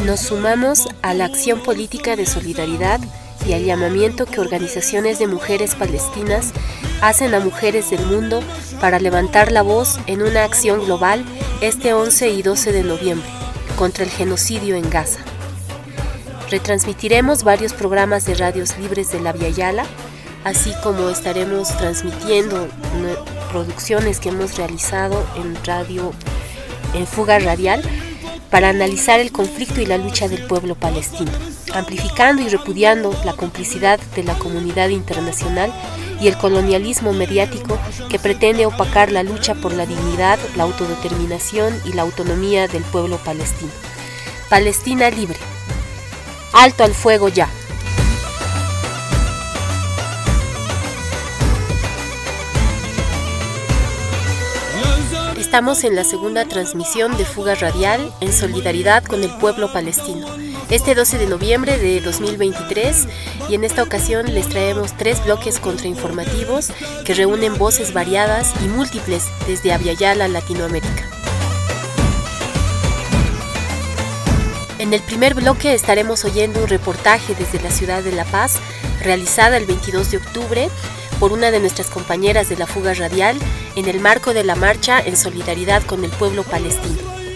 Nos sumamos a la acción política de solidaridad y al llamamiento que organizaciones de mujeres palestinas hacen a mujeres del mundo para levantar la voz en una acción global este 11 y 12 de noviembre contra el genocidio en Gaza. Retransmitiremos varios programas de radios libres de la Via Yala, así como estaremos transmitiendo producciones que hemos realizado en Fuga Radial para analizar el conflicto y la lucha del pueblo palestino, amplificando y repudiando la complicidad de la comunidad internacional y el colonialismo mediático que pretende opacar la lucha por la dignidad, la autodeterminación y la autonomía del pueblo palestino. Palestina libre. ¡Alto al fuego ya! Estamos en la segunda transmisión de Fuga Radial en solidaridad con el pueblo palestino. Este 12 de noviembre de 2023 y en esta ocasión les traemos 3 bloques contrainformativos que reúnen voces variadas y múltiples desde Via Yala, Latinoamérica. En el primer bloque estaremos oyendo un reportaje desde la ciudad de La Paz, realizada el 22 de octubre por una de nuestras compañeras de la Fuga Radial en el marco de la marcha en solidaridad con el pueblo palestino.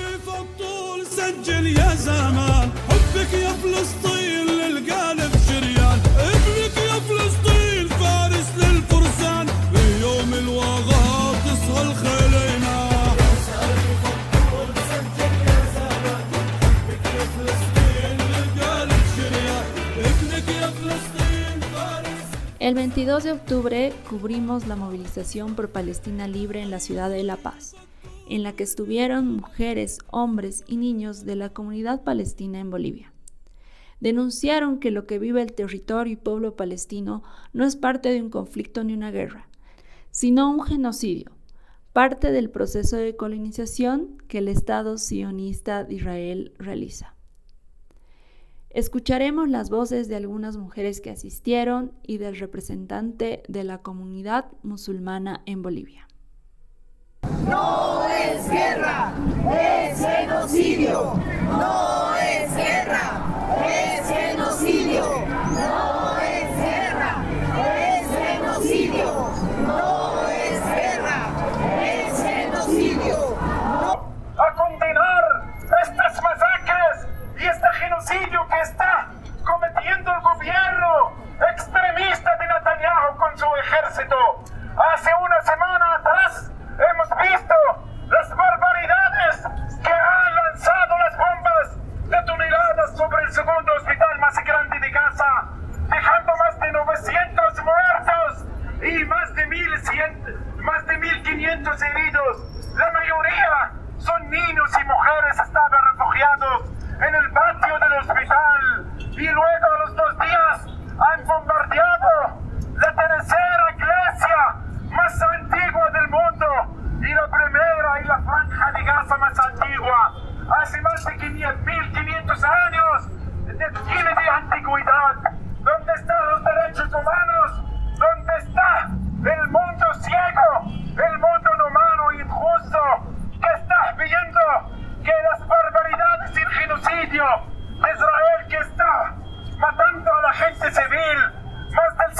El 22 de octubre cubrimos la movilización por Palestina Libre en la ciudad de La Paz, en la que estuvieron mujeres, hombres y niños de la comunidad palestina en Bolivia. Denunciaron que lo que vive el territorio y pueblo palestino no es parte de un conflicto ni una guerra, sino un genocidio, parte del proceso de colonización que el Estado sionista de Israel realiza. Escucharemos las voces de algunas mujeres que asistieron y del representante de la comunidad musulmana en Bolivia. No es guerra, es genocidio. No es guerra, es genocidio. No es guerra, es genocidio. No es guerra, es genocidio. A condenar estas masacres y este genocidio que está cometiendo el gobierno extremista de Netanyahu con su ejército. Hace una semana atrás hemos visto las barbaridades que han lanzado las bombas detonadas sobre el segundo hospital más grande de Gaza, dejando más de 900 muertos y más de 1.500 heridos. La mayoría son niños y mujeres, estaban refugiados en el patio del hospital y luego a los 2 días han bombardeado la tercera iglesia más antigua del mundo y la primera y la franja de Gaza más antigua. Hace más de 1.500 años tiene de antigüedad. ¿Dónde están los derechos humanos? ¿Dónde está el mundo ciego, el mundo inhumano e injusto que está viendo que las barbaridades y el genocidio de Israel que está matando a la gente civil, más del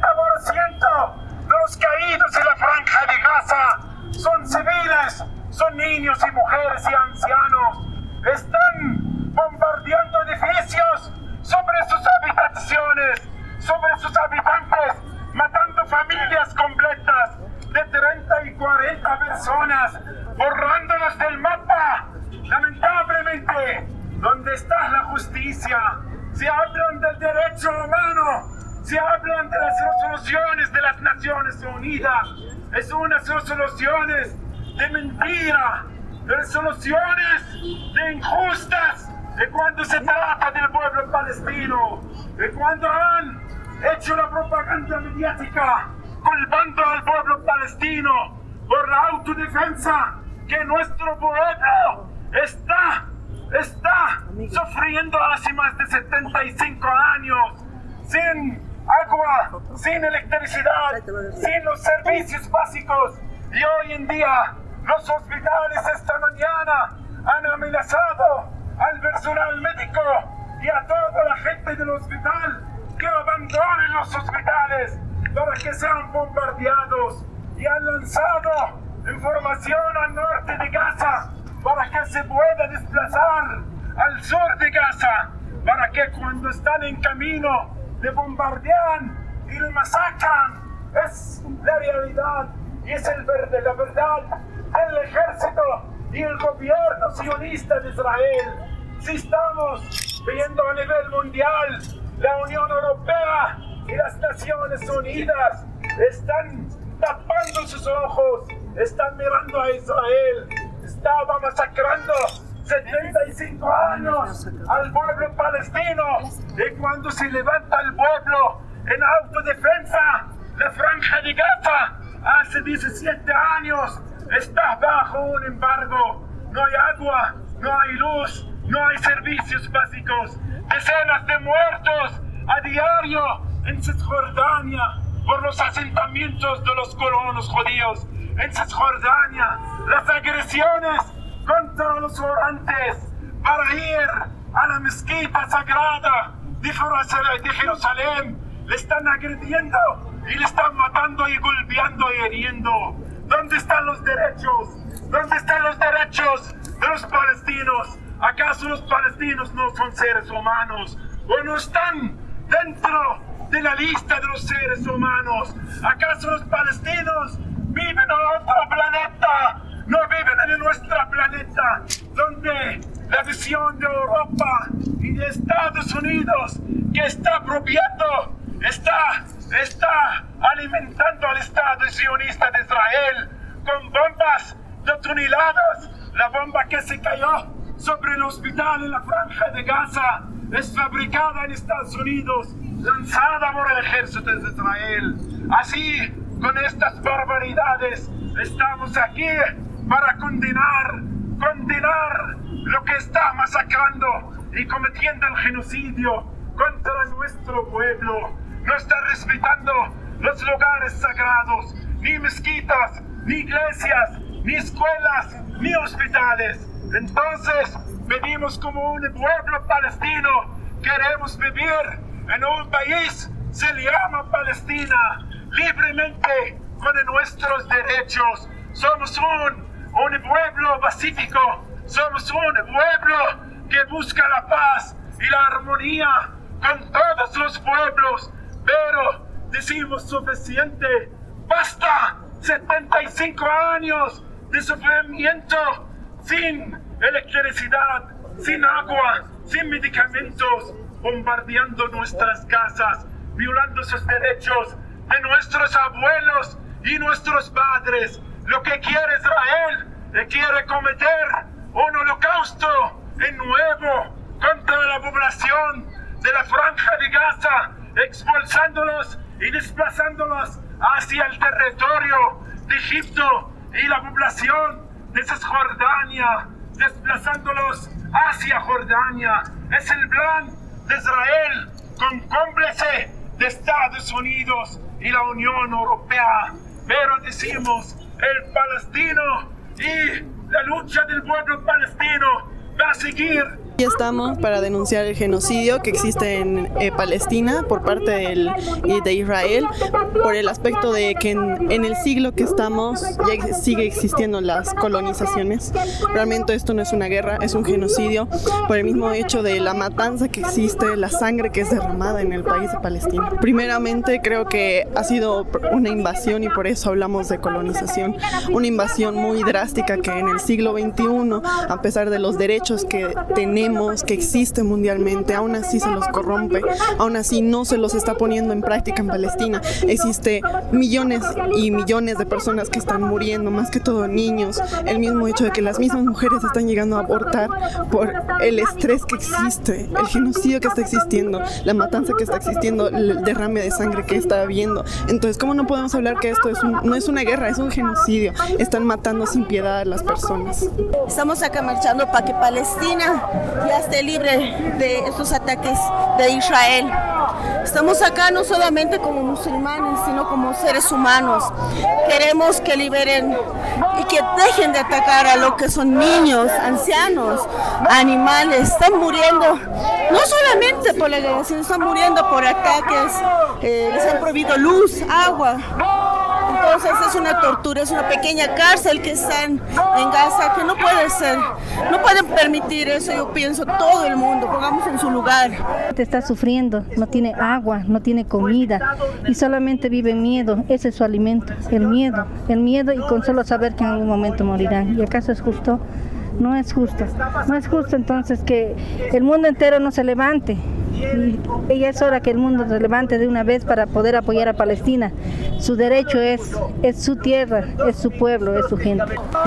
70% de los caídos en la franja de Gaza son civiles, son niños y mujeres y ancianos. Están bombardeando edificios sobre sus habitaciones, sobre sus habitantes, matando familias completas de 30 y 40 personas, borrándolos del mapa. Lamentablemente, ¿dónde está la justicia? Se hablan del derecho humano, se hablan de las resoluciones de las Naciones Unidas. Es unas resoluciones de mentira, de resoluciones de injustas, de cuando se trata del pueblo palestino, de cuando han hecho la propaganda mediática culpando al pueblo palestino por la autodefensa que nuestro pueblo está sufriendo hace más de 75 años, sin agua, sin electricidad, sin los servicios básicos. Y hoy en día los hospitales esta mañana han amenazado al personal médico y a toda la gente del hospital que abandonen los hospitales para que sean bombardeados, y han lanzado información al norte de Gaza para que se pueda desplazar al sur de Gaza, para que cuando están en camino le bombardean y le masacran. Es la realidad y es la verdad del ejército y el gobierno sionista de Israel. Si estamos viendo a nivel mundial, la Unión Europea y las Naciones Unidas están tapando sus ojos, están mirando a Israel. Estaba masacrando 75 años al pueblo palestino, y cuando se levanta el pueblo en autodefensa, la franja de Gaza hace 17 años está bajo un embargo. No hay agua, no hay luz, no hay servicios básicos. Decenas de muertos a diario en Cisjordania por los asentamientos de los colonos judíos. En Cisjordania, las agresiones contra los orantes para ir a la mezquita sagrada de Jerusalén, le están agrediendo y le están matando y golpeando y hiriendo. ¿Dónde están los derechos? ¿Dónde están los derechos de los palestinos? ¿Acaso los palestinos no son seres humanos? ¿O no están dentro de la lista de los seres humanos? ¿Acaso los palestinos viven en otro planeta? No viven en nuestro planeta, donde la visión de Europa y de Estados Unidos, que está apropiando, está alimentando al Estado sionista de Israel con bombas de toneladas. La bomba que se cayó sobre el hospital en la franja de Gaza es fabricada en Estados Unidos, lanzada por el ejército de Israel. Así, con estas barbaridades, estamos aquí para condenar lo que está masacrando y cometiendo el genocidio contra nuestro pueblo. No está respetando los lugares sagrados, ni mezquitas, ni iglesias, ni escuelas, ni hospitales. Entonces, pedimos como un pueblo palestino, queremos vivir en un país, se le llama Palestina, libremente con nuestros derechos. Somos un pueblo pacífico, somos un pueblo que busca la paz y la armonía con todos los pueblos, pero decimos suficiente, basta, 75 años de sufrimiento sin electricidad, sin agua, sin medicamentos, bombardeando nuestras casas, violando sus derechos de nuestros abuelos y nuestros padres. Lo que quiere Israel, quiere cometer un holocausto en nuevo contra la población de la franja de Gaza, expulsándolos y desplazándolos hacia el territorio de Egipto, y la población de Cisjordania, desplazándolos hacia Jordania. Es el plan de Israel con cómplice de Estados Unidos y la Unión Europea. Pero decimos, el palestino y la lucha del pueblo palestino va a seguir. Aquí estamos para denunciar el genocidio que existe en Palestina por parte de Israel, por el aspecto de que en el siglo que estamos ya sigue existiendo las colonizaciones. Realmente esto no es una guerra, es un genocidio, por el mismo hecho de la matanza que existe, la sangre que es derramada en el país de Palestina. Primeramente creo que ha sido una invasión, y por eso hablamos de colonización, una invasión muy drástica que en el siglo XXI, a pesar de los derechos que tenemos, que existe mundialmente, aún así se los corrompe, aún así no se los está poniendo en práctica en Palestina. Existe millones y millones de personas que están muriendo, más que todo niños. El mismo hecho de que las mismas mujeres están llegando a abortar por el estrés que existe, el genocidio que está existiendo, la matanza que está existiendo, el derrame de sangre que está habiendo. Entonces, ¿cómo no podemos hablar que esto no es una guerra, es un genocidio? Están matando sin piedad a las personas. Estamos acá marchando para que Palestina ya esté libre de estos ataques de Israel. Estamos acá no solamente como musulmanes, sino como seres humanos. Queremos que liberen y que dejen de atacar a lo que son niños, ancianos, animales. Están muriendo, no solamente por la guerra, sino están muriendo por ataques, les han prohibido luz, agua. Entonces es una tortura, es una pequeña cárcel que están en Gaza, que no puede ser, no pueden permitir eso. Yo pienso todo el mundo, pongamos en su lugar. Está sufriendo, no tiene agua, no tiene comida y solamente vive en miedo. Ese es su alimento, el miedo y con solo saber que en algún momento morirán. ¿Y acaso es justo? No es justo, no es justo entonces que el mundo entero no se levante. Y ya es hora que el mundo se levante de una vez para poder apoyar a Palestina. Su derecho es su tierra, es su pueblo, es su gente.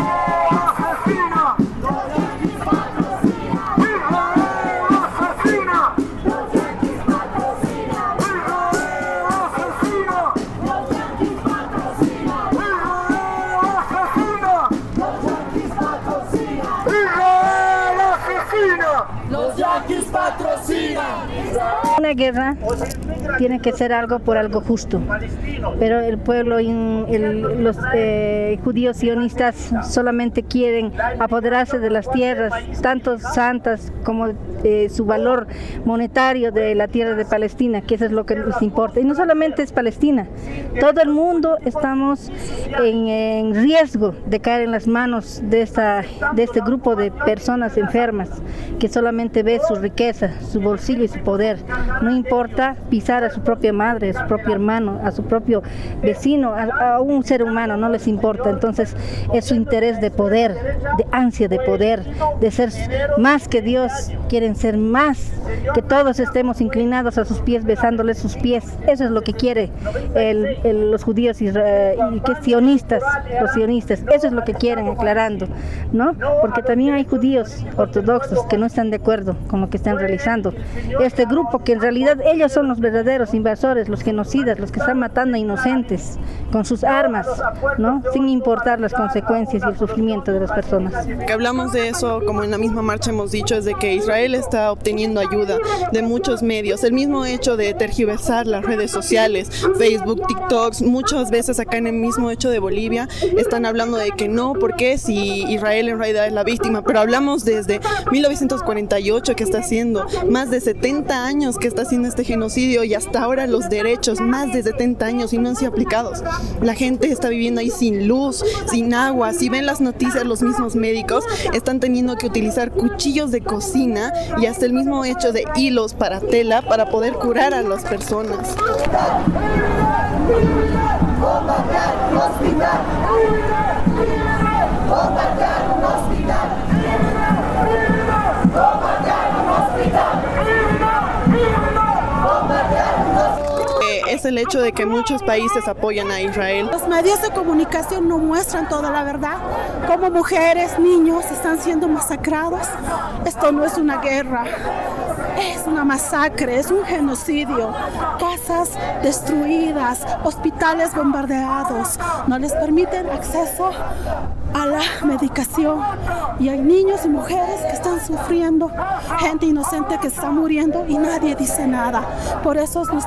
Los yanquis patrocinan. Una guerra tiene que ser algo por algo justo, pero el pueblo, los judíos sionistas solamente quieren apoderarse de las tierras, tanto santas como su valor monetario de la tierra de Palestina, que eso es lo que les importa. Y no solamente es Palestina, todo el mundo estamos en riesgo de caer en las manos de este grupo de personas enfermas que solamente ve su riqueza, su bolsillo y su poder. No importa pisar a su propia madre, a su propio hermano, a su propio vecino, a un ser humano, no les importa. Entonces es su interés de poder, de ansia de poder, de ser más que Dios. Quieren ser más, que todos estemos inclinados a sus pies, besándoles sus pies. Eso es lo que quiere los judíos y que sionistas, los sionistas. Eso es lo que quieren, aclarando, ¿no? Porque también hay judíos ortodoxos que no están de acuerdo con lo que están realizando. Este grupo que en realidad ellos son los verdaderos invasores, los genocidas, los que están matando a inocentes con sus armas, ¿no? Sin importar las consecuencias y el sufrimiento de las personas. Que hablamos de eso, como en la misma marcha hemos dicho, es de que Israel está obteniendo ayuda de muchos medios. El mismo hecho de tergiversar las redes sociales, Facebook, TikToks, muchas veces acá en el mismo hecho de Bolivia están hablando de que no, porque si Israel en realidad es la víctima, pero hablamos desde 1948 que está haciendo, más de 70 años que está haciendo este genocidio y hasta ahora los derechos, más de 70 años y no han sido aplicados. La gente está viviendo ahí sin luz, sin agua. Si ven las noticias, los mismos médicos están teniendo que utilizar cuchillos de cocina y hasta el mismo hecho de hilos para tela para poder curar a las personas. Es el hecho de que muchos países apoyan a Israel. Los medios de comunicación no muestran toda la verdad. Como mujeres, niños están siendo masacrados. Esto no es una guerra, es una masacre, es un genocidio. Casas destruidas, hospitales bombardeados, no les permiten acceso a la medicación y hay niños y mujeres que están sufriendo, gente inocente que está muriendo y nadie dice nada. Por eso es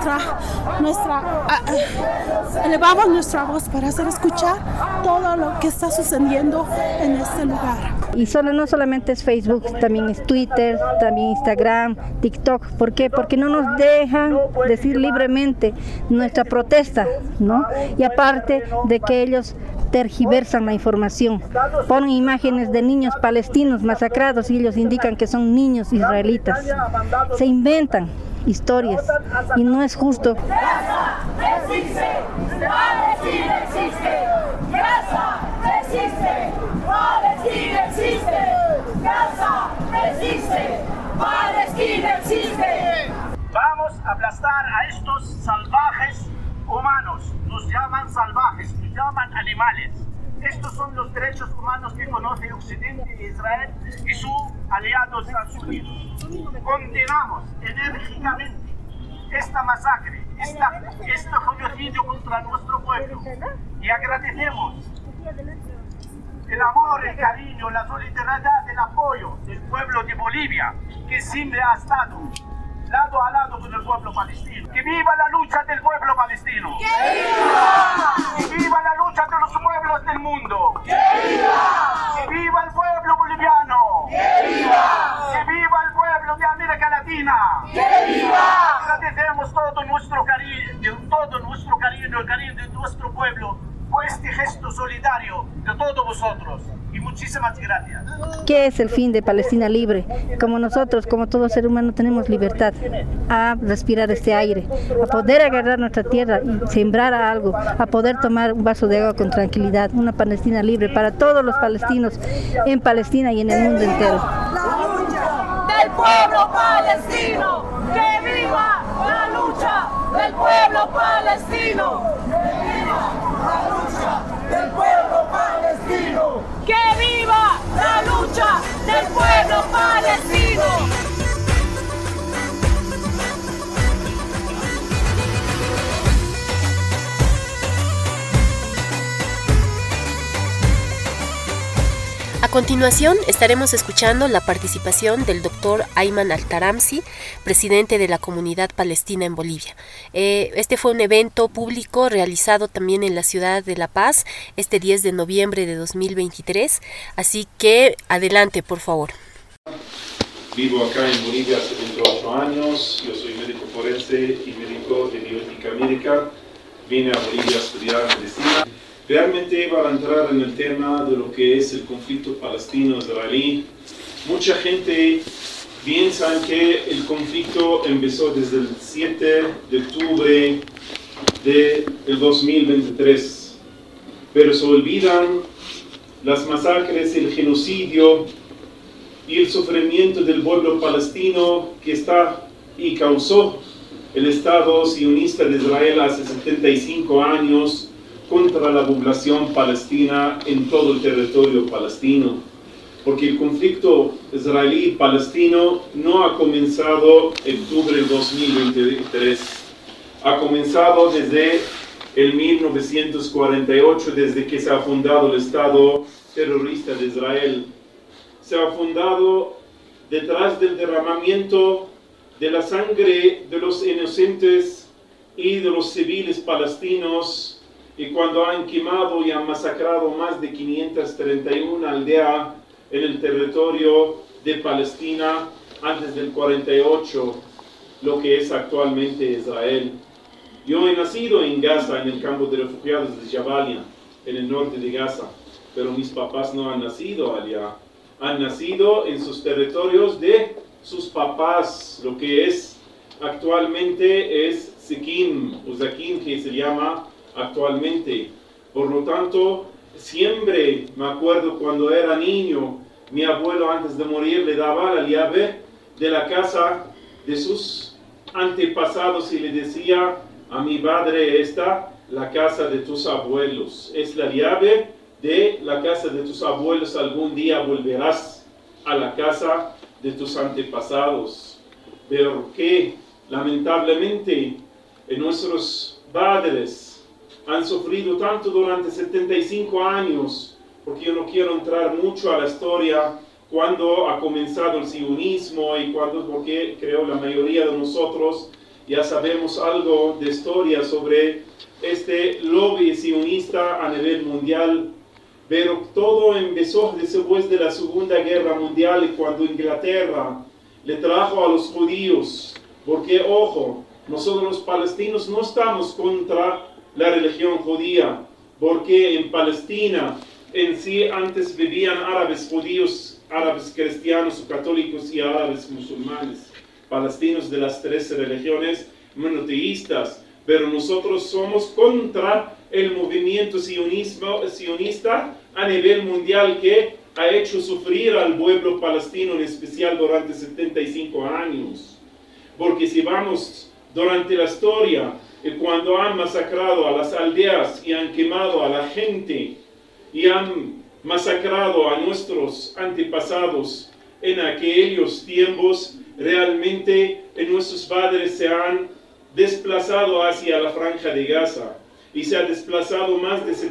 elevamos nuestra voz para hacer escuchar todo lo que está sucediendo en este lugar. Y no solamente es Facebook, también es Twitter, también Instagram, TikTok. ¿Por qué? Porque no nos dejan decir libremente nuestra protesta, ¿no? Y aparte de que ellos tergiversan la información, ponen imágenes de niños palestinos masacrados y ellos indican que son niños israelitas. Se inventan historias y no es justo. Gaza resiste, Palestina existe. Gaza resiste, Palestina existe. Gaza resiste, Palestina existe. Vamos a aplastar a estos salvajes humanos. Nos llaman salvajes, nos llaman animales. Estos son los derechos humanos que conoce Occidente, Israel y sus aliados Estados Unidos. Condenamos enérgicamente esta masacre, este genocidio contra nuestro pueblo y agradecemos el amor, el cariño, la solidaridad, el apoyo del pueblo de Bolivia que siempre ha estado lado a lado con el pueblo palestino. ¡Que viva la lucha del pueblo palestino! ¡Que viva! ¡Que viva la lucha de los pueblos del mundo! ¡Que viva! ¡Que viva el pueblo boliviano! ¡Que viva! ¡Que viva el pueblo de América Latina! ¡Que viva! Agradecemos todo nuestro cariño, el cariño de nuestro pueblo por este gesto solidario de todos vosotros. Y muchísimas gracias. ¿Qué es el fin de Palestina libre? Como nosotros, como todo ser humano, tenemos libertad a respirar este aire, a poder agarrar nuestra tierra y sembrar algo, a poder tomar un vaso de agua con tranquilidad. Una Palestina libre para todos los palestinos en Palestina y en el mundo entero. La lucha del pueblo palestino. ¡Que viva la lucha del pueblo palestino! ¡Que viva la lucha del pueblo palestino! ¡Que viva la lucha del pueblo palestino! A continuación estaremos escuchando la participación del doctor Ayman Al-Taramsi, presidente de la Comunidad Palestina en Bolivia. Este fue un evento público realizado también en la ciudad de La Paz este 10 de noviembre de 2023, así que adelante por favor. Vivo acá en Bolivia hace 28 años, yo soy médico forense y médico de bioética médica, vine a Bolivia a estudiar medicina. Realmente iba a entrar en el tema de lo que es el conflicto palestino-israelí. Mucha gente piensa que el conflicto empezó desde el 7 de octubre del 2023, pero se olvidan las masacres, el genocidio y el sufrimiento del pueblo palestino que está y causó el Estado sionista de Israel hace 75 años contra la población palestina en todo el territorio palestino. Porque el conflicto israelí-palestino no ha comenzado en octubre del 2023, ha comenzado desde el 1948, desde que se ha fundado el Estado terrorista de Israel. Se ha fundado detrás del derramamiento de la sangre de los inocentes y de los civiles palestinos, y cuando han quemado y han masacrado más de 531 aldeas en el territorio de Palestina antes del 48, lo que es actualmente Israel. Yo he nacido en Gaza, en el campo de refugiados de Jabalia, en el norte de Gaza, pero mis papás no han nacido allá. Han nacido en sus territorios de sus papás, lo que es actualmente es Siquim, o Zaquim, que se llama actualmente. Por lo tanto, siempre me acuerdo cuando era niño, mi abuelo antes de morir le daba la llave de la casa de sus antepasados y le decía a mi padre: esta la casa de tus abuelos, es la llave de la casa de tus abuelos, algún día volverás a la casa de tus antepasados. Pero que lamentablemente nuestros padres han sufrido tanto durante 75 años, porque yo no quiero entrar mucho a la historia cuando ha comenzado el sionismo y porque creo la mayoría de nosotros ya sabemos algo de historia sobre este lobby sionista a nivel mundial, pero todo empezó después de la Segunda Guerra Mundial, cuando Inglaterra le trajo a los judíos, porque ojo, nosotros los palestinos no estamos contra la religión judía, porque en Palestina en sí antes vivían árabes judíos, árabes cristianos o católicos y árabes musulmanes, palestinos de las tres religiones monoteístas, pero nosotros somos contra el movimiento sionista a nivel mundial que ha hecho sufrir al pueblo palestino en especial durante 75 años. Porque si vamos durante la historia, cuando han masacrado a las aldeas y han quemado a la gente y han masacrado a nuestros antepasados en aquellos tiempos, realmente nuestros padres se han desplazado hacia la Franja de Gaza y se ha desplazado más de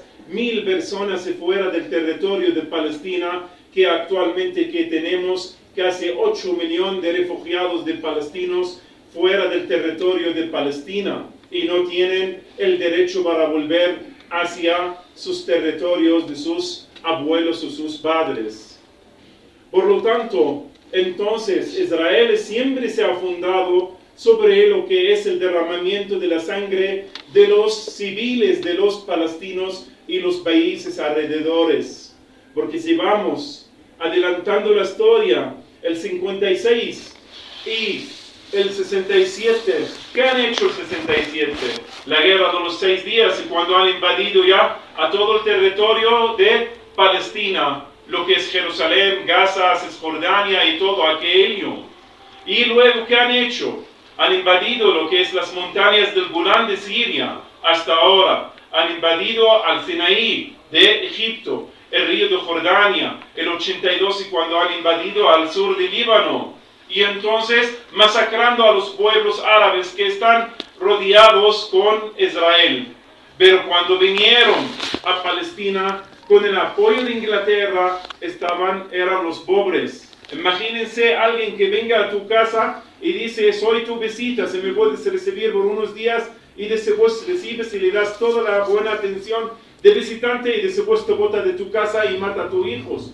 700.000 personas fuera del territorio de Palestina que actualmente tenemos casi 8 millones de refugiados de palestinos fuera del territorio de Palestina y no tienen el derecho para volver hacia sus territorios de sus abuelos o sus padres. Por lo tanto, entonces Israel siempre se ha fundado sobre lo que es el derramamiento de la sangre de los civiles, de los palestinos y los países alrededores. Porque si vamos adelantando la historia, el 56 y el 67, ¿qué han hecho el 67? La guerra de los 6 días, y cuando han invadido ya a todo el territorio de Palestina, lo que es Jerusalén, Gaza, Cisjordania y todo aquello. Y luego, ¿qué han hecho? Han invadido lo que es las montañas del Golán de Siria hasta ahora. Han invadido al Sinaí de Egipto, el río de Jordania, el 82 y cuando han invadido al sur de Líbano. Y entonces masacrando a los pueblos árabes que están rodeados con Israel. Pero cuando vinieron a Palestina con el apoyo de Inglaterra, eran los pobres. Imagínense alguien que venga a tu casa y dice, soy tu visita, se me puedes recibir por unos días, y después recibes y le das toda la buena atención de visitante y después te bota de tu casa y mata a tus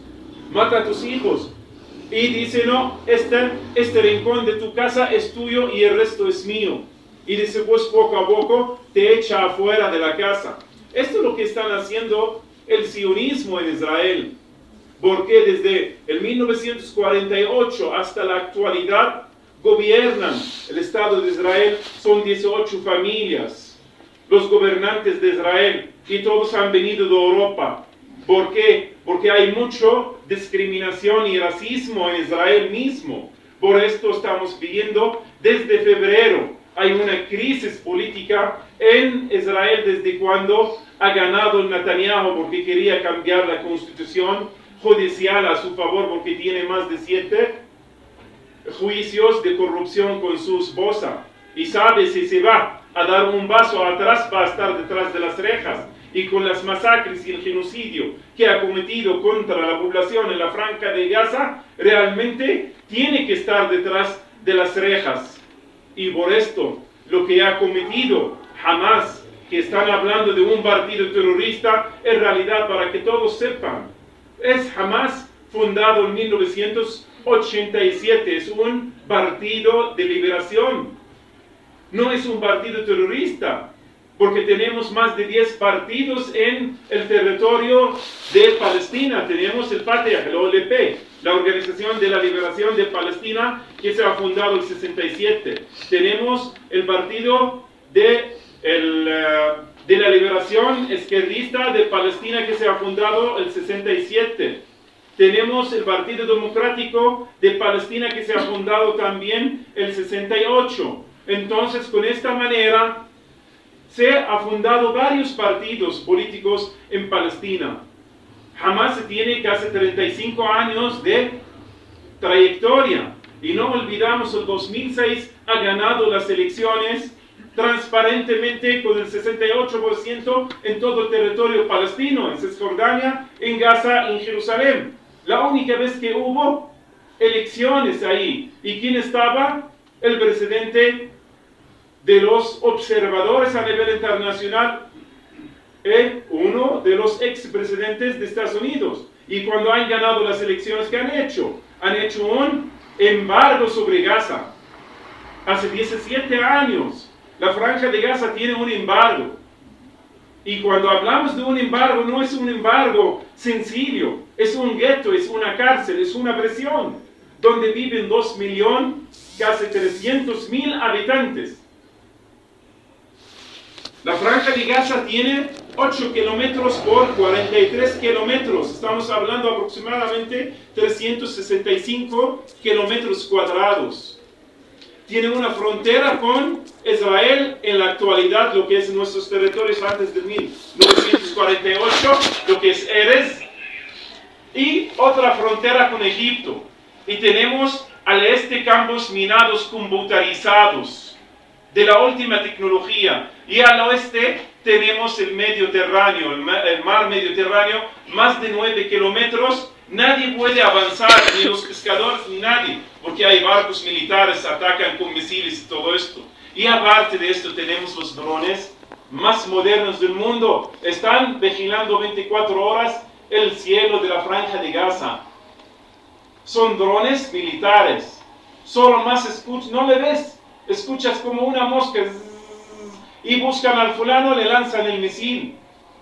hijos. Y dice, no, este rincón de tu casa es tuyo y el resto es mío. Y después poco a poco te echa afuera de la casa. Esto es lo que están haciendo el sionismo en Israel. Porque desde el 1948 hasta la actualidad gobiernan el Estado de Israel, son 18 familias. Los gobernantes de Israel, y todos han venido de Europa. ¿Por qué? Porque hay mucha discriminación y racismo en Israel mismo. Por esto estamos viendo desde febrero. Hay una crisis política en Israel desde cuando ha ganado Netanyahu porque quería cambiar la constitución judicial a su favor porque tiene más de 7 juicios de corrupción con su esposa. Y sabe si se va a dar un paso atrás va a estar detrás de las rejas. Y con las masacres y el genocidio que ha cometido contra la población en la Franja de Gaza, realmente tiene que estar detrás de las rejas. Y por esto, lo que ha cometido Hamas, que están hablando de un partido terrorista, en realidad, para que todos sepan, es Hamas fundado en 1987, es un partido de liberación, no es un partido terrorista. Porque tenemos más de 10 partidos en el territorio de Palestina. Tenemos el Fatah, el OLP, la Organización de la Liberación de Palestina, que se ha fundado en el 67. Tenemos el Partido de la Liberación Izquierdista de Palestina, que se ha fundado en el 67. Tenemos el Partido Democrático de Palestina, que se ha fundado también en el 68. Entonces, con esta manera se ha fundado varios partidos políticos en Palestina. Hamas tiene casi 35 años de trayectoria. Y no olvidamos, en 2006 ha ganado las elecciones transparentemente con el 68% en todo el territorio palestino, en Cisjordania, en Gaza, en Jerusalén. La única vez que hubo elecciones ahí. ¿Y quién estaba? El presidente de los observadores a nivel internacional, uno de los expresidentes de Estados Unidos. Y cuando han ganado las elecciones, ¿qué han hecho? Han hecho un embargo sobre Gaza. Hace 17 años, la Franja de Gaza tiene un embargo. Y cuando hablamos de un embargo, no es un embargo sencillo, es un gueto, es una cárcel, es una prisión, donde viven 2 millones, casi 300.000 habitantes. La Franja de Gaza tiene 8 kilómetros por 43 kilómetros. Estamos hablando aproximadamente 365 kilómetros cuadrados. Tiene una frontera con Israel en la actualidad, lo que es nuestros territorios antes de 1948, lo que es Erez, y otra frontera con Egipto. Y tenemos al este campos minados computarizados de la última tecnología, y al oeste tenemos el Mediterráneo, el mar Mediterráneo, más de 9 kilómetros, Nadie puede avanzar, ni los pescadores, ni nadie, porque hay barcos militares, atacan con misiles y todo esto. Y aparte de esto tenemos los drones más modernos del mundo. Están vigilando 24 horas el cielo de la Franja de Gaza. Son drones militares. Solo más escuchas, no le ves, escuchas como una mosca y buscan al fulano, le lanzan el misil.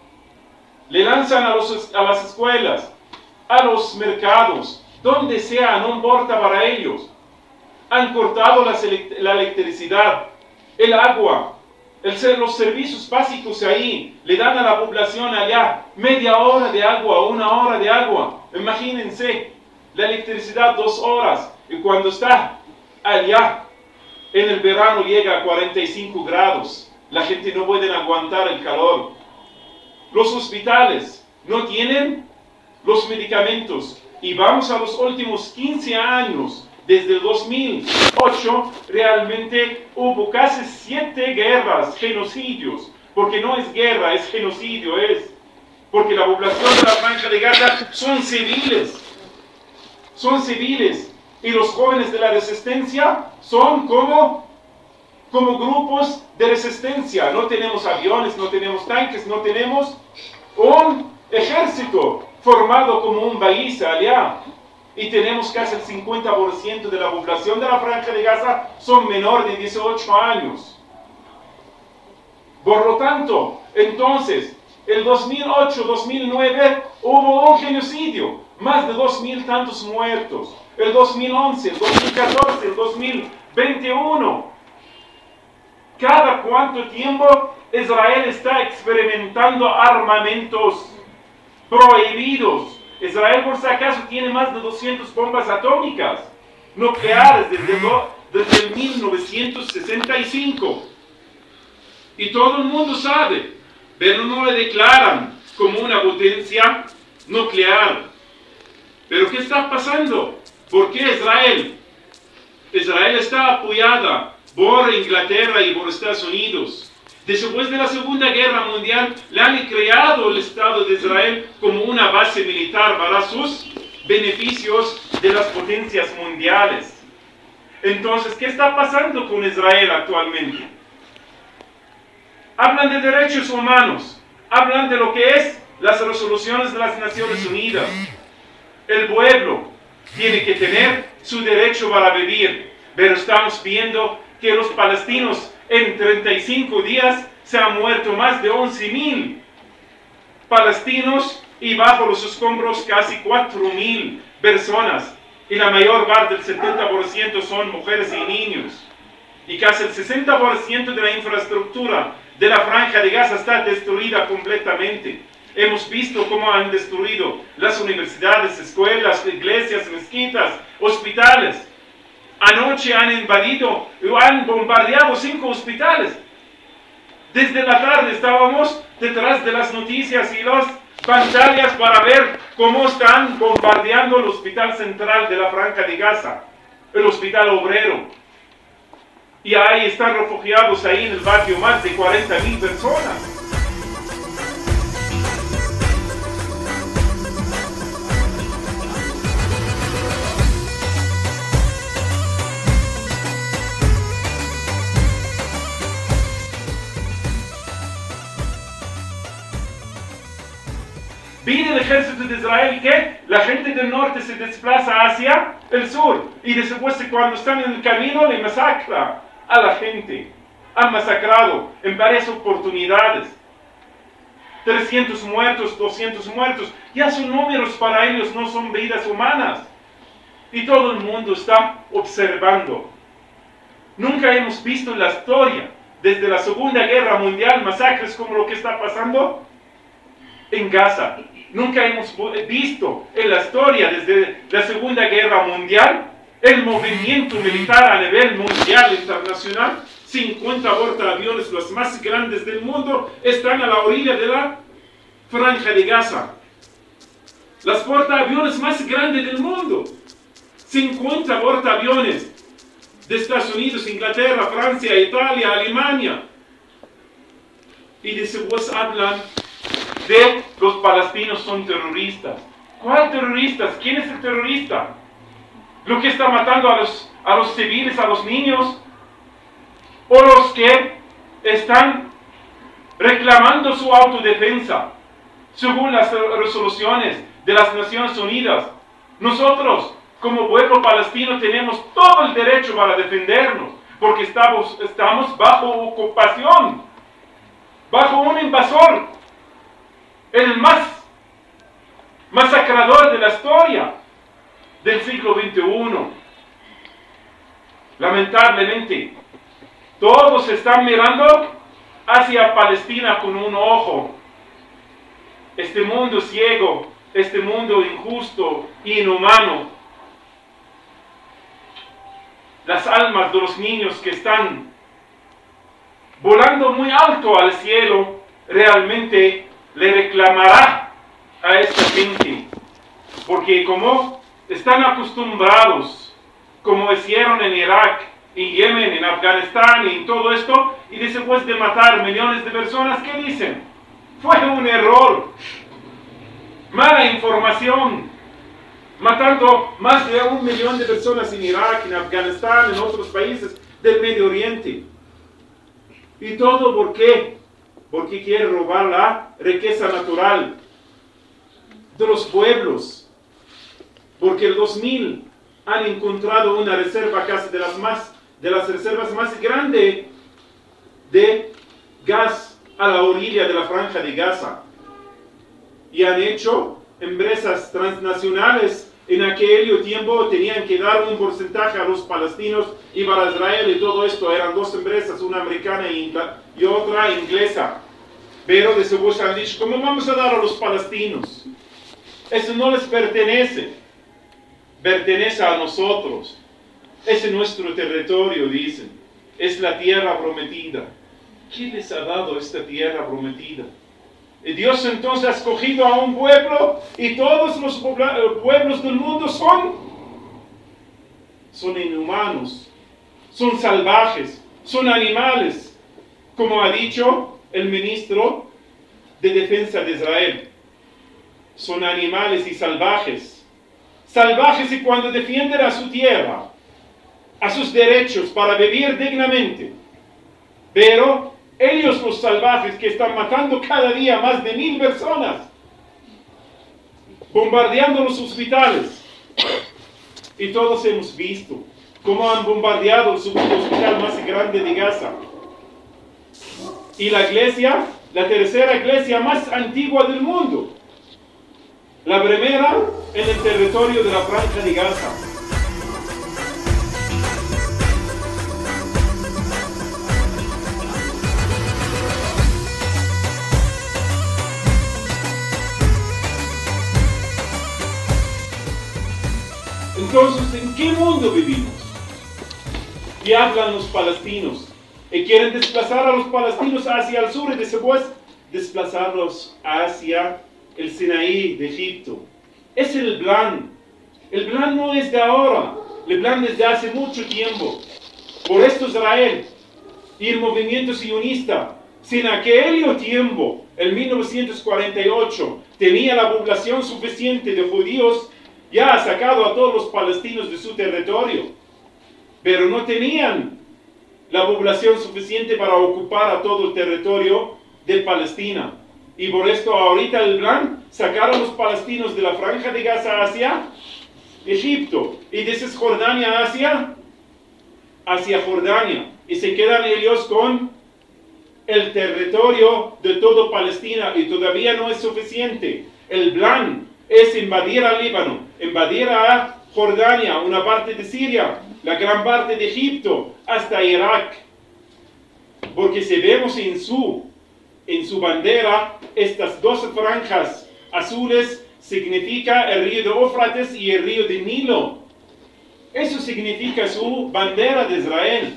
Le lanzan a las escuelas, a los mercados, donde sea, no importa para ellos. Han cortado la electricidad, el agua, los servicios básicos ahí. Le dan a la población allá media hora de agua, 1 hora de agua. Imagínense, la electricidad 2 horas. Y cuando está allá, en el verano llega a 45 grados. La gente no puede aguantar el calor. Los hospitales no tienen los medicamentos. Y vamos a los últimos 15 años. Desde el 2008 realmente hubo casi 7 guerras, genocidios. Porque no es guerra, es genocidio, porque la población de la Franja de Gaza son civiles. Son civiles. Y los jóvenes de la resistencia son como grupos de resistencia. No tenemos aviones, no tenemos tanques, no tenemos un ejército formado como un país allá. Y tenemos casi el 50% de la población de la Franja de Gaza son menor de 18 años. Por lo tanto, entonces, el 2008-2009 hubo un genocidio, más de 2.000 tantos muertos. El 2011, el 2014, el 2021. Cada cuánto tiempo Israel está experimentando armamentos prohibidos. Israel, por si acaso, tiene más de 200 bombas atómicas nucleares desde el 1965. Y todo el mundo sabe, pero no le declaran como una potencia nuclear. ¿Pero qué está pasando? ¿Por qué Israel? Israel está apoyada por Inglaterra y por Estados Unidos. Después de la Segunda Guerra Mundial, le han creado el Estado de Israel como una base militar para sus beneficios de las potencias mundiales. Entonces, ¿qué está pasando con Israel actualmente? Hablan de derechos humanos, hablan de lo que es las resoluciones de las Naciones Unidas. El pueblo tiene que tener su derecho para vivir, pero estamos viendo que los palestinos en 35 días se han muerto más de 11.000 palestinos y bajo los escombros casi 4.000 personas. Y la mayor parte, del 70%, son mujeres y niños. Y casi el 60% de la infraestructura de la Franja de Gaza está destruida completamente. Hemos visto cómo han destruido las universidades, escuelas, iglesias, mezquitas, hospitales. Anoche han invadido, han bombardeado 5 hospitales. Desde la tarde estábamos detrás de las noticias y las pantallas para ver cómo están bombardeando el hospital central de la Franja de Gaza, el hospital obrero. Y ahí están refugiados ahí en el barrio más de 40.000 personas. Viene el ejército de Israel que la gente del norte se desplaza hacia el sur y después cuando están en el camino le masacra a la gente. Han masacrado en varias oportunidades. 300 muertos, 200 muertos. Ya son números para ellos, no son vidas humanas. Y todo el mundo está observando. Nunca hemos visto en la historia, desde la Segunda Guerra Mundial, masacres como lo que está pasando en Gaza. Nunca hemos visto en la historia, desde la Segunda Guerra Mundial, el movimiento militar a nivel mundial, internacional. 50 portaaviones, los más grandes del mundo, están a la orilla de la Franja de Gaza. Las portaaviones más grandes del mundo. 50 portaaviones de Estados Unidos, Inglaterra, Francia, Italia, Alemania. Y después hablan de los palestinos son terroristas. ¿Cuál terroristas? ¿Quién es el terrorista? ¿Lo que está matando a los civiles, a los niños? ¿O los que están reclamando su autodefensa según las resoluciones de las Naciones Unidas? Nosotros, como pueblo palestino, tenemos todo el derecho para defendernos, porque estamos bajo ocupación, bajo un invasor, el más masacrador de la historia del siglo XXI. Lamentablemente, todos están mirando hacia Palestina con un ojo. Este mundo ciego, este mundo injusto, inhumano. Las almas de los niños que están volando muy alto al cielo, realmente le reclamará a esta gente, porque como están acostumbrados, como hicieron en Irak, en Yemen, en Afganistán y en todo esto, y después de matar millones de personas, ¿qué dicen? Fue un error, mala información, matando más de 1 millón de personas en Irak, en Afganistán, en otros países del Medio Oriente. ¿Y todo por qué? Porque quiere robar la riqueza natural de los pueblos, porque el 2000 han encontrado una reserva casi de las reservas más grandes de gas a la orilla de la franja de Gaza, y han hecho empresas transnacionales. En aquel tiempo tenían que dar un porcentaje a los palestinos y para Israel, y todo esto eran 2 empresas, una americana y otra inglesa, pero desde Bush han dicho, ¿cómo vamos a dar a los palestinos? Eso no les pertenece, pertenece a nosotros. Es nuestro territorio, dicen. Es la tierra prometida. ¿Quién les ha dado esta tierra prometida? Y Dios entonces ha escogido a un pueblo, y todos los pueblos del mundo son inhumanos, son salvajes, son animales, como ha dicho el ministro de Defensa de Israel. Son animales y salvajes. Salvajes y cuando defienden a su tierra, a sus derechos para vivir dignamente. Pero ellos, los salvajes, que están matando cada día más de 1000 personas, bombardeando los hospitales. Y todos hemos visto cómo han bombardeado el hospital más grande de Gaza. Y la iglesia, la tercera iglesia más antigua del mundo. La primera en el territorio de la franja de Gaza. Entonces, ¿en qué mundo vivimos? ¿Qué hablan los palestinos? Y quieren desplazar a los palestinos hacia el sur y después desplazarlos hacia el Sinaí de Egipto. Es el plan. El plan no es de ahora. El plan es de hace mucho tiempo. Por esto Israel y el movimiento sionista, si en aquel tiempo, en 1948, tenía la población suficiente de judíos, ya ha sacado a todos los palestinos de su territorio. Pero no tenían la población suficiente para ocupar a todo el territorio de Palestina. Y por esto ahorita el plan, sacar a los palestinos de la franja de Gaza hacia Egipto. Y desde Jordania hacia Jordania. Y se quedan ellos con el territorio de todo Palestina. Y todavía no es suficiente. El plan es invadir al Líbano, invadir a Jordania, una parte de Siria, la gran parte de Egipto, hasta Irak. Porque si vemos en su bandera, estas 12 franjas azules significa el río de Éufrates y el río de Nilo. Eso significa su bandera de Israel,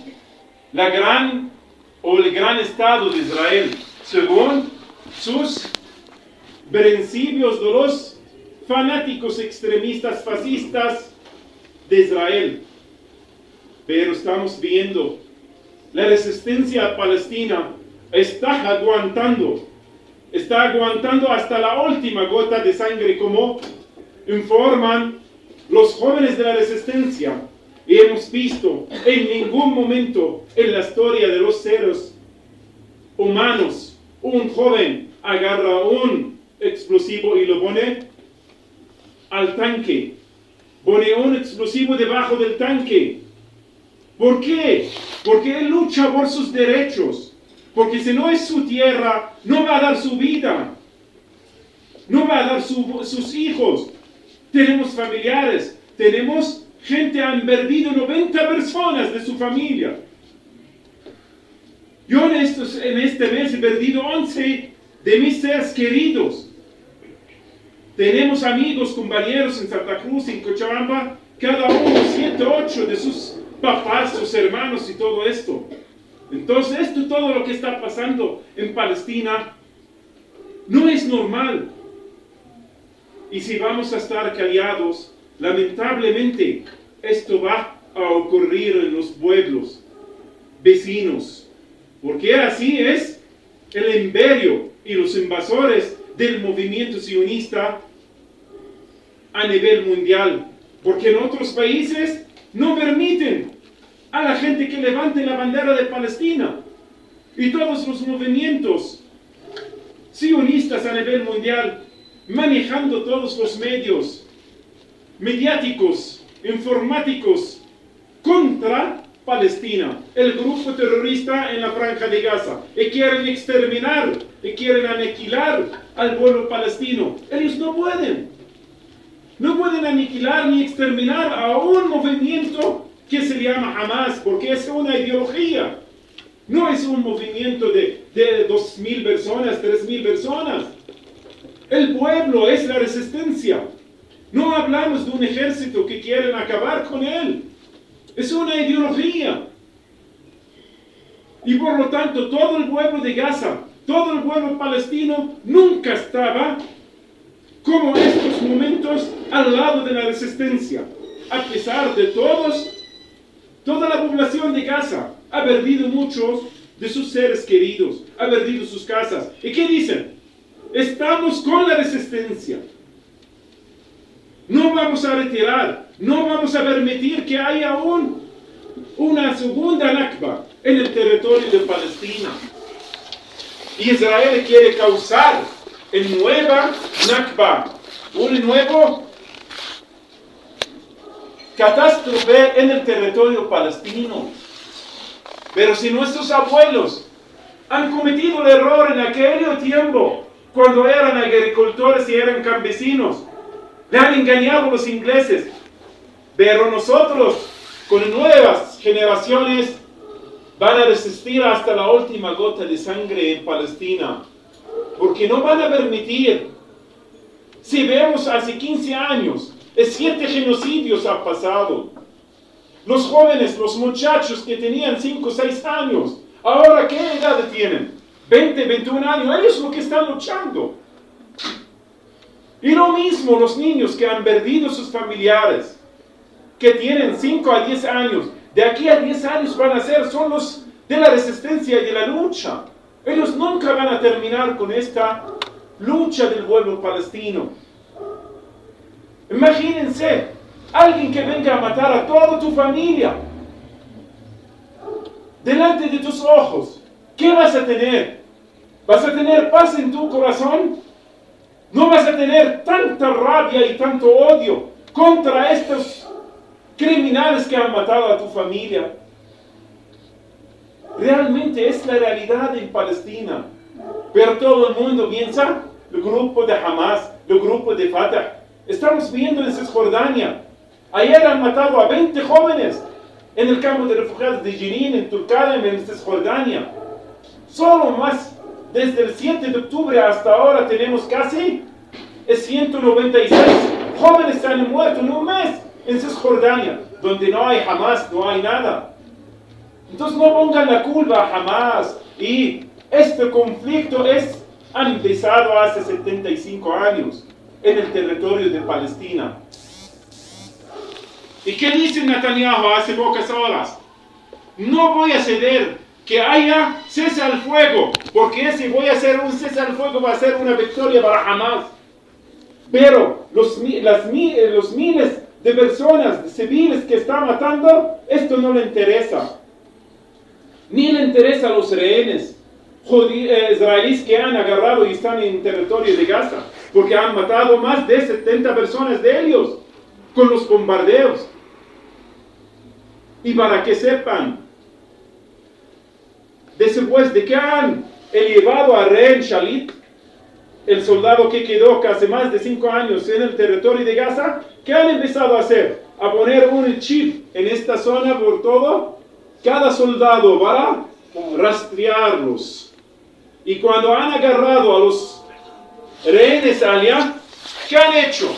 el gran estado de Israel, según sus principios de los fanáticos extremistas fascistas de Israel. Pero estamos viendo la resistencia palestina está aguantando hasta la última gota de sangre, como informan los jóvenes de la resistencia. Y hemos visto en ningún momento en la historia de los seres humanos, un joven agarra un explosivo y lo pone al tanque. Pone un explosivo debajo del tanque. ¿Por qué? Porque él lucha por sus derechos. Porque si no es su tierra, no va a dar su vida. No va a dar sus hijos. Tenemos familiares. Tenemos gente, han perdido 90 personas de su familia. Yo en este mes he perdido 11 de mis seres queridos. Tenemos amigos, compañeros en Santa Cruz, en Cochabamba, cada uno 7, 8 de sus papás, sus hermanos y todo esto. Entonces, todo lo que está pasando en Palestina no es normal. Y si vamos a estar callados, lamentablemente esto va a ocurrir en los pueblos vecinos. Porque así es el imperio y los invasores del movimiento sionista a nivel mundial, porque en otros países no permiten a la gente que levante la bandera de Palestina, y todos los movimientos sionistas a nivel mundial manejando todos los medios mediáticos, informáticos contra Palestina, el grupo terrorista en la Franja de Gaza, y quieren exterminar, y quieren aniquilar al pueblo palestino. Ellos no pueden aniquilar ni exterminar a un movimiento que se llama Hamas, porque es una ideología. No es un movimiento de 2.000 personas, 3.000 personas. El pueblo es la resistencia. No hablamos de un ejército que quieren acabar con él. Es una ideología. Y por lo tanto, todo el pueblo de Gaza, todo el pueblo palestino, nunca estaba como en estos momentos al lado de la resistencia. A pesar de toda la población de Gaza ha perdido muchos de sus seres queridos, ha perdido sus casas. ¿Y qué dicen? Estamos con la resistencia. No vamos a retirar, no vamos a permitir que haya una segunda Nakba en el territorio de Palestina. Israel quiere causar una nueva Nakba, una nueva catástrofe en el territorio palestino. Pero si nuestros abuelos han cometido el error en aquel tiempo, cuando eran agricultores y eran campesinos, le han engañado los ingleses. Pero nosotros, con nuevas generaciones, van a resistir hasta la última gota de sangre en Palestina. Porque no van a permitir. Si vemos hace 15 años, 7 genocidios han pasado. Los jóvenes, los muchachos que tenían 5 o 6 años, ahora ¿qué edad tienen? 20, 21 años, ellos son los que están luchando. Y lo mismo los niños que han perdido sus familiares, que tienen 5 a 10 años, de aquí a 10 años van a ser, son los de la resistencia y de la lucha. Ellos nunca van a terminar con esta lucha del pueblo palestino. Imagínense, alguien que venga a matar a toda tu familia, delante de tus ojos. ¿Qué vas a tener? ¿Vas a tener paz en tu corazón? ¿No vas a tener tanta rabia y tanto odio contra estos criminales que han matado a tu familia? Realmente es la realidad en Palestina. Pero todo el mundo piensa, el grupo de Hamas, el grupo de Fatah. Estamos viendo en Cisjordania. Ayer han matado a 20 jóvenes en el campo de refugiados de Jenin, en Tulkarem, en Cisjordania. Solo más, desde el 7 de octubre hasta ahora tenemos casi 196 jóvenes que han muerto en un mes en Cisjordania, donde no hay Hamas, no hay nada. Entonces no pongan la culpa a Hamas. Y este conflicto ha empezado hace 75 años en el territorio de Palestina. ¿Y qué dice Netanyahu hace pocas horas? No voy a ceder que haya cese al fuego, porque si voy a hacer un cese al fuego va a ser una victoria para Hamas. Pero los miles de personas, de civiles que está matando, esto no le interesa. Ni le interesa a los rehenes israelíes que han agarrado y están en territorio de Gaza, porque han matado más de 70 personas de ellos con los bombardeos. Y para que sepan, después de que han llevado a rehén Shalit, el soldado que quedó casi más de 5 años en el territorio de Gaza, ¿qué han empezado a hacer? A poner un chip en esta zona por todo. Cada soldado va a rastrearlos. Y cuando han agarrado a los rehenes allá, ¿qué han hecho?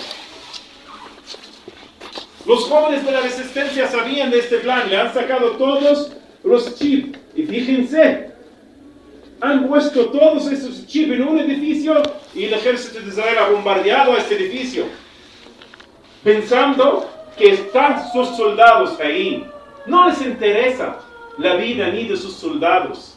Los jóvenes de la resistencia sabían de este plan, le han sacado todos los chips. Y fíjense, han puesto todos esos chips en un edificio y el ejército de Israel ha bombardeado a este edificio, pensando que están sus soldados ahí. No les interesa la vida ni de sus soldados.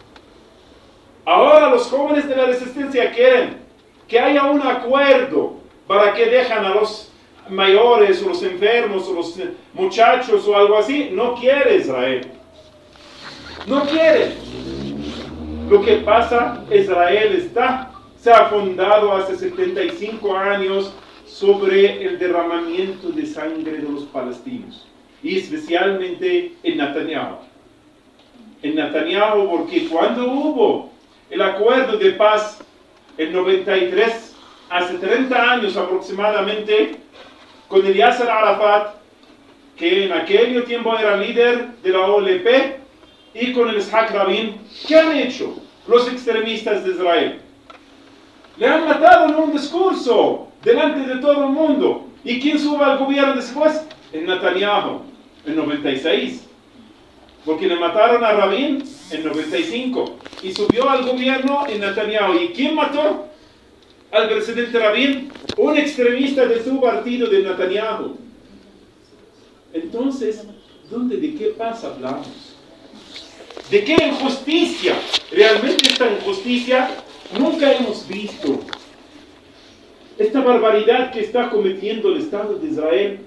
Ahora los jóvenes de la resistencia quieren que haya un acuerdo para que dejan a los mayores o los enfermos o los muchachos o algo así. No quiere Israel. No quiere. Lo que pasa, Israel se ha fundado hace 75 años sobre el derramamiento de sangre de los palestinos. Y especialmente en Netanyahu. En Netanyahu, porque cuando hubo el acuerdo de paz en 93, hace 30 años aproximadamente, con el Yasser Arafat, que en aquel tiempo era líder de la OLP, y con el Yitzhak Rabin, ¿qué han hecho los extremistas de Israel? Le han matado en un discurso delante de todo el mundo. ¿Y quién sube al gobierno después? En Netanyahu, en 96. Porque le mataron a Rabin en 95 y subió al gobierno en Netanyahu. ¿Y quién mató al presidente Rabin? Un extremista de su partido, de Netanyahu. Entonces, ¿de qué paz hablamos? ¿De qué injusticia? Realmente esta injusticia nunca hemos visto. Esta barbaridad que está cometiendo el Estado de Israel.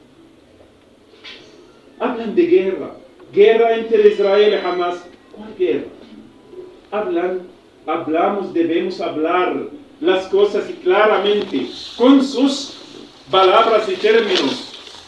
Hablan de guerra. Guerra entre Israel y Hamas. ¿Cuál guerra? Debemos hablar las cosas y claramente, con sus palabras y términos.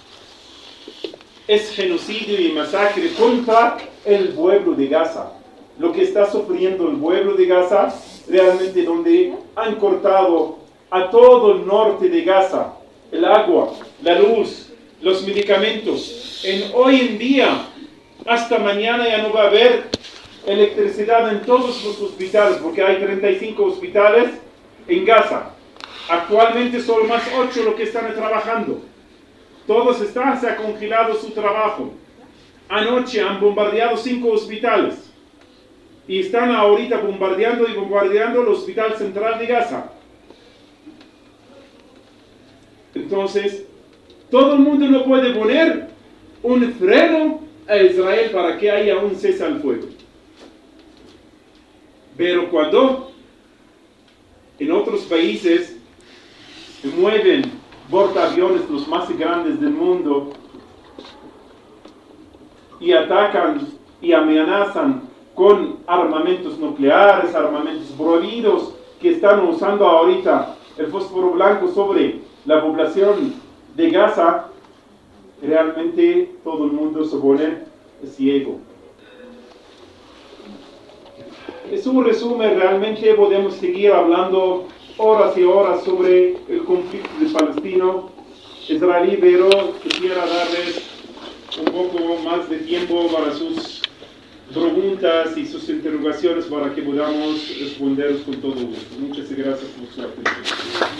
Es genocidio y masacre contra el pueblo de Gaza. Lo que está sufriendo el pueblo de Gaza, realmente donde han cortado a todo el norte de Gaza, el agua, la luz, los medicamentos. Hoy en día, hasta mañana ya no va a haber electricidad en todos los hospitales, porque hay 35 hospitales en Gaza. Actualmente son más 8 los que están trabajando. Todos se ha congelado su trabajo. Anoche han bombardeado 5 hospitales. Y están ahorita bombardeando el hospital central de Gaza. Entonces, todo el mundo no puede poner un freno a Israel para que haya un cese al fuego. Pero cuando en otros países se mueven portaaviones los más grandes del mundo y atacan y amenazan con armamentos nucleares, armamentos prohibidos que están usando ahorita el fósforo blanco sobre la población de Gaza, realmente todo el mundo se pone ciego. Es un resumen, realmente podemos seguir hablando horas y horas sobre el conflicto de palestino-israelí, pero quisiera darles un poco más de tiempo para sus preguntas y sus interrogaciones para que podamos responderlos con todo gusto. Muchas gracias por su atención.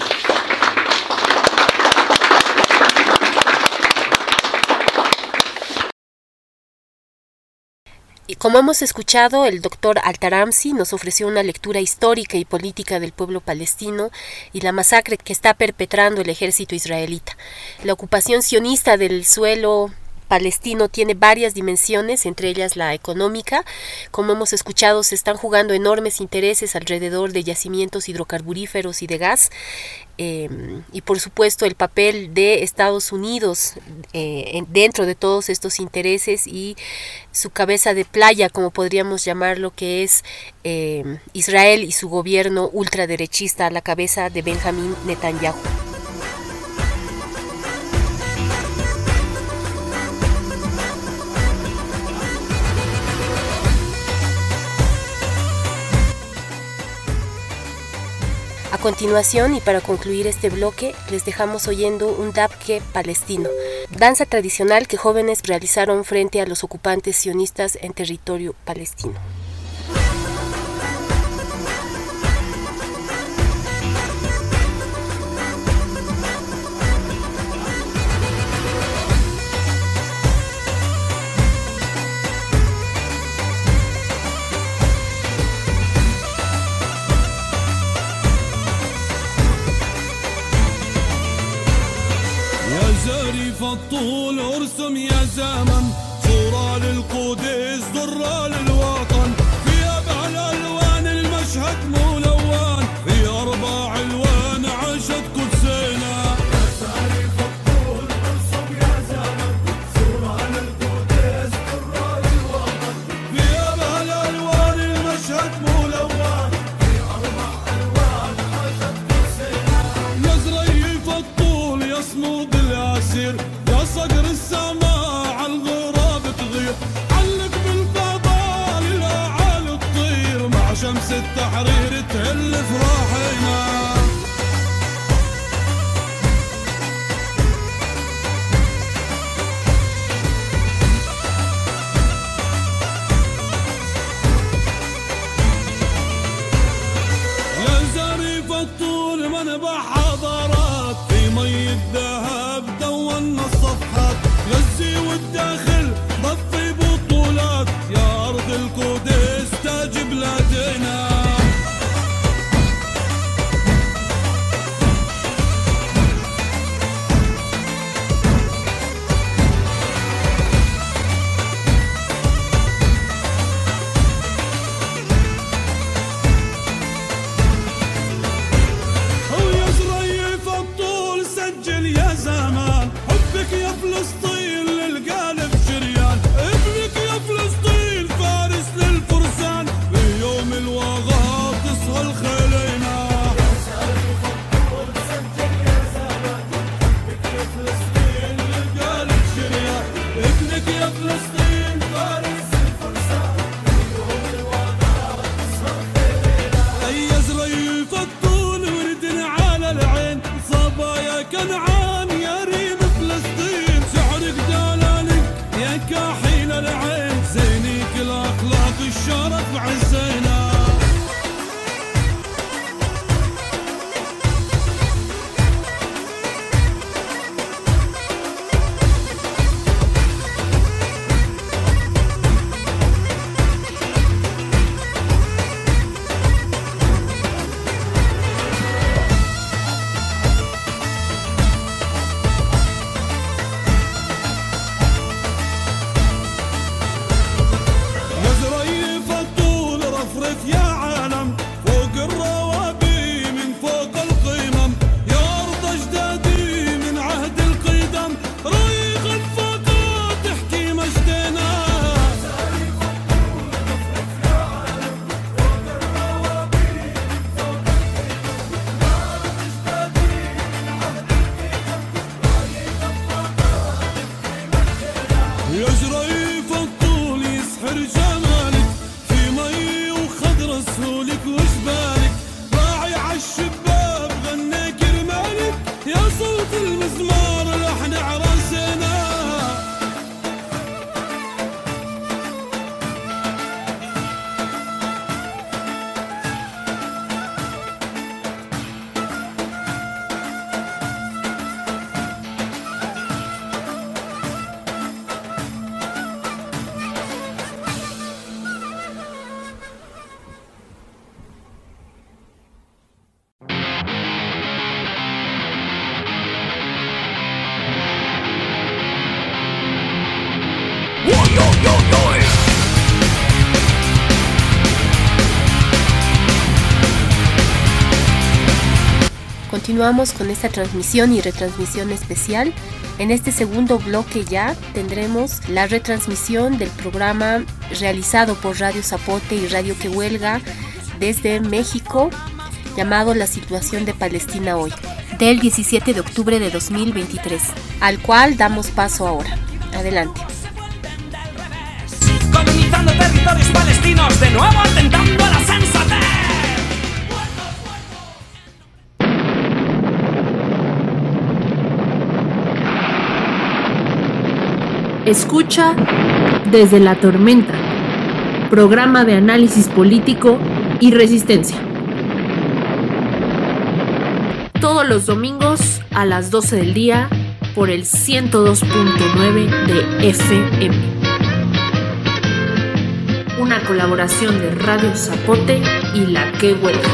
Y como hemos escuchado, el doctor Altaramsi nos ofreció una lectura histórica y política del pueblo palestino y la masacre que está perpetrando el ejército israelita. La ocupación sionista del suelo palestino tiene varias dimensiones, entre ellas la económica. Como hemos escuchado, se están jugando enormes intereses alrededor de yacimientos hidrocarburíferos y de gas, y por supuesto el papel de Estados Unidos dentro de todos estos intereses y su cabeza de playa, como podríamos llamarlo, que es Israel y su gobierno ultraderechista a la cabeza de Benjamín Netanyahu. A continuación, y para concluir este bloque, les dejamos oyendo un dabke palestino, danza tradicional que jóvenes realizaron frente a los ocupantes sionistas en territorio palestino. الطول ارسم يا زمن صورة للقدس ضرة للوطن في أبع الألوان المشهد ملون في 4 ألوان عاشت قدسنا يا سارف الطول ارسم يا زمن صورة للقدس ضرة للوطن في أبع الألوان المشهد ملون في 4 ألوان عاشت قدسنا يا زريف الطول يصمد الأسير صقر السماء عالغراب تغير علق بالفضاء للأعالي تطير مع شمس التحرير تهل افراحنا يا زريف الطول منبع حضارات في مي الذهب دون الصفحات غزي والداخل ضفي بطولات يا أرض القدس تاج بلادنا ويا زريف الطول سجل يا زمان حبك يا فلسطين للقالب شريان ابنك يا فلسطين فارس للفرسان في يوم الوغى تصهى الخلينا يا زريف الطول سجل يا زمان حبك يا فلسطين للقالب شريان ابنك يا فلسطين فارس للفرسان في يوم الوغى تصهى الخلينا يا زريف الطول وردن على العين صبايا كنعان يا ريم فلسطين سحرك دلالك يا كاحيل العين زينيك الاخلاق الشرف عزينا continuamos con esta transmisión y retransmisión especial. En este segundo bloque ya tendremos la retransmisión del programa realizado por Radio Zapote y Radio Que Huelga desde México, llamado La Situación de Palestina Hoy, del 17 de octubre de 2023, al cual damos paso ahora. Adelante. Colonizando territorios palestinos, de nuevo atentando a la sensatez. Escucha Desde la Tormenta, programa de análisis político y resistencia. Todos los domingos a las 12 del día por el 102.9 de FM. Una colaboración de Radio Zapote y La Que Huelga.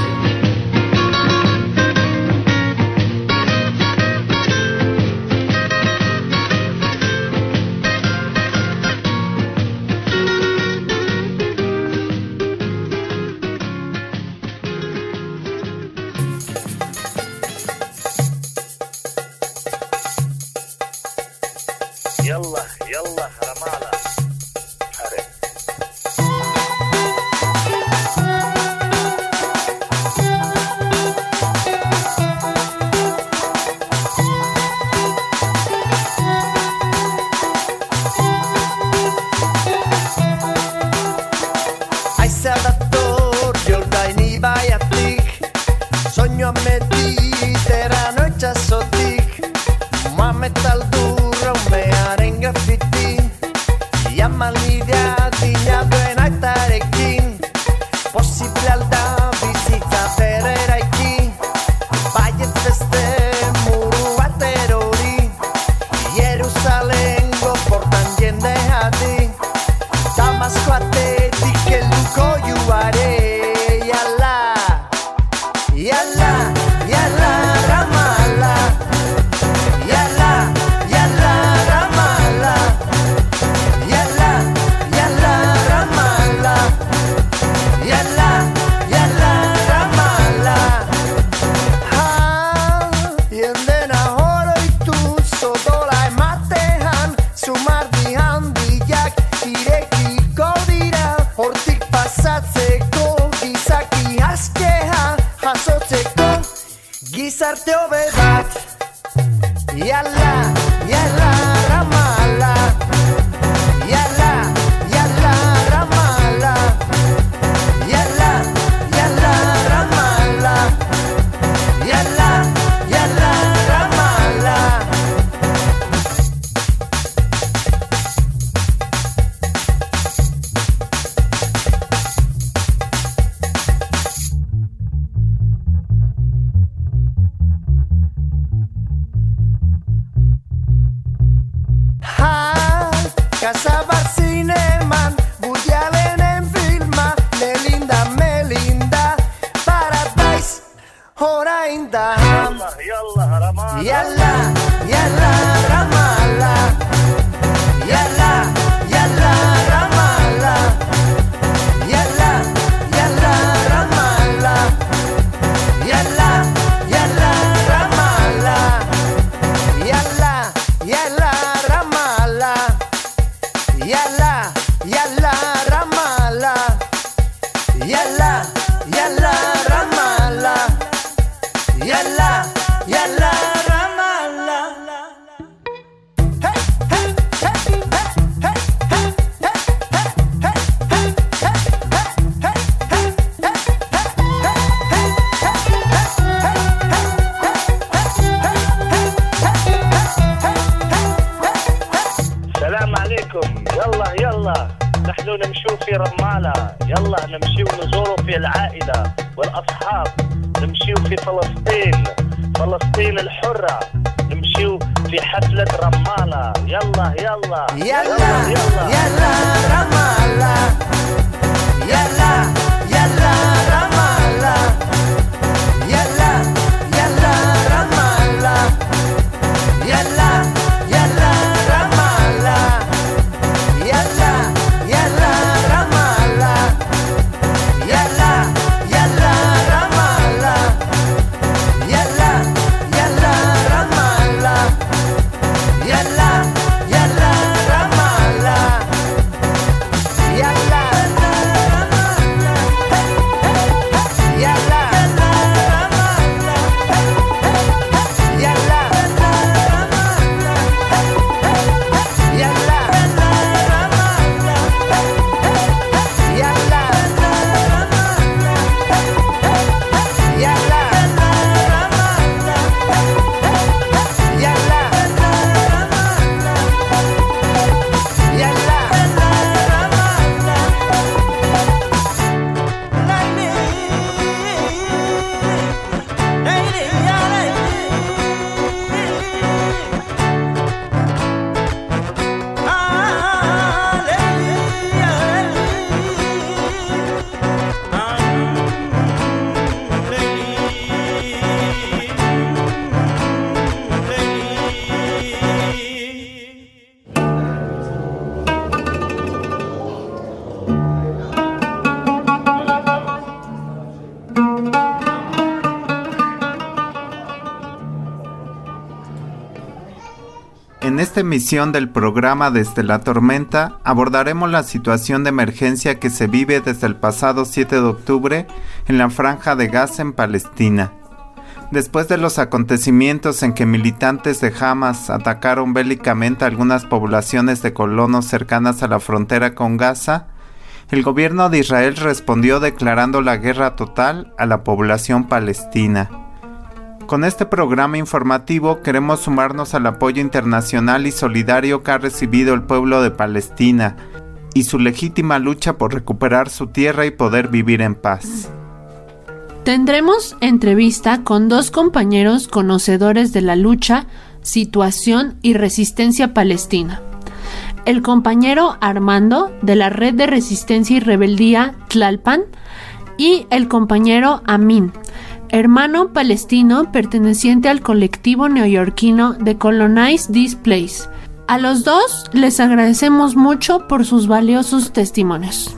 En esta emisión del programa Desde la Tormenta abordaremos la situación de emergencia que se vive desde el pasado 7 de octubre en la Franja de Gaza en Palestina. Después de los acontecimientos en que militantes de Hamas atacaron bélicamente a algunas poblaciones de colonos cercanas a la frontera con Gaza, el gobierno de Israel respondió declarando la guerra total a la población palestina. Con este programa informativo queremos sumarnos al apoyo internacional y solidario que ha recibido el pueblo de Palestina y su legítima lucha por recuperar su tierra y poder vivir en paz. Tendremos entrevista con dos compañeros conocedores de la lucha, situación y resistencia palestina. El compañero Armando, de la Red de Resistencia y Rebeldía Tlalpan, y el compañero Amin, hermano palestino perteneciente al colectivo neoyorquino de Colonize This Place. A los dos les agradecemos mucho por sus valiosos testimonios.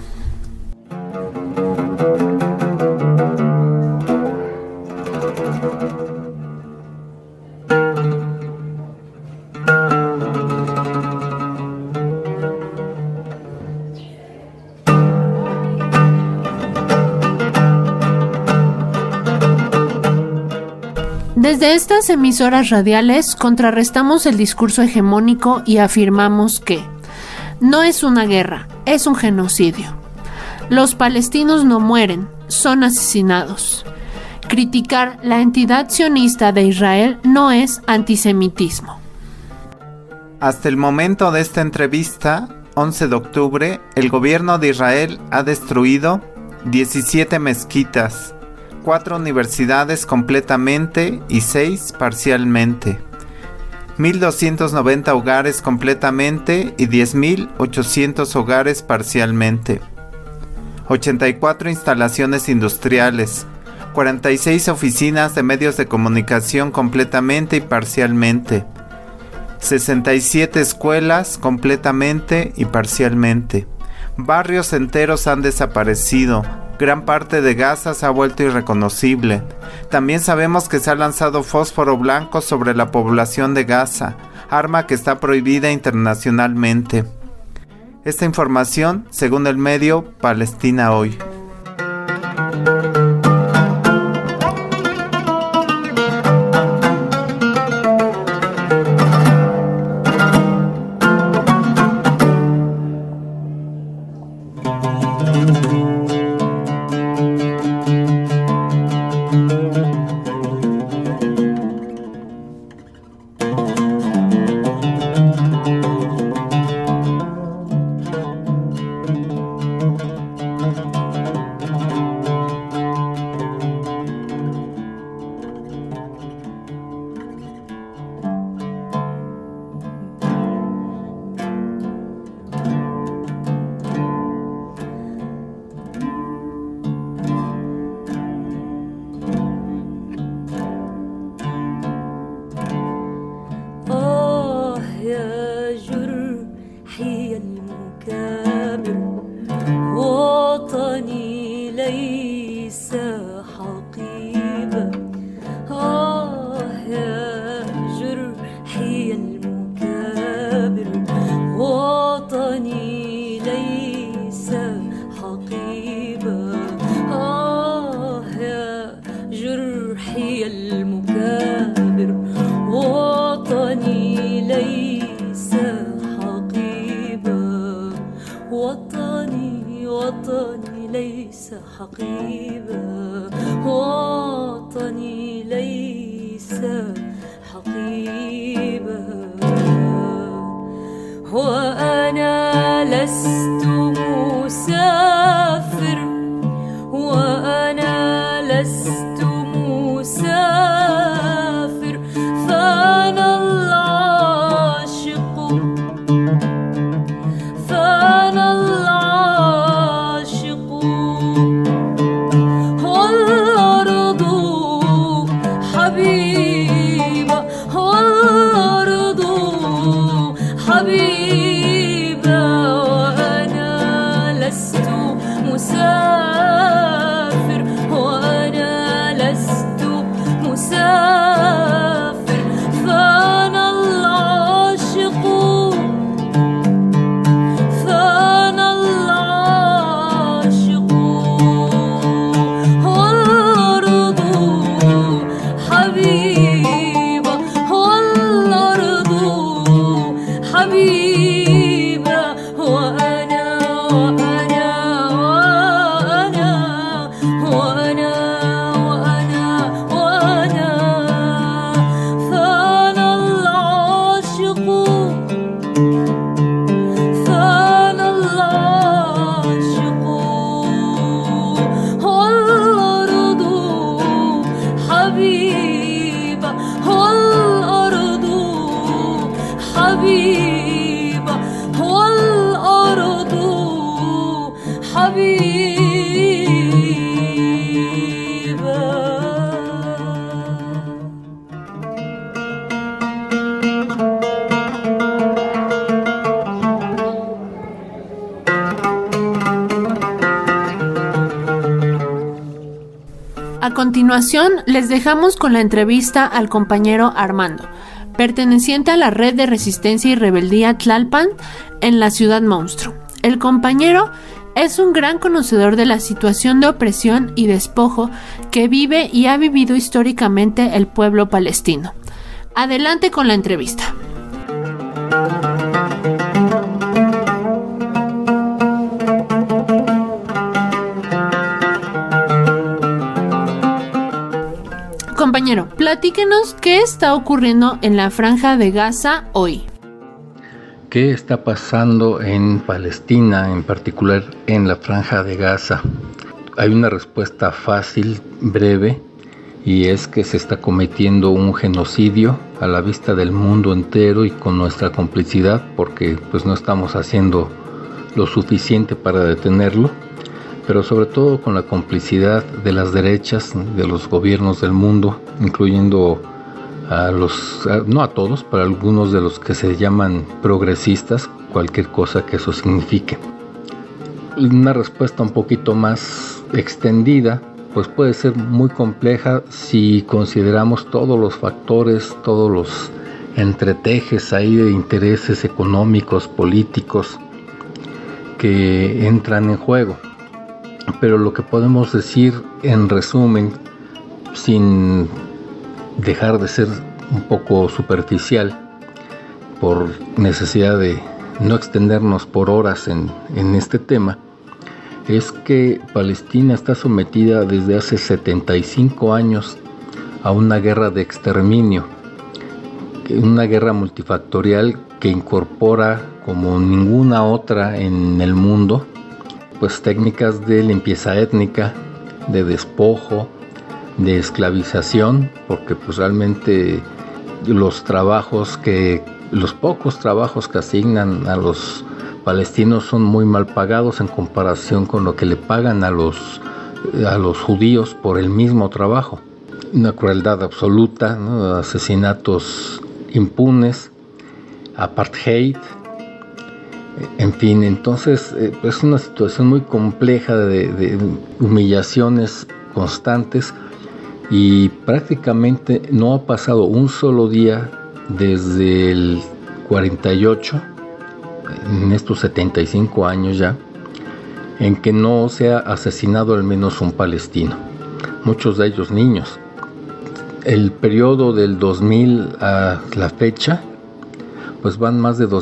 Desde estas emisoras radiales contrarrestamos el discurso hegemónico y afirmamos que no es una guerra, es un genocidio. Los palestinos no mueren, son asesinados. Criticar la entidad sionista de Israel no es antisemitismo. Hasta el momento de esta entrevista, 11 de octubre, el gobierno de Israel ha destruido 17 mezquitas, 4 universidades completamente y 6 parcialmente, 1.290 hogares completamente y 10.800 hogares parcialmente, 84 instalaciones industriales, 46 oficinas de medios de comunicación completamente y parcialmente, 67 escuelas completamente y parcialmente. Barrios enteros han desaparecido. Gran parte de Gaza se ha vuelto irreconocible. También sabemos que se ha lanzado fósforo blanco sobre la población de Gaza, arma que está prohibida internacionalmente. Esta información, según el medio Palestina Hoy. مسافر فأنا العاشق حبيبة والأرض حبيبة. A continuación, les dejamos con la entrevista al compañero Armando, perteneciente a la Red de Resistencia y Rebeldía Tlalpan en la Ciudad Monstruo. El compañero es un gran conocedor de la situación de opresión y despojo que vive y ha vivido históricamente el pueblo palestino. Adelante con la entrevista. Compañero, platíquenos qué está ocurriendo en la Franja de Gaza hoy. ¿Qué está pasando en Palestina, en particular en la Franja de Gaza? Hay una respuesta fácil, breve, y es que se está cometiendo un genocidio a la vista del mundo entero y con nuestra complicidad, porque pues no estamos haciendo lo suficiente para detenerlo, pero sobre todo con la complicidad de las derechas, de los gobiernos del mundo, incluyendo no a todos, pero algunos de los que se llaman progresistas, cualquier cosa que eso signifique. Una respuesta un poquito más extendida, pues puede ser muy compleja si consideramos todos los factores, todos los entretejes ahí de intereses económicos, políticos que entran en juego. Pero lo que podemos decir en resumen, sin dejar de ser un poco superficial, por necesidad de no extendernos por horas en este tema, es que Palestina está sometida desde hace 75 años a una guerra de exterminio, una guerra multifactorial que incorpora como ninguna otra en el mundo, pues técnicas de limpieza étnica, de despojo, de esclavización, porque pues realmente los pocos trabajos que asignan a los palestinos son muy mal pagados en comparación con lo que le pagan a los judíos por el mismo trabajo. Una crueldad absoluta, ¿no? Asesinatos impunes, apartheid. En fin, entonces es una situación muy compleja de humillaciones constantes y prácticamente no ha pasado un solo día desde el 48, en estos 75 años ya, en que no se ha asesinado al menos un palestino, muchos de ellos niños. El periodo del 2000 a la fecha, pues van más de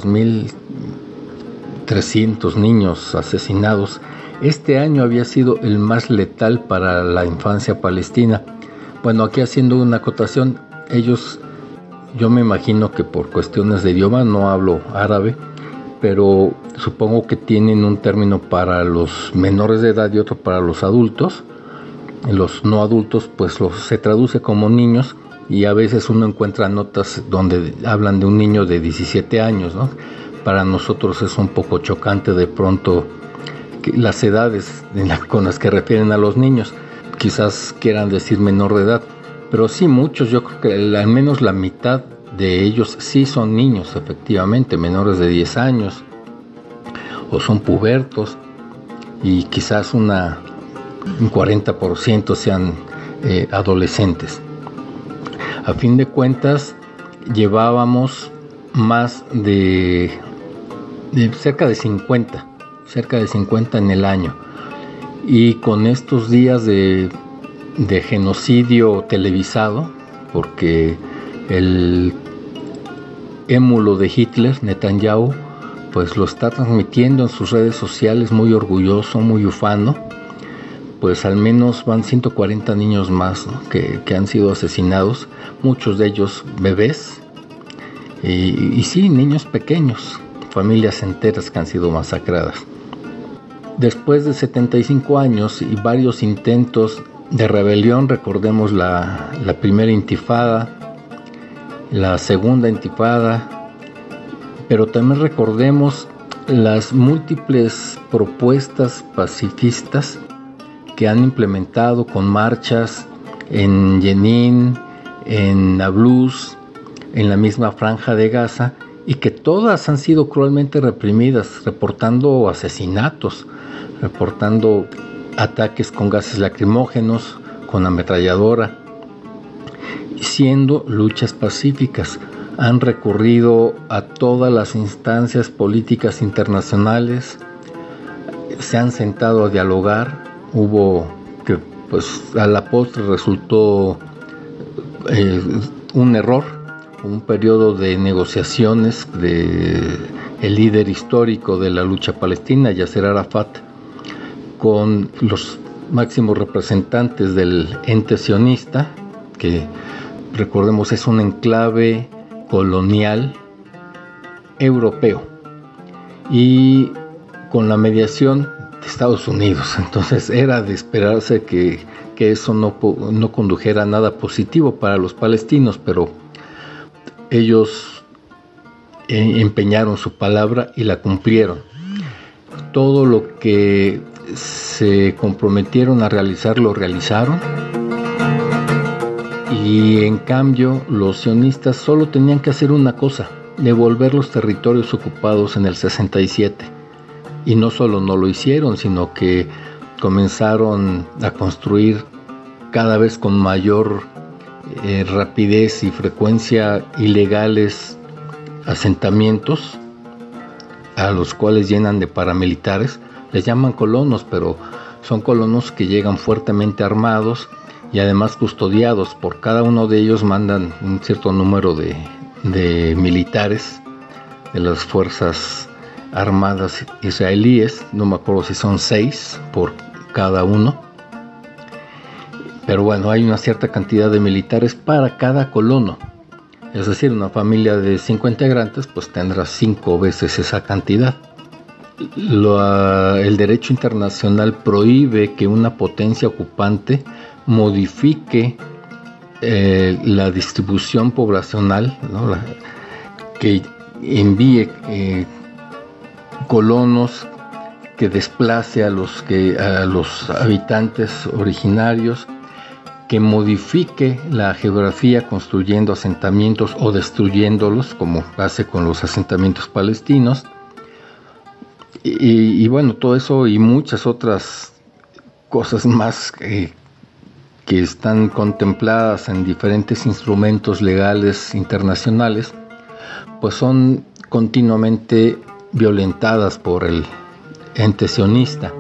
2.300 niños asesinados. Este año había sido el más letal para la infancia palestina. Bueno, aquí haciendo una acotación, yo me imagino que por cuestiones de idioma, no hablo árabe, pero supongo que tienen un término para los menores de edad y otro para los adultos. Los no adultos pues se traduce como niños, y a veces uno encuentra notas donde hablan de un niño de 17 años, ¿no? Para nosotros es un poco chocante de pronto las edades con las que refieren a los niños. Quizás quieran decir menor de edad, pero sí muchos, yo creo que al menos la mitad de ellos sí son niños, efectivamente, menores de 10 años, o son pubertos, y quizás un 40% sean adolescentes. A fin de cuentas, llevábamos más de cerca de 50 en el año, y con estos días de genocidio televisado, porque el émulo de Hitler, Netanyahu, pues lo está transmitiendo en sus redes sociales muy orgulloso, muy ufano, pues al menos van 140 niños más, ¿no? que han sido asesinados, muchos de ellos bebés, y sí, niños pequeños, familias enteras que han sido masacradas. Después de 75 años y varios intentos de rebelión, recordemos la primera intifada, la segunda intifada, pero también recordemos las múltiples propuestas pacifistas que han implementado con marchas en Jenin, en Nablus, en la misma Franja de Gaza, y que todas han sido cruelmente reprimidas, reportando asesinatos, reportando ataques con gases lacrimógenos, con ametralladora, siendo luchas pacíficas. Han recurrido a todas las instancias políticas internacionales, se han sentado a dialogar. Hubo que, pues, a la postre resultó un error, un periodo de negociaciones de el líder histórico de la lucha palestina, Yasser Arafat, con los máximos representantes del ente sionista, que recordemos es un enclave colonial europeo, y con la mediación de Estados Unidos. Entonces era de esperarse que eso no condujera a nada positivo para los palestinos, pero ellos empeñaron su palabra y la cumplieron. Todo lo que se comprometieron a realizar lo realizaron, y en cambio los sionistas solo tenían que hacer una cosa: devolver los territorios ocupados en el 67. Y no solo no lo hicieron, sino que comenzaron a construir cada vez con mayor rapidez y frecuencia ilegales asentamientos, a los cuales llenan de paramilitares. Les llaman colonos, pero son colonos que llegan fuertemente armados y además custodiados. Por cada uno de ellos mandan un cierto número de militares de las fuerzas armadas israelíes. No me acuerdo si son 6 por cada uno, pero bueno, hay una cierta cantidad de militares para cada colono. Es decir, una familia de 5 integrantes pues tendrá 5 veces esa cantidad. El derecho internacional prohíbe que una potencia ocupante modifique la distribución poblacional, ¿no? Que envíe colonos, que desplace a los habitantes originarios, que modifique la geografía construyendo asentamientos o destruyéndolos, como hace con los asentamientos palestinos. Y bueno, todo eso y muchas otras cosas más que están contempladas en diferentes instrumentos legales internacionales, pues son continuamente violentadas por el ente sionista.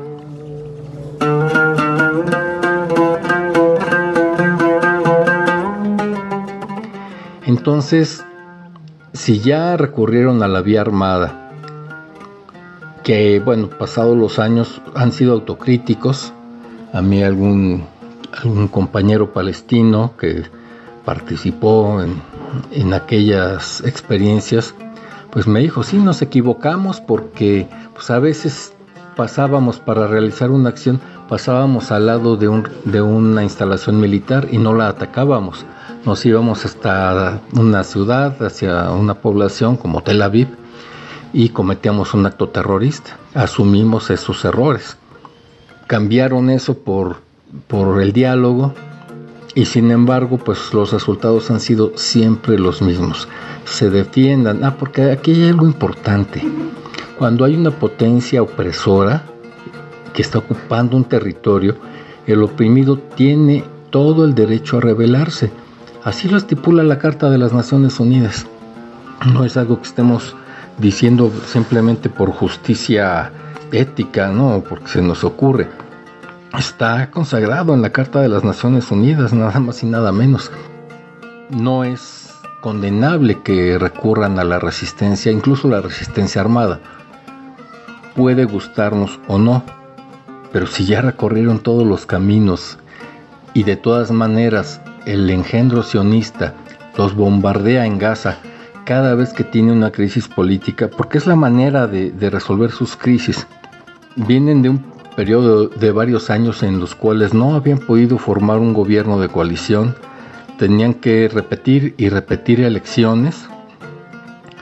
Entonces, si ya recurrieron a la vía armada, que bueno, pasados los años han sido autocríticos, a mí algún compañero palestino que participó en aquellas experiencias, pues me dijo, sí, nos equivocamos porque pues a veces pasábamos para realizar una acción, pasábamos al lado de una instalación militar y no la atacábamos. Nos íbamos hasta una ciudad, hacia una población como Tel Aviv, y cometíamos un acto terrorista. Asumimos esos errores. Cambiaron eso por el diálogo, y sin embargo, pues los resultados han sido siempre los mismos. Se defiendan. Porque aquí hay algo importante. Cuando hay una potencia opresora que está ocupando un territorio, el oprimido tiene todo el derecho a rebelarse. Así lo estipula la Carta de las Naciones Unidas. No es algo que estemos diciendo simplemente por justicia ética, no, porque se nos ocurre. Está consagrado en la Carta de las Naciones Unidas, nada más y nada menos. No es condenable que recurran a la resistencia, incluso la resistencia armada. Puede gustarnos o no, pero si ya recorrieron todos los caminos y de todas maneras el engendro sionista los bombardea en Gaza cada vez que tiene una crisis política, porque es la manera de resolver sus crisis. Vienen de un periodo de varios años en los cuales no habían podido formar un gobierno de coalición, tenían que repetir y repetir elecciones,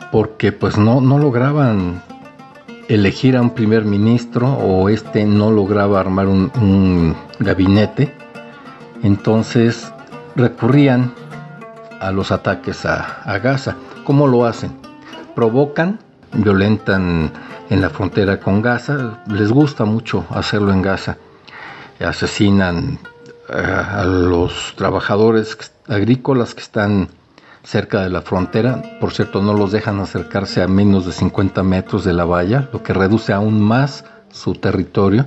porque pues no lograban elegir a un primer ministro, o no lograba armar un gabinete. Entonces recurrían a los ataques a Gaza. ¿Cómo lo hacen? Provocan, violentan en la frontera con Gaza. Les gusta mucho hacerlo en Gaza. Asesinan a los trabajadores agrícolas que están cerca de la frontera. Por cierto, no los dejan acercarse a menos de 50 metros de la valla, lo que reduce aún más su territorio.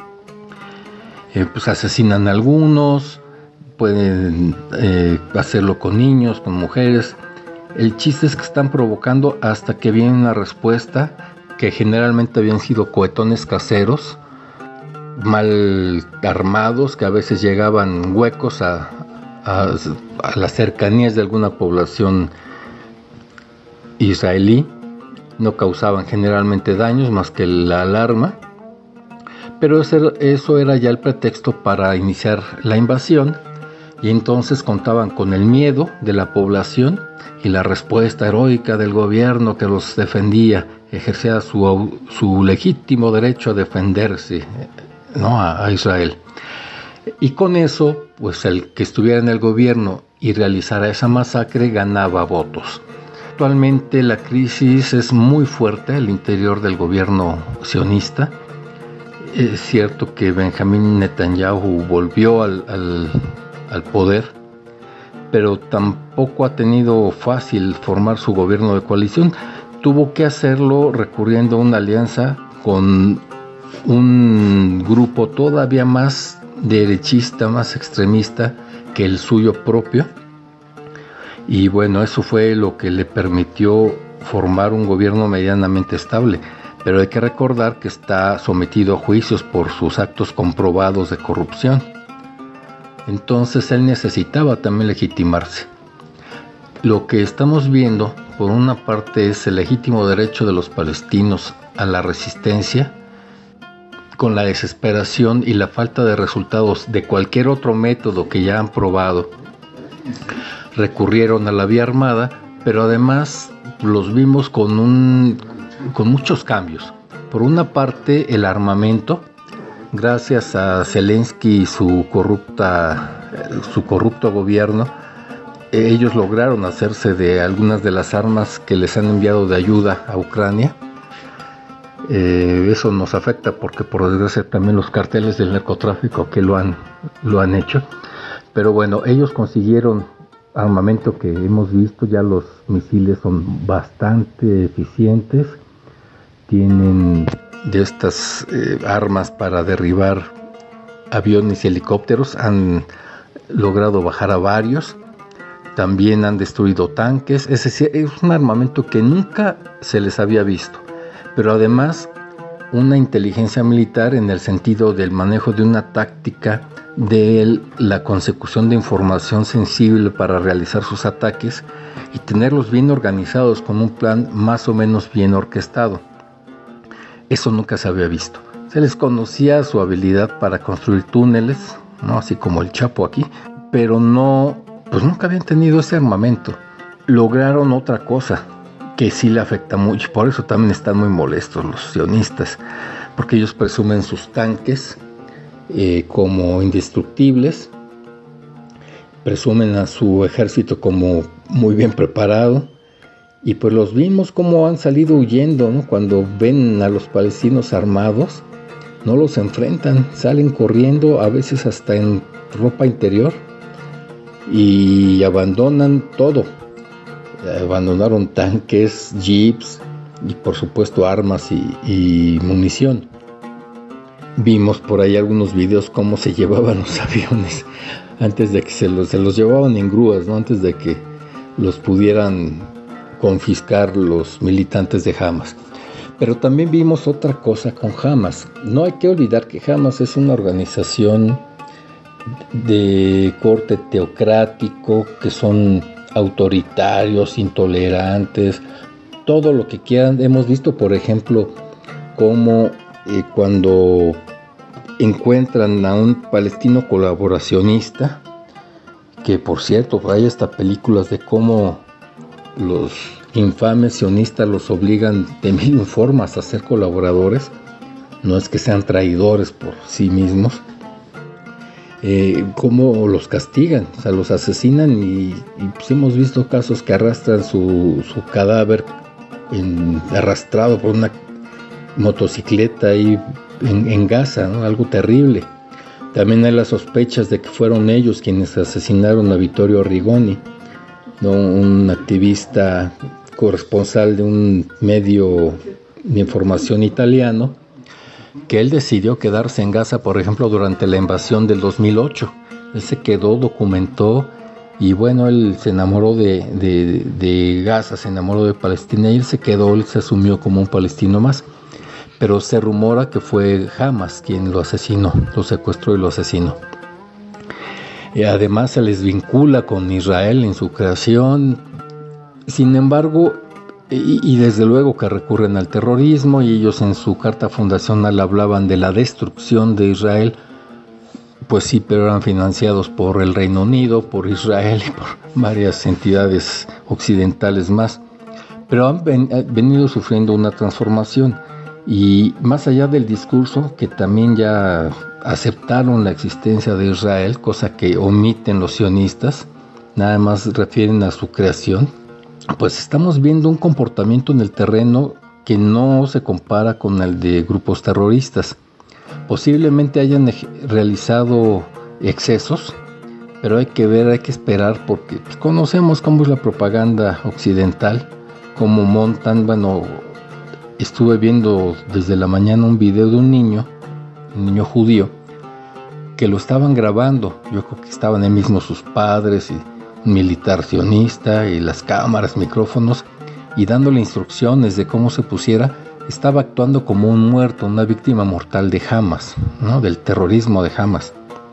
Pues asesinan a algunos, pueden hacerlo con niños, con mujeres. El chiste es que están provocando hasta que viene una respuesta, que generalmente habían sido cohetones caseros, mal armados, que a veces llegaban huecos a las cercanías de alguna población israelí. No causaban generalmente daños más que la alarma, pero eso era ya el pretexto para iniciar la invasión, y entonces contaban con el miedo de la población y la respuesta heroica del gobierno que los defendía, ejercía su legítimo derecho a defenderse, ¿no?, a Israel. Y con eso, pues el que estuviera en el gobierno y realizara esa masacre ganaba votos. Actualmente la crisis es muy fuerte al interior del gobierno sionista. Es cierto que Benjamín Netanyahu volvió al poder, pero tampoco ha tenido fácil formar su gobierno de coalición. Tuvo que hacerlo recurriendo a una alianza con un grupo todavía más derechista, más extremista que el suyo propio, y bueno, eso fue lo que le permitió formar un gobierno medianamente estable, pero hay que recordar que está sometido a juicios por sus actos comprobados de corrupción. Entonces él necesitaba también legitimarse. Lo que estamos viendo, por una parte, es el legítimo derecho de los palestinos a la resistencia, con la desesperación y la falta de resultados de cualquier otro método que ya han probado. Recurrieron a la vía armada, pero además los vimos con muchos cambios. Por una parte, el armamento, gracias a Zelensky y su corrupto gobierno, ellos lograron hacerse de algunas de las armas que les han enviado de ayuda a Ucrania. Eso nos afecta porque por desgracia también los carteles del narcotráfico que lo han hecho, pero bueno, ellos consiguieron armamento que hemos visto. Ya los misiles son bastante eficientes, tienen de estas armas para derribar aviones y helicópteros, han logrado bajar a varios, también han destruido tanques. Es decir, es un armamento que nunca se les había visto. Pero además una inteligencia militar en el sentido del manejo de una táctica, de la consecución de información sensible para realizar sus ataques y tenerlos bien organizados con un plan más o menos bien orquestado. Eso nunca se había visto. Se les conocía su habilidad para construir túneles, ¿no?, así como el Chapo aquí, pero nunca habían tenido ese armamento. Lograron otra cosa que sí le afecta mucho, por eso también están muy molestos los sionistas, porque ellos presumen sus tanques como indestructibles, presumen a su ejército como muy bien preparado, y pues los vimos como han salido huyendo, ¿no? Cuando ven a los palestinos armados, no los enfrentan, salen corriendo, a veces hasta en ropa interior, y abandonan todo. Abandonaron tanques, jeeps y por supuesto armas y munición. Vimos por ahí algunos videos cómo se llevaban los aviones antes de que se los llevaban en grúas, ¿no?, antes de que los pudieran confiscar los militantes de Hamas. Pero también vimos otra cosa con Hamas. No hay que olvidar que Hamas es una organización de corte teocrático, que son autoritarios, intolerantes, todo lo que quieran. Hemos visto, por ejemplo, cómo cuando encuentran a un palestino colaboracionista, que por cierto hay hasta películas de cómo los infames sionistas los obligan de mil formas a ser colaboradores, no es que sean traidores por sí mismos, cómo los castigan, o sea, los asesinan y pues hemos visto casos que arrastran su cadáver arrastrado por una motocicleta ahí en Gaza, ¿no? Algo terrible. También hay las sospechas de que fueron ellos quienes asesinaron a Vittorio Arrigoni, ¿no? Un activista corresponsal de un medio de información italiano, que él decidió quedarse en Gaza, por ejemplo, durante la invasión del 2008. Él se quedó, documentó, y bueno, él se enamoró de Gaza, se enamoró de Palestina, y él se quedó, él se asumió como un palestino más. Pero se rumora que fue Hamas quien lo asesinó, lo secuestró y lo asesinó. Y además se les vincula con Israel en su creación. Sin embargo, y desde luego que recurren al terrorismo, y ellos en su carta fundacional hablaban de la destrucción de Israel. Pues sí, pero eran financiados por el Reino Unido, por Israel y por varias entidades occidentales más. Pero han venido sufriendo una transformación. Y más allá del discurso, que también ya aceptaron la existencia de Israel, cosa que omiten los sionistas, nada más refieren a su creación, pues estamos viendo un comportamiento en el terreno que no se compara con el de grupos terroristas. Posiblemente hayan realizado excesos, pero hay que ver, hay que esperar, porque pues, conocemos cómo es la propaganda occidental, cómo montan, bueno... Estuve viendo desde la mañana un video de un niño judío, que lo estaban grabando. Yo creo que estaban ahí mismo sus padres y un militar sionista y las cámaras, micrófonos, y dándole instrucciones de cómo se pusiera. Estaba actuando como un muerto, una víctima mortal de Hamas, ¿no? Del terrorismo de Hamas.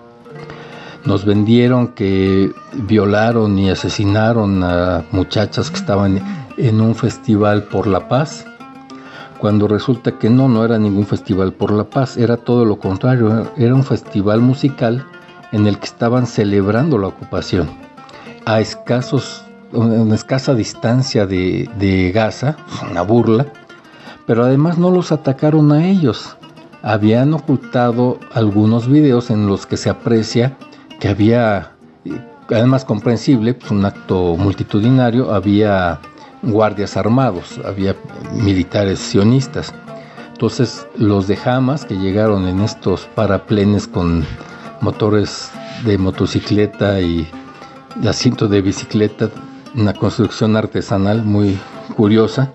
Nos vendieron que violaron y asesinaron a muchachas que estaban en un festival por la paz, cuando resulta que no era ningún festival por la paz, era todo lo contrario, era un festival musical en el que estaban celebrando la ocupación. A una escasa distancia de Gaza, una burla, pero además no los atacaron a ellos. Habían ocultado algunos videos en los que se aprecia que había, además comprensible, pues un acto multitudinario, había guardias armados, había militares sionistas. Entonces los de Hamas, que llegaron en estos paraplenes con motores de motocicleta y asiento de bicicleta, una construcción artesanal muy curiosa,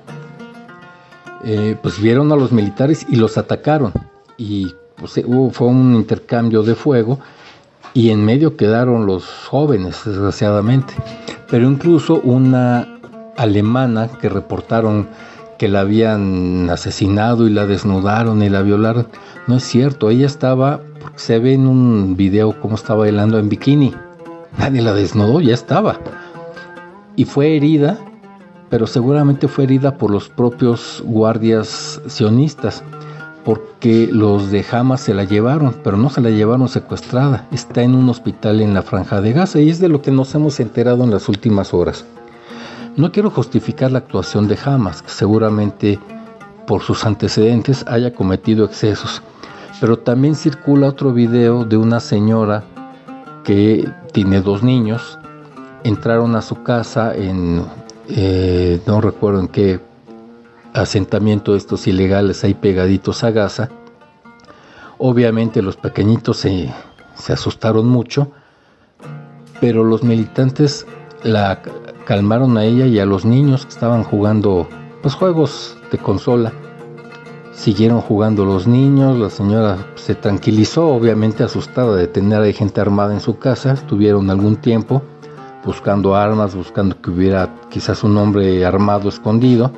pues vieron a los militares y los atacaron, y pues, fue un intercambio de fuego, y en medio quedaron los jóvenes, desgraciadamente. Pero incluso una alemana que reportaron que la habían asesinado y la desnudaron y la violaron, no es cierto. Ella estaba, porque se ve en un video cómo estaba bailando en bikini, nadie la desnudó, ya estaba, y fue herida, pero seguramente fue herida por los propios guardias sionistas, porque los de Hamas se la llevaron, pero no se la llevaron secuestrada, está en un hospital en la Franja de Gaza, y es de lo que nos hemos enterado en las últimas horas. No quiero justificar la actuación de Hamas, que seguramente por sus antecedentes haya cometido excesos, pero también circula otro video de una señora que tiene 2 niños, entraron a su casa en, no recuerdo en qué asentamiento de estos ilegales ahí pegaditos a Gaza. Obviamente los pequeñitos se asustaron mucho, pero los militantes la calmaron a ella y a los niños que estaban jugando pues juegos de consola. Siguieron jugando los niños, la señora se tranquilizó, obviamente asustada de tener a gente armada en su casa. Estuvieron algún tiempo buscando armas, buscando que hubiera quizás un hombre armado escondido.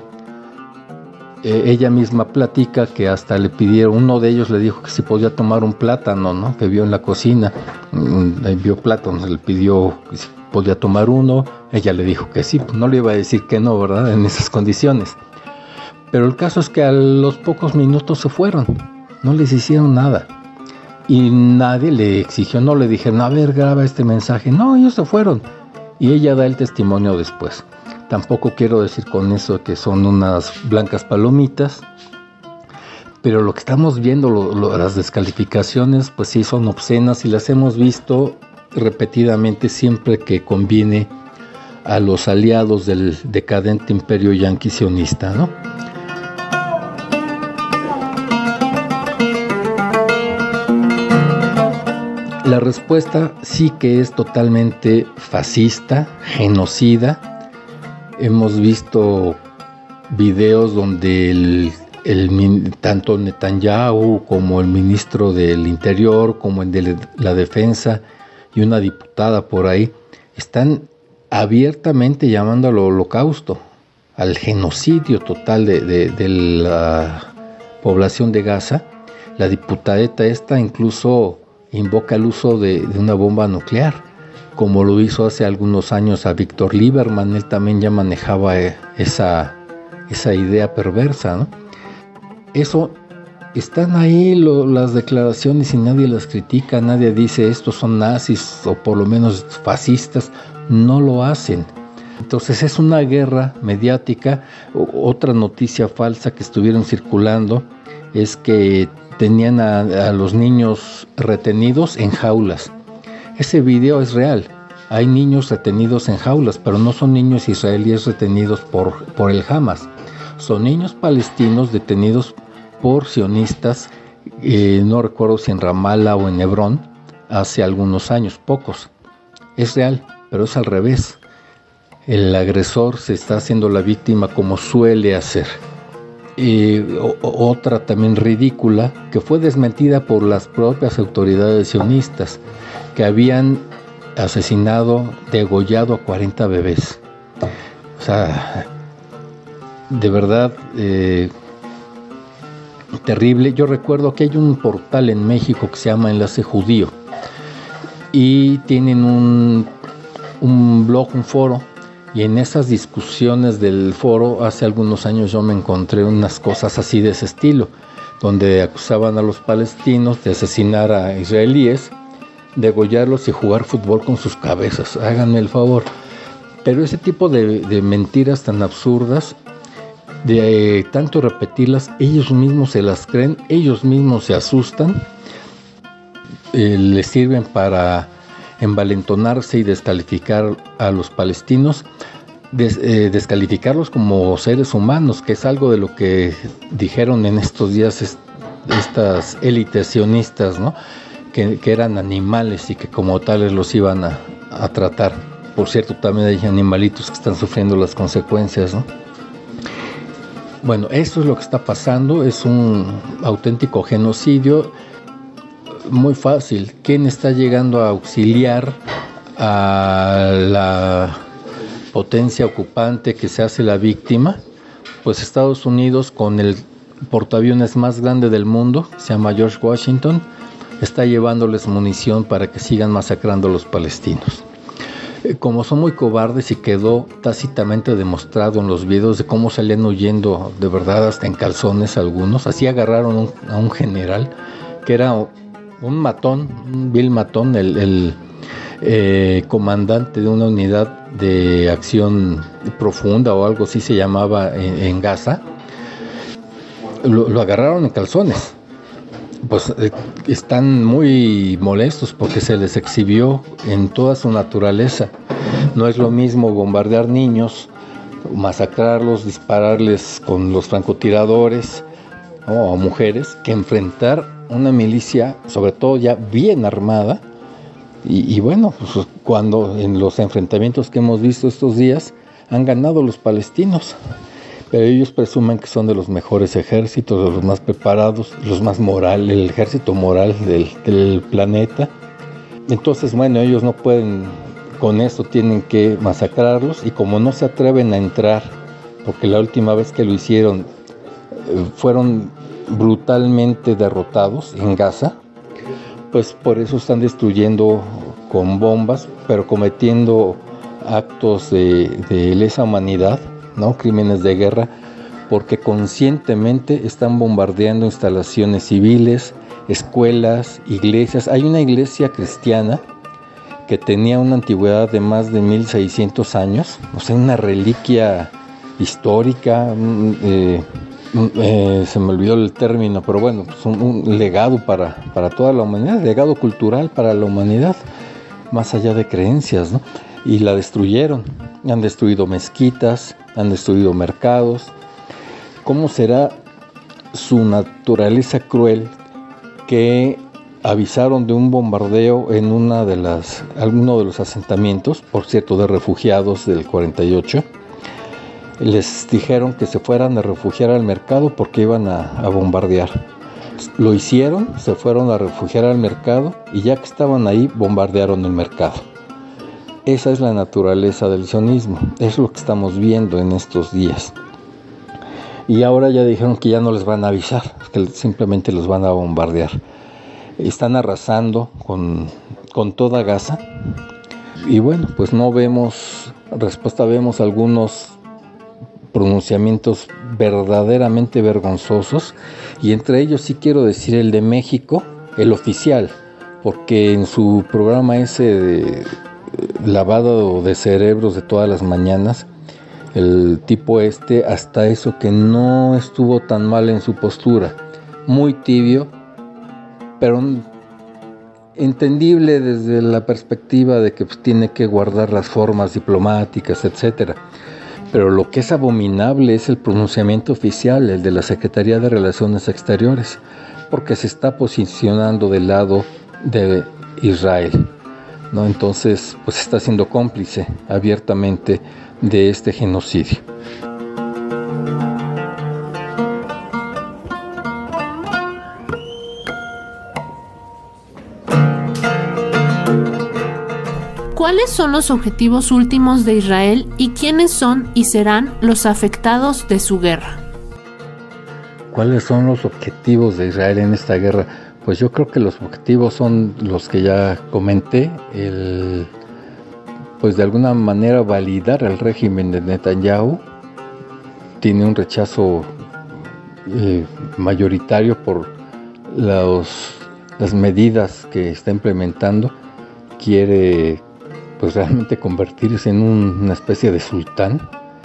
Ella misma platica que hasta le pidieron, uno de ellos le dijo que si podía tomar un plátano, ¿no? Que vio en la cocina, vio plátanos, le pidió que si podía tomar uno, ella le dijo que sí, no le iba a decir que no, ¿verdad? En esas condiciones. Pero el caso es que a los pocos minutos se fueron, no les hicieron nada. Y nadie le exigió, no le dijeron, a ver, graba este mensaje. No, ellos se fueron. Y ella da el testimonio después. Tampoco quiero decir con eso que son unas blancas palomitas, pero lo que estamos viendo, las descalificaciones, pues sí son obscenas y las hemos visto repetidamente siempre que conviene a los aliados del decadente imperio yanqui sionista, ¿no? La respuesta sí que es totalmente fascista, genocida. Hemos visto videos donde tanto Netanyahu como el ministro del Interior, como el de la Defensa y una diputada por ahí, están abiertamente llamando al holocausto, al genocidio total de la población de Gaza. La diputadeta esta incluso invoca el uso de una bomba nuclear, como lo hizo hace algunos años a Víctor Lieberman. Él también ya manejaba esa idea perversa, ¿no? Eso, están ahí las declaraciones y nadie las critica, nadie dice estos son nazis o por lo menos fascistas, no lo hacen. Entonces es una guerra mediática. Otra noticia falsa que estuvieron circulando es que tenían a los niños retenidos en jaulas. Ese video es real. Hay niños retenidos en jaulas, pero no son niños israelíes retenidos por el Hamas. Son niños palestinos detenidos por sionistas, no recuerdo si en Ramallah o en Hebrón, hace algunos años, pocos. Es real, pero es al revés. El agresor se está haciendo la víctima como suele hacer. Otra también ridícula, que fue desmentida por las propias autoridades sionistas, que habían asesinado, degollado a 40 bebés. O sea, de verdad, terrible. Yo recuerdo que hay un portal en México que se llama Enlace Judío y tienen un blog, un foro, y en esas discusiones del foro hace algunos años yo me encontré unas cosas así de ese estilo, donde acusaban a los palestinos de asesinar a israelíes, degollarlos y jugar fútbol con sus cabezas. Háganme el favor. Pero ese tipo de mentiras tan absurdas, de tanto repetirlas, ellos mismos se las creen, ellos mismos se asustan, les sirven para envalentonarse y descalificar a los palestinos, descalificarlos como seres humanos, que es algo de lo que dijeron en estos días estas élites sionistas, ¿no? Que eran animales y que como tales los iban a tratar. Por cierto, también hay animalitos que están sufriendo las consecuencias, ¿no? Bueno, eso es lo que está pasando, es un auténtico genocidio. Muy fácil. ¿Quién está llegando a auxiliar a la potencia ocupante que se hace la víctima? Pues Estados Unidos, con el portaaviones más grande del mundo, se llama George Washington, está llevándoles munición para que sigan masacrando a los palestinos. Como son muy cobardes, y quedó tácitamente demostrado en los videos de cómo salían huyendo, de verdad hasta en calzones algunos. Así agarraron a un general que era un matón, un vil matón, el comandante de una unidad de acción profunda o algo así se llamaba en Gaza. Lo agarraron en calzones. Pues están muy molestos porque se les exhibió en toda su naturaleza. No es lo mismo bombardear niños, masacrarlos, dispararles con los francotiradores, ¿no?, a mujeres, que enfrentar una milicia, sobre todo ya bien armada. Y bueno, pues cuando en los enfrentamientos que hemos visto estos días han ganado los palestinos, pero ellos presumen que son de los mejores ejércitos, de los más preparados, los más moral, el ejército moral del planeta. Entonces, bueno, ellos no pueden, con esto tienen que masacrarlos, y como no se atreven a entrar, porque la última vez que lo hicieron fueron brutalmente derrotados en Gaza, pues por eso están destruyendo con bombas, pero cometiendo actos de lesa humanidad, ¿no?, crímenes de guerra, porque conscientemente están bombardeando instalaciones civiles, escuelas, iglesias. Hay una iglesia cristiana que tenía una antigüedad de más de 1600 años, o sea, una reliquia histórica, se me olvidó el término, pero bueno, pues un legado para toda la humanidad, legado cultural para la humanidad, más allá de creencias, ¿no? Y la destruyeron, han destruido mezquitas, han destruido mercados. ¿Cómo será su naturaleza cruel que avisaron de un bombardeo en alguno de los asentamientos, por cierto, de refugiados del 48? Les dijeron que se fueran a refugiar al mercado porque iban a bombardear. Lo hicieron, se fueron a refugiar al mercado y ya que estaban ahí, bombardearon el mercado. Esa es la naturaleza del sionismo, es lo que estamos viendo en estos días. Y ahora ya dijeron que ya no les van a avisar, que simplemente los van a bombardear. Están arrasando con toda Gaza. Y bueno, pues no vemos respuesta, vemos algunos pronunciamientos verdaderamente vergonzosos, y entre ellos sí quiero decir el de México, el oficial, porque en su programa ese de lavado de cerebros de todas las mañanas, el tipo hasta eso que no estuvo tan mal en su postura, muy tibio, pero entendible desde la perspectiva de que pues, tiene que guardar las formas diplomáticas, etcétera. Pero lo que es abominable es el pronunciamiento oficial, el de la Secretaría de Relaciones Exteriores, porque se está posicionando del lado de Israel, ¿no? Entonces, pues está siendo cómplice abiertamente de este genocidio. ¿Cuáles son los objetivos últimos de Israel y quiénes son y serán los afectados de su guerra? ¿Cuáles son los objetivos de Israel en esta guerra? Pues yo creo que los objetivos son los que ya comenté, pues de alguna manera validar al régimen de Netanyahu. Tiene un rechazo mayoritario por las medidas que está implementando. Quiere pues realmente convertirse en una especie de sultán,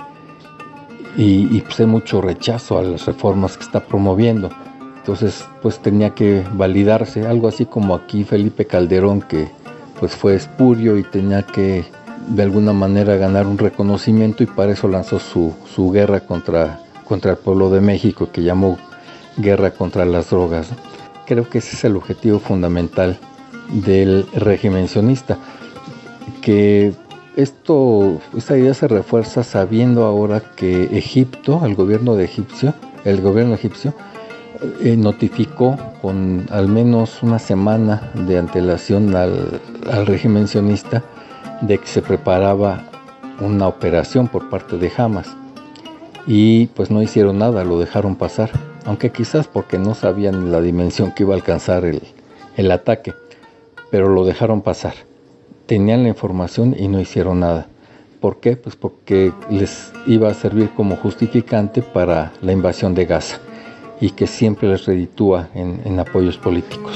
y pues hay mucho rechazo a las reformas que está promoviendo. Entonces pues tenía que validarse, algo así como aquí Felipe Calderón, que pues fue espurio y tenía que de alguna manera ganar un reconocimiento, y para eso lanzó su guerra contra el pueblo de México, que llamó guerra contra las drogas. Creo que ese es el objetivo fundamental del régimen sionista, que esta idea se refuerza sabiendo ahora que Egipto, el gobierno egipcio notificó con al menos una semana de antelación al régimen sionista de que se preparaba una operación por parte de Hamas, y pues no hicieron nada, lo dejaron pasar, aunque quizás porque no sabían la dimensión que iba a alcanzar el ataque, pero lo dejaron pasar. Tenían la información y no hicieron nada. ¿Por qué? Pues porque les iba a servir como justificante para la invasión de Gaza, y que siempre les reditúa en apoyos políticos.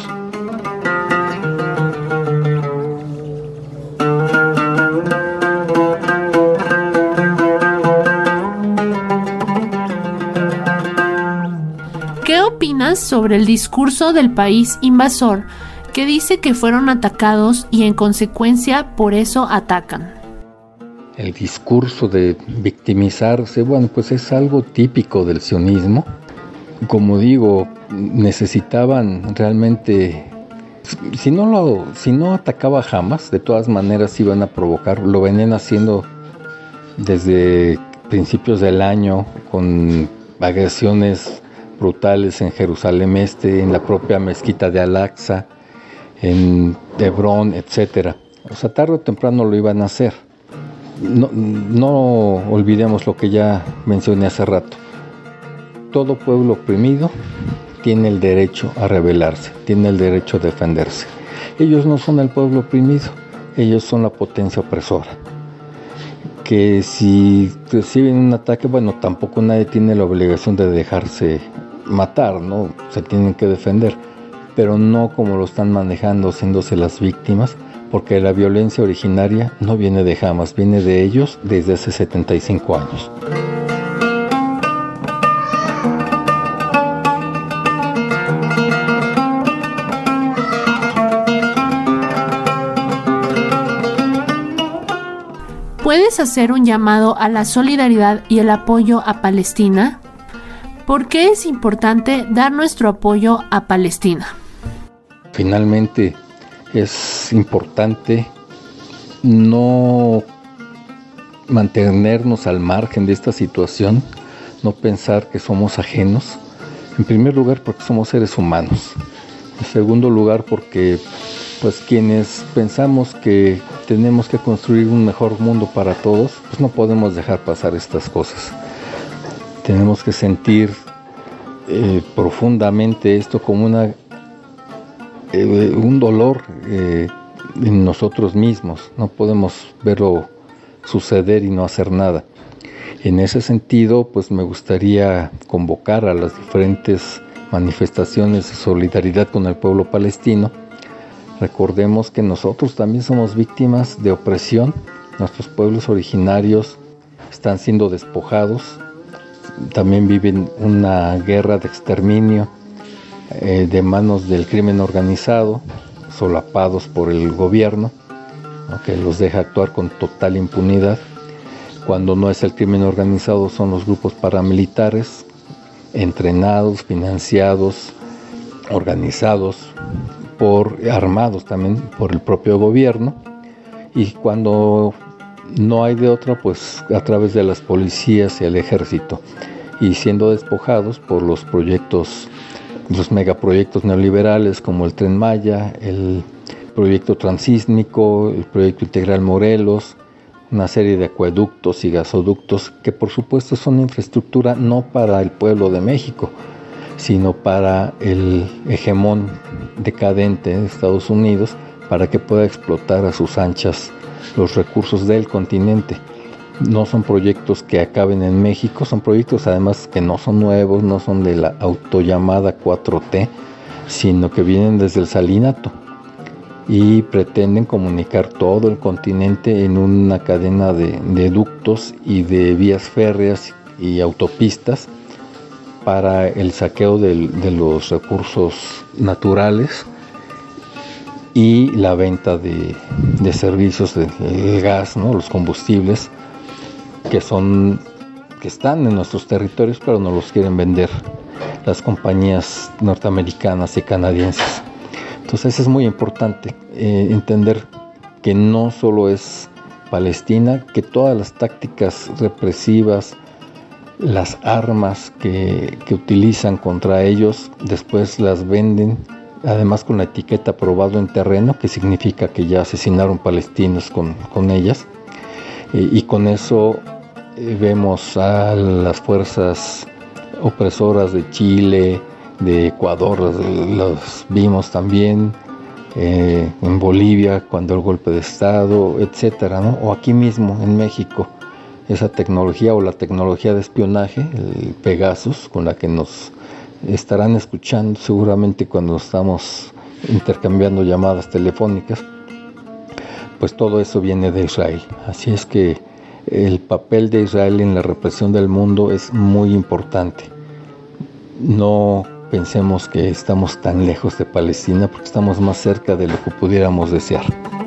¿Qué opinas sobre el discurso del país invasor que dice que fueron atacados y en consecuencia por eso atacan? El discurso de victimizarse, bueno, pues es algo típico del sionismo. Como digo, necesitaban realmente, si no atacaba Hamas, de todas maneras iban a provocar, lo venían haciendo desde principios del año, con agresiones brutales en Jerusalén Este, en la propia mezquita de Al-Aqsa, en Hebrón, etcétera. O sea, tarde o temprano lo iban a hacer. No olvidemos lo que ya mencioné hace rato. Todo pueblo oprimido tiene el derecho a rebelarse, tiene el derecho a defenderse. Ellos no son el pueblo oprimido, ellos son la potencia opresora. Que si reciben un ataque, bueno, tampoco nadie tiene la obligación de dejarse matar, ¿no? Se tienen que defender, pero no como lo están manejando, haciéndose las víctimas porque la violencia originaria no viene de Hamas, viene de ellos desde hace 75 años. ¿Puedes hacer un llamado a la solidaridad y el apoyo a Palestina? ¿Por qué es importante dar nuestro apoyo a Palestina? Finalmente, es importante no mantenernos al margen de esta situación, no pensar que somos ajenos. En primer lugar, porque somos seres humanos. En segundo lugar, porque quienes pensamos que tenemos que construir un mejor mundo para todos, pues no podemos dejar pasar estas cosas. Tenemos que sentir profundamente esto como un dolor en nosotros mismos. No podemos verlo suceder y no hacer nada. En ese sentido, pues me gustaría convocar a las diferentes manifestaciones de solidaridad con el pueblo palestino. Recordemos que nosotros también somos víctimas de opresión. Nuestros pueblos originarios están siendo despojados. También viven una guerra de exterminio de manos del crimen organizado, solapados por el gobierno, ¿no?, que los deja actuar con total impunidad. Cuando no es el crimen organizado, son los grupos paramilitares, entrenados, financiados, organizados, armados también por el propio gobierno. Y cuando no hay de otra, pues a través de las policías y el ejército, y siendo despojados por los megaproyectos neoliberales como el Tren Maya, el proyecto transísmico, el proyecto integral Morelos, una serie de acueductos y gasoductos que por supuesto son infraestructura no para el pueblo de México, sino para el hegemón decadente de Estados Unidos, para que pueda explotar a sus anchas los recursos del continente. No son proyectos que acaben en México, son proyectos además que no son nuevos, no son de la autollamada 4T, sino que vienen desde el Salinato y pretenden comunicar todo el continente en una cadena de ductos y de vías férreas y autopistas para el saqueo de los recursos naturales y la venta de servicios de gas, ¿no?, los combustibles que están en nuestros territorios, pero no los quieren vender las compañías norteamericanas y canadienses. Entonces es muy importante entender que no solo es Palestina, que todas las tácticas represivas, las armas que utilizan contra ellos, después las venden, además con la etiqueta probado en terreno, que significa que ya asesinaron palestinos con ellas, y con eso vemos a las fuerzas opresoras de Chile, de Ecuador, los vimos también en Bolivia cuando el golpe de Estado, etcétera, ¿no? O aquí mismo en México, esa tecnología o la tecnología de espionaje, el Pegasus, con la que nos estarán escuchando seguramente cuando estamos intercambiando llamadas telefónicas, pues todo eso viene de Israel. Así es que el papel de Israel en la represión del mundo es muy importante. No pensemos que estamos tan lejos de Palestina, porque estamos más cerca de lo que pudiéramos desear.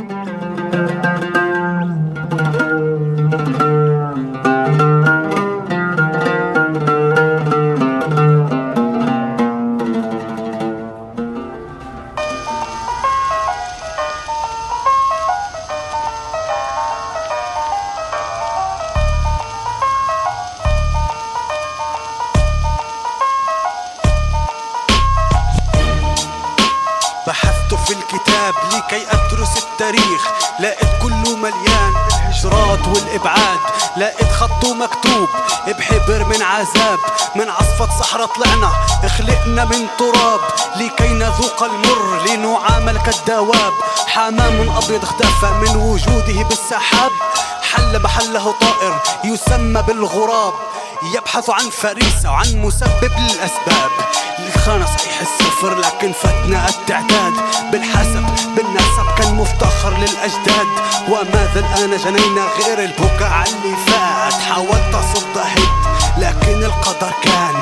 بحثت في الكتاب لكي أدرس التاريخ، لقيت كله مليان بالهجرات والإبعاد، لقيت خطه مكتوب بحبر من عذاب، من عصفة صحراء طلعنا خلقنا من تراب، لكي نذوق المر لنعامل كالدواب، حمام أبيض اختفى من وجوده بالسحاب، حل محله طائر يسمى بالغراب، يبحث عن فريسة وعن مسبب للأسباب، الخانة صحيح الصفر لكن فتنا التعداد، بالحسب بالنسب كان مفتخر للأجداد. وماذا الآن جنينا غير البكاء على اللي فات. حاولت أصد هد لكن القدر كان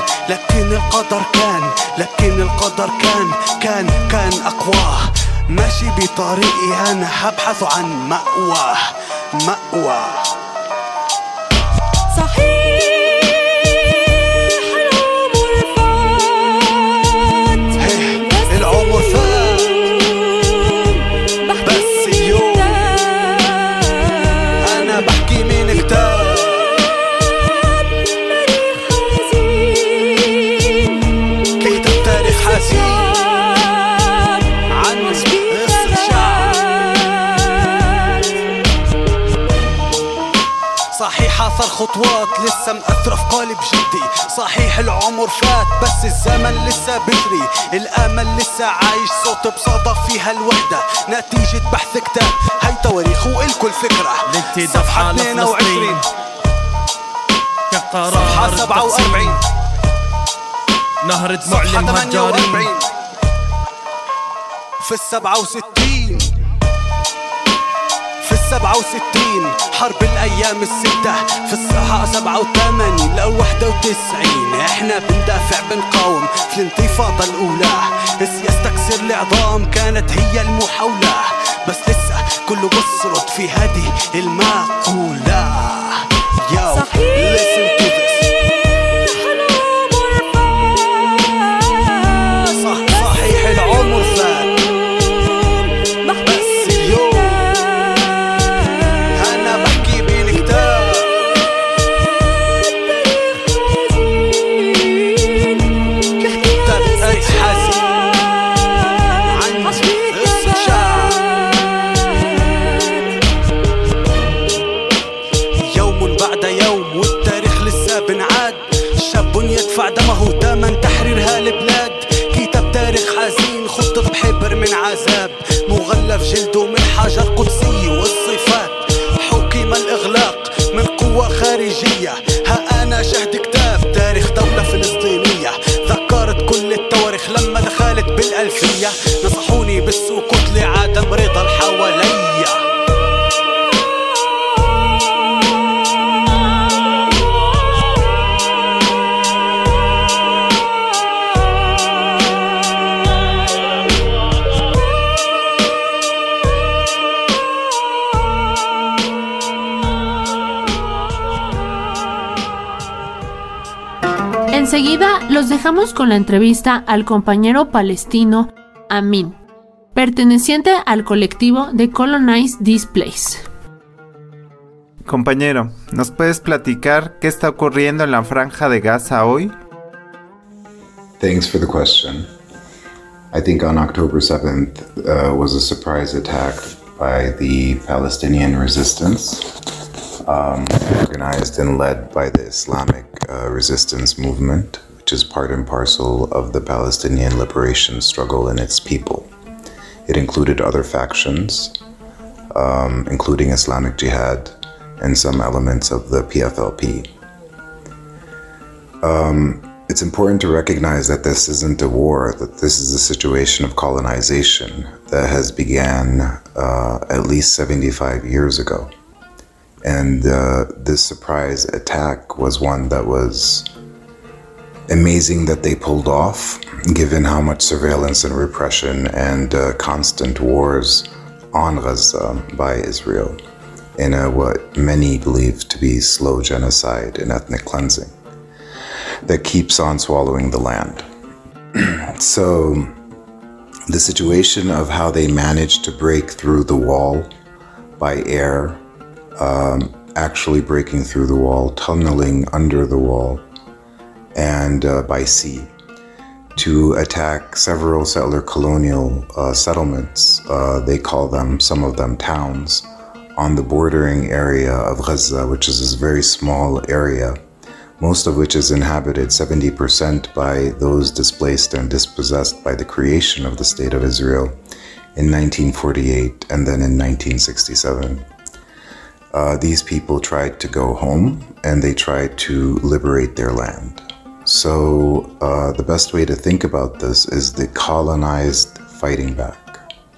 كان أقواه. ماشي بطريقي أنا هبحث عن مأوى. العمر فات بس اليوم أنا بحكي من كتاب كتاب تاريخ حزين عن قصة شعب. صحيح أثر خطوات لسه مأثرة في قالب جدي. صحيح العمر فات بس الزمن لسه بجري. الأمل لسه عايش صوت بصدى فيها الوحدة نتيجة بحث كتاب. هاي تواريخ وإلكل فكرة. صفحة 22 صفحة 47 نهر دموع المهجرين في 67 حرب الأيام الستة. في الصحة 87 لو 91 احنا بندافع بنقاوم في الانتفاضة الأولى. السياسة تكسر العظام كانت هي المحاولة بس لسه كله بصرد في هذه المقولة. Listen to this. صحيح العمر فات بس اليوم أنا بحكي بين كتاب تاريخ حزين عن قصة شعب. يوم بعد يوم والتاريخ لسه بنعاد. شاب يدفع دمه ثمن تحرير هالبلاد. كتاب تاريخ حزين خطط بحبر من عذاب. مغلف جلده من حجر قدسي والصفات. حكم الإغلاق من قوة خارجية. ها أنا شهد كتاب تاريخ دولة فلسطينية. ذكرت كل التواريخ لما دخلت بالألفية. نصحوني بالسكوت لعدم رضا الحوالية. Enseguida los dejamos con la entrevista al compañero palestino Amin, perteneciente al colectivo de Colonize This Place. Compañero, ¿nos puedes platicar qué está ocurriendo en la Franja de Gaza hoy? Thanks for the question. I think on October 7th was a surprise attack by the Palestinian resistance, organized and led by the Islamic resistance movement, which is part and parcel of the Palestinian liberation struggle and its people. It included other factions, including Islamic Jihad and some elements of the PFLP. It's important to recognize that this isn't a war, that this is a situation of colonization that has began at least 75 years ago. And this surprise attack was one that was amazing that they pulled off, given how much surveillance and repression and constant wars on Gaza by Israel in what many believe to be slow genocide and ethnic cleansing that keeps on swallowing the land. So the situation of how they managed to break through the wall by air, actually breaking through the wall, tunneling under the wall, and by sea to attack several settler colonial settlements. They call them, some of them, towns on the bordering area of Gaza, which is this very small area, most of which is inhabited 70% by those displaced and dispossessed by the creation of the State of Israel in 1948 and then in 1967. These people tried to go home and they tried to liberate their land. So the best way to think about this is the colonized fighting back.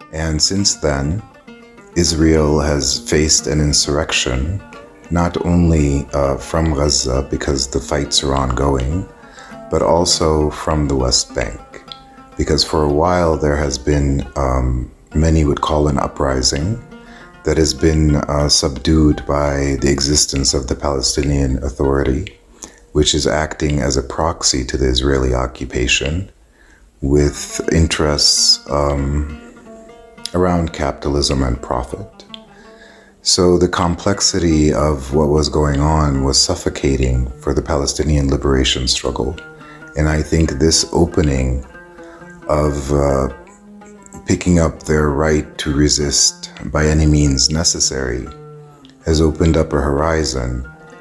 And since then, Israel has faced an insurrection, not only from Gaza because the fights are ongoing, but also from the West Bank. Because for a while there has been, many would call an uprising, that has been subdued by the existence of the Palestinian Authority, which is acting as a proxy to the Israeli occupation with interests around capitalism and profit. So the complexity of what was going on was suffocating for the Palestinian liberation struggle. And I think this opening of picking up their right to resist by any means necessary has opened up a horizon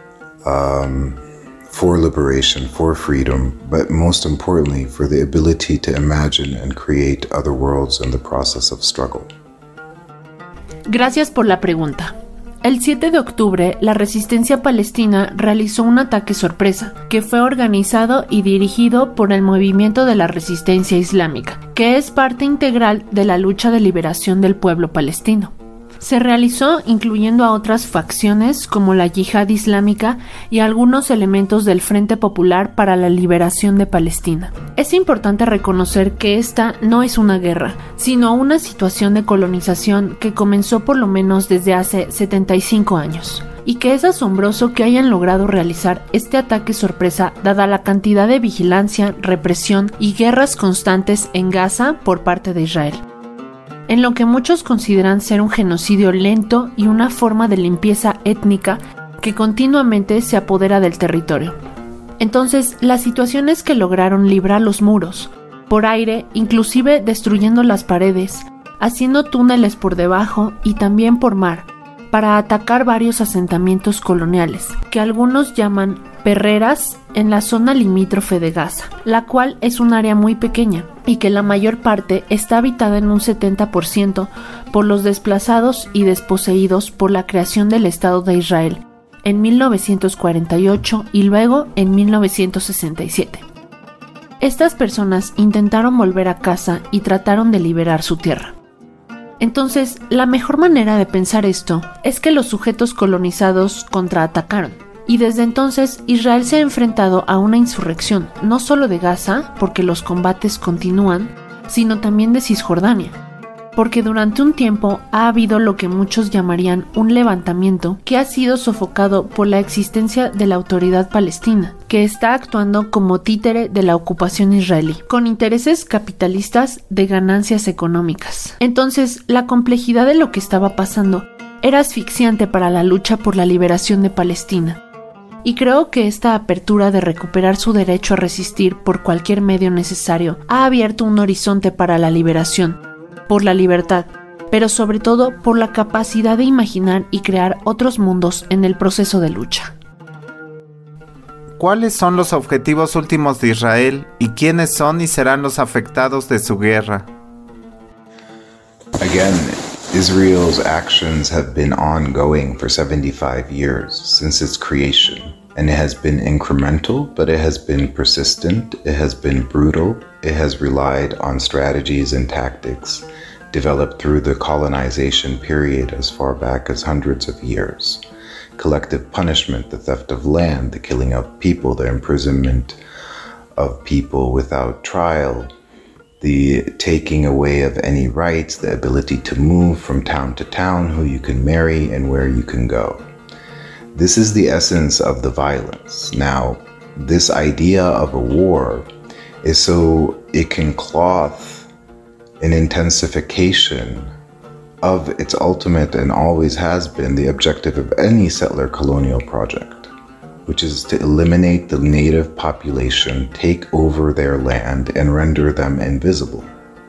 for liberation, for freedom, but most importantly for the ability to imagine and create other worlds in the process of struggle. Gracias por la pregunta. El 7 de octubre, la resistencia palestina realizó un ataque sorpresa, que fue organizado y dirigido por el Movimiento de la Resistencia Islámica, que es parte integral de la lucha de liberación del pueblo palestino. Se realizó incluyendo a otras facciones como la Yihad Islámica y algunos elementos del Frente Popular para la Liberación de Palestina. Es importante reconocer que esta no es una guerra, sino una situación de colonización que comenzó por lo menos desde hace 75 años, y que es asombroso que hayan logrado realizar este ataque sorpresa dada la cantidad de vigilancia, represión y guerras constantes en Gaza por parte de Israel, en lo que muchos consideran ser un genocidio lento y una forma de limpieza étnica que continuamente se apodera del territorio. Entonces, la situación es que lograron librar los muros, por aire, inclusive destruyendo las paredes, haciendo túneles por debajo y también por mar, para atacar varios asentamientos coloniales, que algunos llaman perreras en la zona limítrofe de Gaza, la cual es un área muy pequeña y que la mayor parte está habitada en un 70% por los desplazados y desposeídos por la creación del Estado de Israel en 1948 y luego en 1967. Estas personas intentaron volver a casa y trataron de liberar su tierra. Entonces, la mejor manera de pensar esto es que los sujetos colonizados contraatacaron. Y desde entonces Israel se ha enfrentado a una insurrección, no solo de Gaza, porque los combates continúan, sino también de Cisjordania, porque durante un tiempo ha habido lo que muchos llamarían un levantamiento que ha sido sofocado por la existencia de la autoridad palestina, que está actuando como títere de la ocupación israelí, con intereses capitalistas de ganancias económicas. Entonces, la complejidad de lo que estaba pasando era asfixiante para la lucha por la liberación de Palestina. Y creo que esta apertura de recuperar su derecho a resistir por cualquier medio necesario ha abierto un horizonte para la liberación, por la libertad, pero sobre todo por la capacidad de imaginar y crear otros mundos en el proceso de lucha. ¿Cuáles son los objetivos últimos de Israel y quiénes son y serán los afectados de su guerra? Again, Israel's actions have been ongoing for 75 years since its creation, and it has been incremental, but it has been persistent, it has been brutal, it has relied on strategies and tactics developed through the colonization period as far back as hundreds of years. Collective punishment, the theft of land, the killing of people, the imprisonment of people without trial, the taking away of any rights, the ability to move from town to town, who you can marry and where you can go. This is the essence of the violence. Now, this idea of a war is so it can cloth an intensification of its ultimate and always has been the objective of any settler colonial project, which is to eliminate the native population, take over their land, and render them invisible.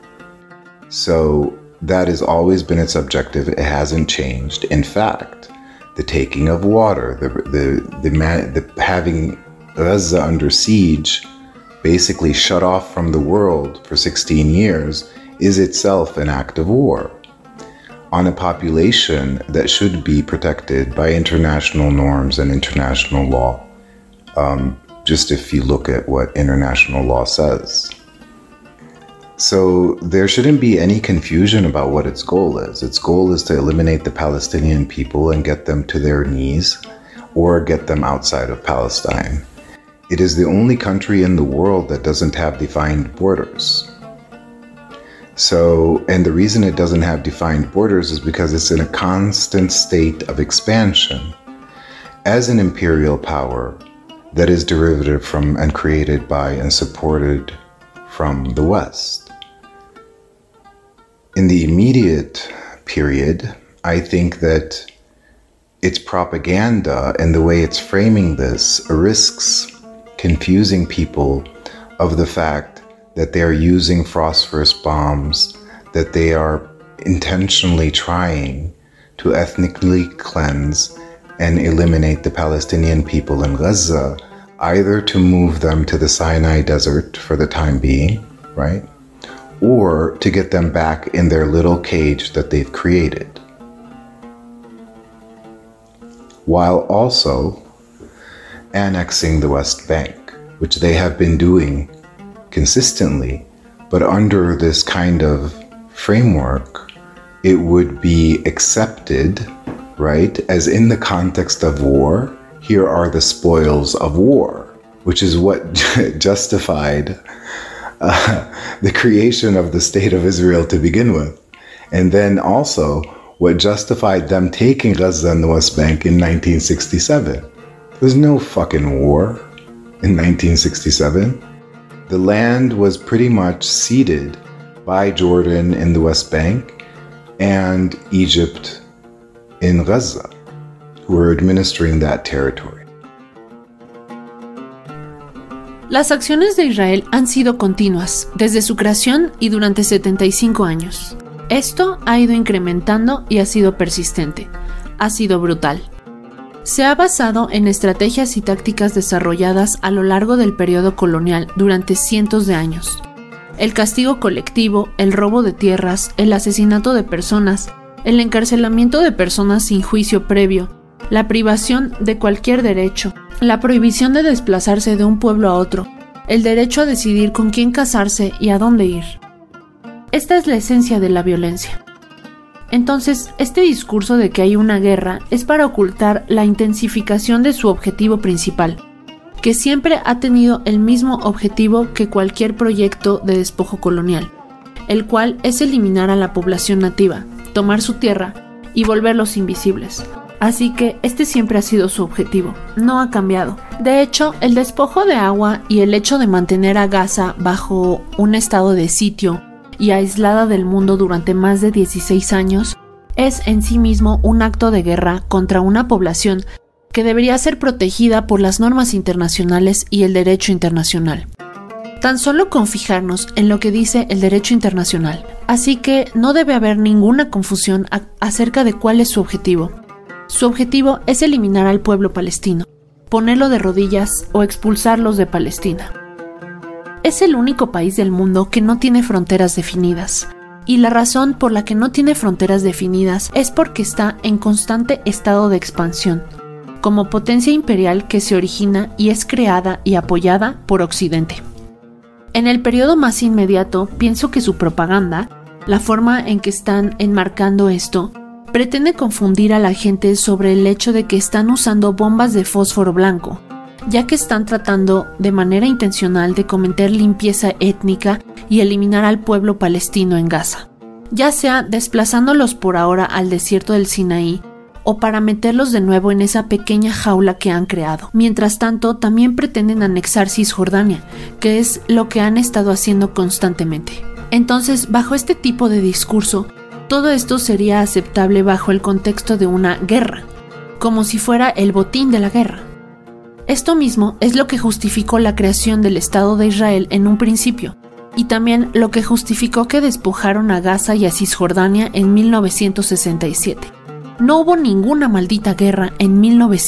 So that has always been its objective. It hasn't changed. In fact, the taking of water, the having Gaza under siege, basically shut off from the world for 16 years, is itself an act of war on a population that should be protected by international norms and international law. Just if you look at what international law says. So there shouldn't be any confusion about what its goal is. Its goal is to eliminate the Palestinian people and get them to their knees or get them outside of Palestine. It is the only country in the world that doesn't have defined borders. So, and the reason it doesn't have defined borders is because it's in a constant state of expansion as an imperial power that is derivative from and created by and supported from the West. In the immediate period, I think that its propaganda and the way it's framing this risks confusing people of the fact that they are using phosphorus bombs, that they are intentionally trying to ethnically cleanse and eliminate the Palestinian people in Gaza, either to move them to the Sinai Desert for the time being, right? Or to get them back in their little cage that they've created. While also annexing the West Bank, which they have been doing consistently, but under this kind of framework, it would be accepted, right? As in the context of war, here are the spoils of war, which is what justified the creation of the State of Israel to begin with. And then also what justified them taking Gaza and the West Bank in 1967. There was no fucking war in 1967. The land was pretty much ceded by Jordan in the West Bank and Egypt in Gaza, who were administering that territory. Las acciones de Israel han sido continuas desde su creación y durante 75 años. Esto ha ido incrementando y ha sido persistente. Ha sido brutal. Se ha basado en estrategias y tácticas desarrolladas a lo largo del periodo colonial durante cientos de años. El castigo colectivo, el robo de tierras, el asesinato de personas, el encarcelamiento de personas sin juicio previo, la privación de cualquier derecho, la prohibición de desplazarse de un pueblo a otro, el derecho a decidir con quién casarse y a dónde ir. Esta es la esencia de la violencia. Entonces, este discurso de que hay una guerra es para ocultar la intensificación de su objetivo principal, que siempre ha tenido el mismo objetivo que cualquier proyecto de despojo colonial, el cual es eliminar a la población nativa, tomar su tierra y volverlos invisibles. Así que este siempre ha sido su objetivo, no ha cambiado. De hecho, el despojo de agua y el hecho de mantener a Gaza bajo un estado de sitio y aislada del mundo durante más de 16 años es en sí mismo un acto de guerra contra una población que debería ser protegida por las normas internacionales y el derecho internacional. Tan solo con fijarnos en lo que dice el derecho internacional. Así que no debe haber ninguna confusión acerca de cuál es su objetivo. Su objetivo es eliminar al pueblo palestino, ponerlo de rodillas o expulsarlos de Palestina. Es el único país del mundo que no tiene fronteras definidas, y la razón por la que no tiene fronteras definidas es porque está en constante estado de expansión, como potencia imperial que se origina y es creada y apoyada por Occidente. En el periodo más inmediato, pienso que su propaganda, la forma en que están enmarcando esto, pretende confundir a la gente sobre el hecho de que están usando bombas de fósforo blanco, ya que están tratando de manera intencional de cometer limpieza étnica y eliminar al pueblo palestino en Gaza, ya sea desplazándolos por ahora al desierto del Sinaí o para meterlos de nuevo en esa pequeña jaula que han creado. Mientras tanto, también pretenden anexar Cisjordania, que es lo que han estado haciendo constantemente. Entonces, bajo este tipo de discurso, todo esto sería aceptable bajo el contexto de una guerra, como si fuera el botín de la guerra. Esto mismo es lo que justificó la creación del Estado de Israel en un principio, y también lo que justificó que despojaron a Gaza y a Cisjordania en 1967. No hubo ninguna maldita guerra en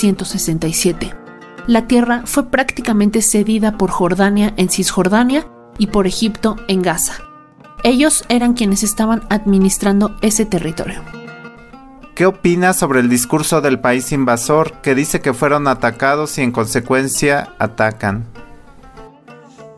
1967. La tierra fue prácticamente cedida por Jordania en Cisjordania y por Egipto en Gaza. Ellos eran quienes estaban administrando ese territorio. ¿Qué opinas sobre el discurso del país invasor que dice que fueron atacados y en consecuencia atacan?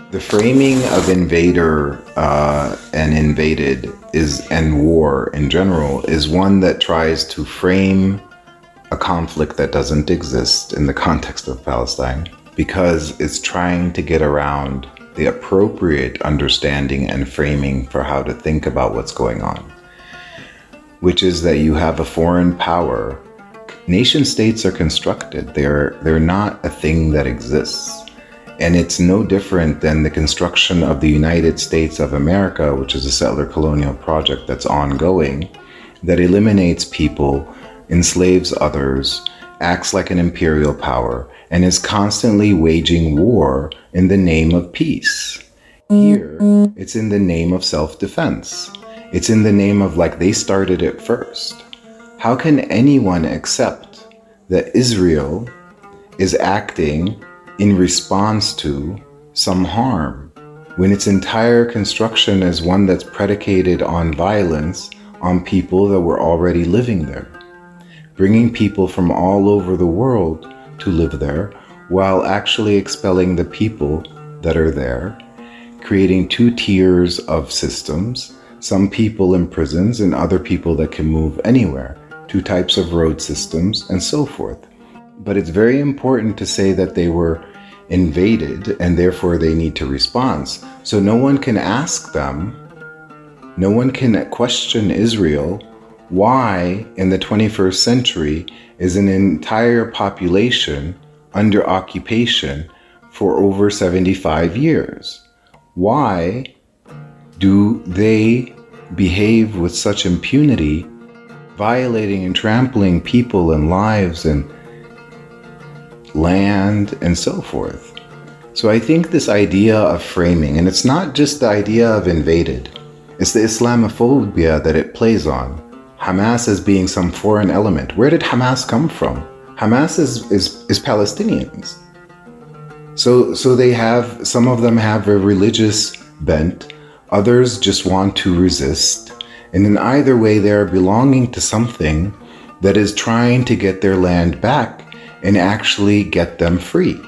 The framing of invader and invaded and war in general is one that tries to frame a conflict that doesn't exist in the context of Palestine because it's trying to get around the appropriate understanding and framing for how to think about what's going on, which is that you have a foreign power. Nation states are constructed. They're not a thing that exists. And it's no different than the construction of the United States of America, which is a settler colonial project that's ongoing, that eliminates people, enslaves others, acts like an imperial power, and is constantly waging war in the name of peace. Here, it's in the name of self-defense. It's in the name of, like, they started it first. How can anyone accept that Israel is acting in response to some harm when its entire construction is one that's predicated on violence on people that were already living there, bringing people from all over the world to live there while actually expelling the people that are there, creating two tiers of systems, some people in prisons and other people that can move anywhere, two types of road systems, and so forth. But it's very important to say that they were invaded and therefore they need to respond. So no one can ask them, no one can question Israel, why in the 21st century is an entire population under occupation for over 75 years? Why do they behave with such impunity, violating and trampling people and lives and land and so forth? So I think this idea of framing, and it's not just the idea of invaded, it's the Islamophobia that it plays on. Hamas as being some foreign element. Where did Hamas come from? Hamas is Palestinians. So they have, some of them have a religious bent, others just want to resist. And in either way, they are belonging to something that is trying to get their land back and actually get them free.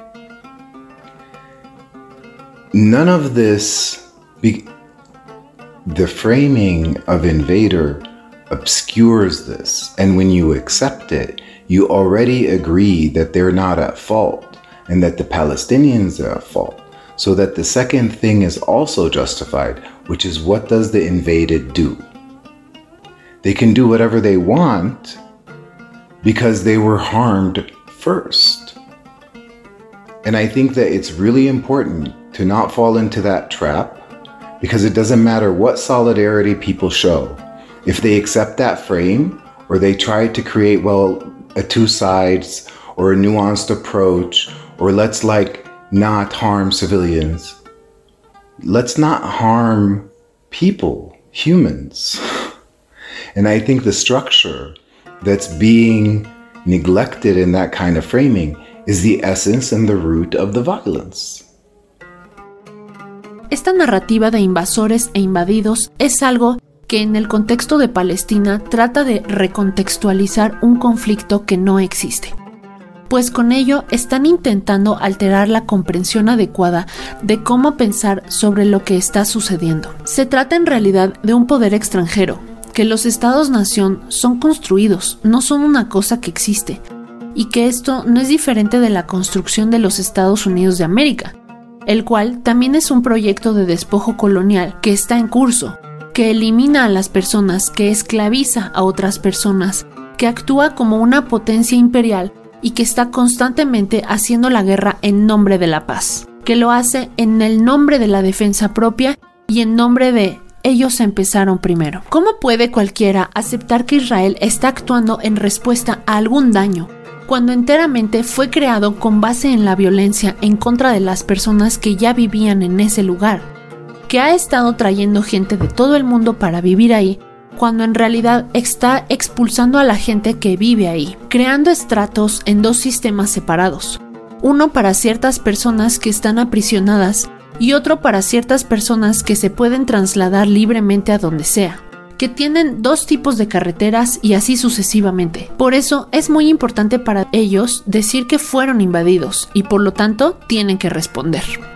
None of this, the framing of invader obscures this. And when you accept it, you already agree that they're not at fault and that the Palestinians are at fault. So that the second thing is also justified, which is, what does the invaded do? They can do whatever they want because they were harmed first. And I think that it's really important to not fall into that trap, because it doesn't matter what solidarity people show. If they accept that frame, or they try to create, well, a two sides or a nuanced approach, or let's not harm civilians. Let's not harm people, humans. And I think the structure that's being neglected in that kind of framing is the essence and the root of the violence. Esta narrativa de invasores e invadidos es algo que en el contexto de Palestina trata de recontextualizar un conflicto que no existe, pues con ello están intentando alterar la comprensión adecuada de cómo pensar sobre lo que está sucediendo. Se trata en realidad de un poder extranjero, que los estados-nación son construidos, no son una cosa que existe, y que esto no es diferente de la construcción de los Estados Unidos de América, el cual también es un proyecto de despojo colonial que está en curso, que elimina a las personas, que esclaviza a otras personas, que actúa como una potencia imperial y que está constantemente haciendo la guerra en nombre de la paz, que lo hace en el nombre de la defensa propia y en nombre de ellos empezaron primero. ¿Cómo puede cualquiera aceptar que Israel está actuando en respuesta a algún daño, cuando enteramente fue creado con base en la violencia en contra de las personas que ya vivían en ese lugar, que ha estado trayendo gente de todo el mundo para vivir ahí, cuando en realidad está expulsando a la gente que vive ahí, creando estratos en dos sistemas separados, uno para ciertas personas que están aprisionadas y otro para ciertas personas que se pueden trasladar libremente a donde sea, que tienen dos tipos de carreteras y así sucesivamente. Por eso es muy importante para ellos decir que fueron invadidos y por lo tanto tienen que responder.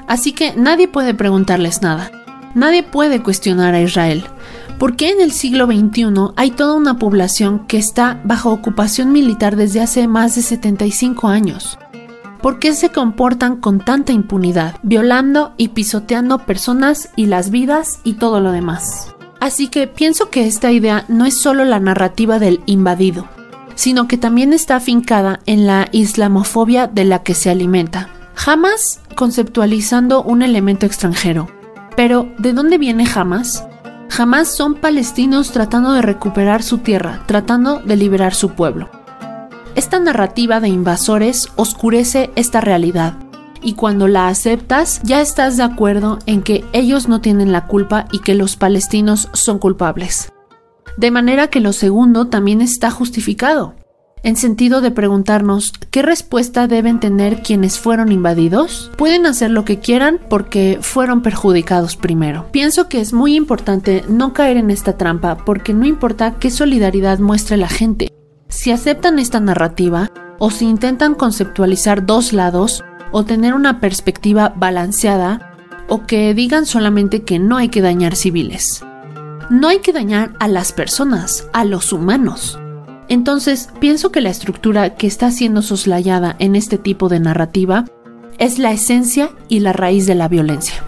Así que nadie puede preguntarles nada. Nadie puede cuestionar a Israel. ¿Por qué en el siglo XXI hay toda una población que está bajo ocupación militar desde hace más de 75 años? ¿Por qué se comportan con tanta impunidad, violando y pisoteando personas y las vidas y todo lo demás? Así que pienso que esta idea no es solo la narrativa del invadido, sino que también está afincada en la islamofobia de la que se alimenta, jamás conceptualizando un elemento extranjero. Pero, ¿de dónde viene Hamas? Hamas son palestinos tratando de recuperar su tierra, tratando de liberar su pueblo. Esta narrativa de invasores oscurece esta realidad, y cuando la aceptas, ya estás de acuerdo en que ellos no tienen la culpa y que los palestinos son culpables. De manera que lo segundo también está justificado, en sentido de preguntarnos ¿qué respuesta deben tener quienes fueron invadidos? Pueden hacer lo que quieran porque fueron perjudicados primero. Pienso que es muy importante no caer en esta trampa porque no importa qué solidaridad muestre la gente. Si aceptan esta narrativa o si intentan conceptualizar dos lados o tener una perspectiva balanceada o que digan solamente que no hay que dañar civiles. No hay que dañar a las personas, a los humanos. Entonces, pienso que la estructura que está siendo soslayada en este tipo de narrativa es la esencia y la raíz de la violencia.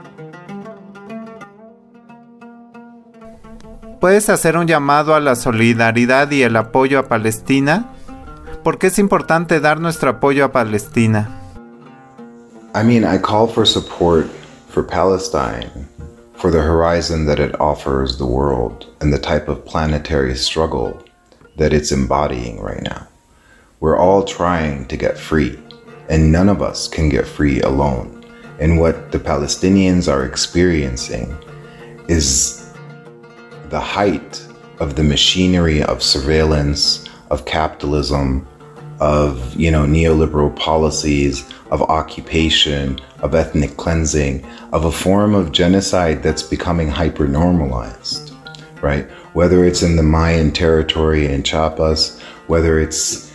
¿Puedes hacer un llamado a la solidaridad y el apoyo a Palestina? ¿Por qué es importante dar nuestro apoyo a Palestina? I call for support for Palestine, for the horizon that it offers the world, and the type of planetary struggle that it's embodying right now. We're all trying to get free, and none of us can get free alone. And what the Palestinians are experiencing is the height of the machinery of surveillance, of capitalism, of neoliberal policies, of occupation, of ethnic cleansing, of a form of genocide that's becoming hyper-normalized, right? Whether it's in the Mayan territory in Chiapas, whether it's,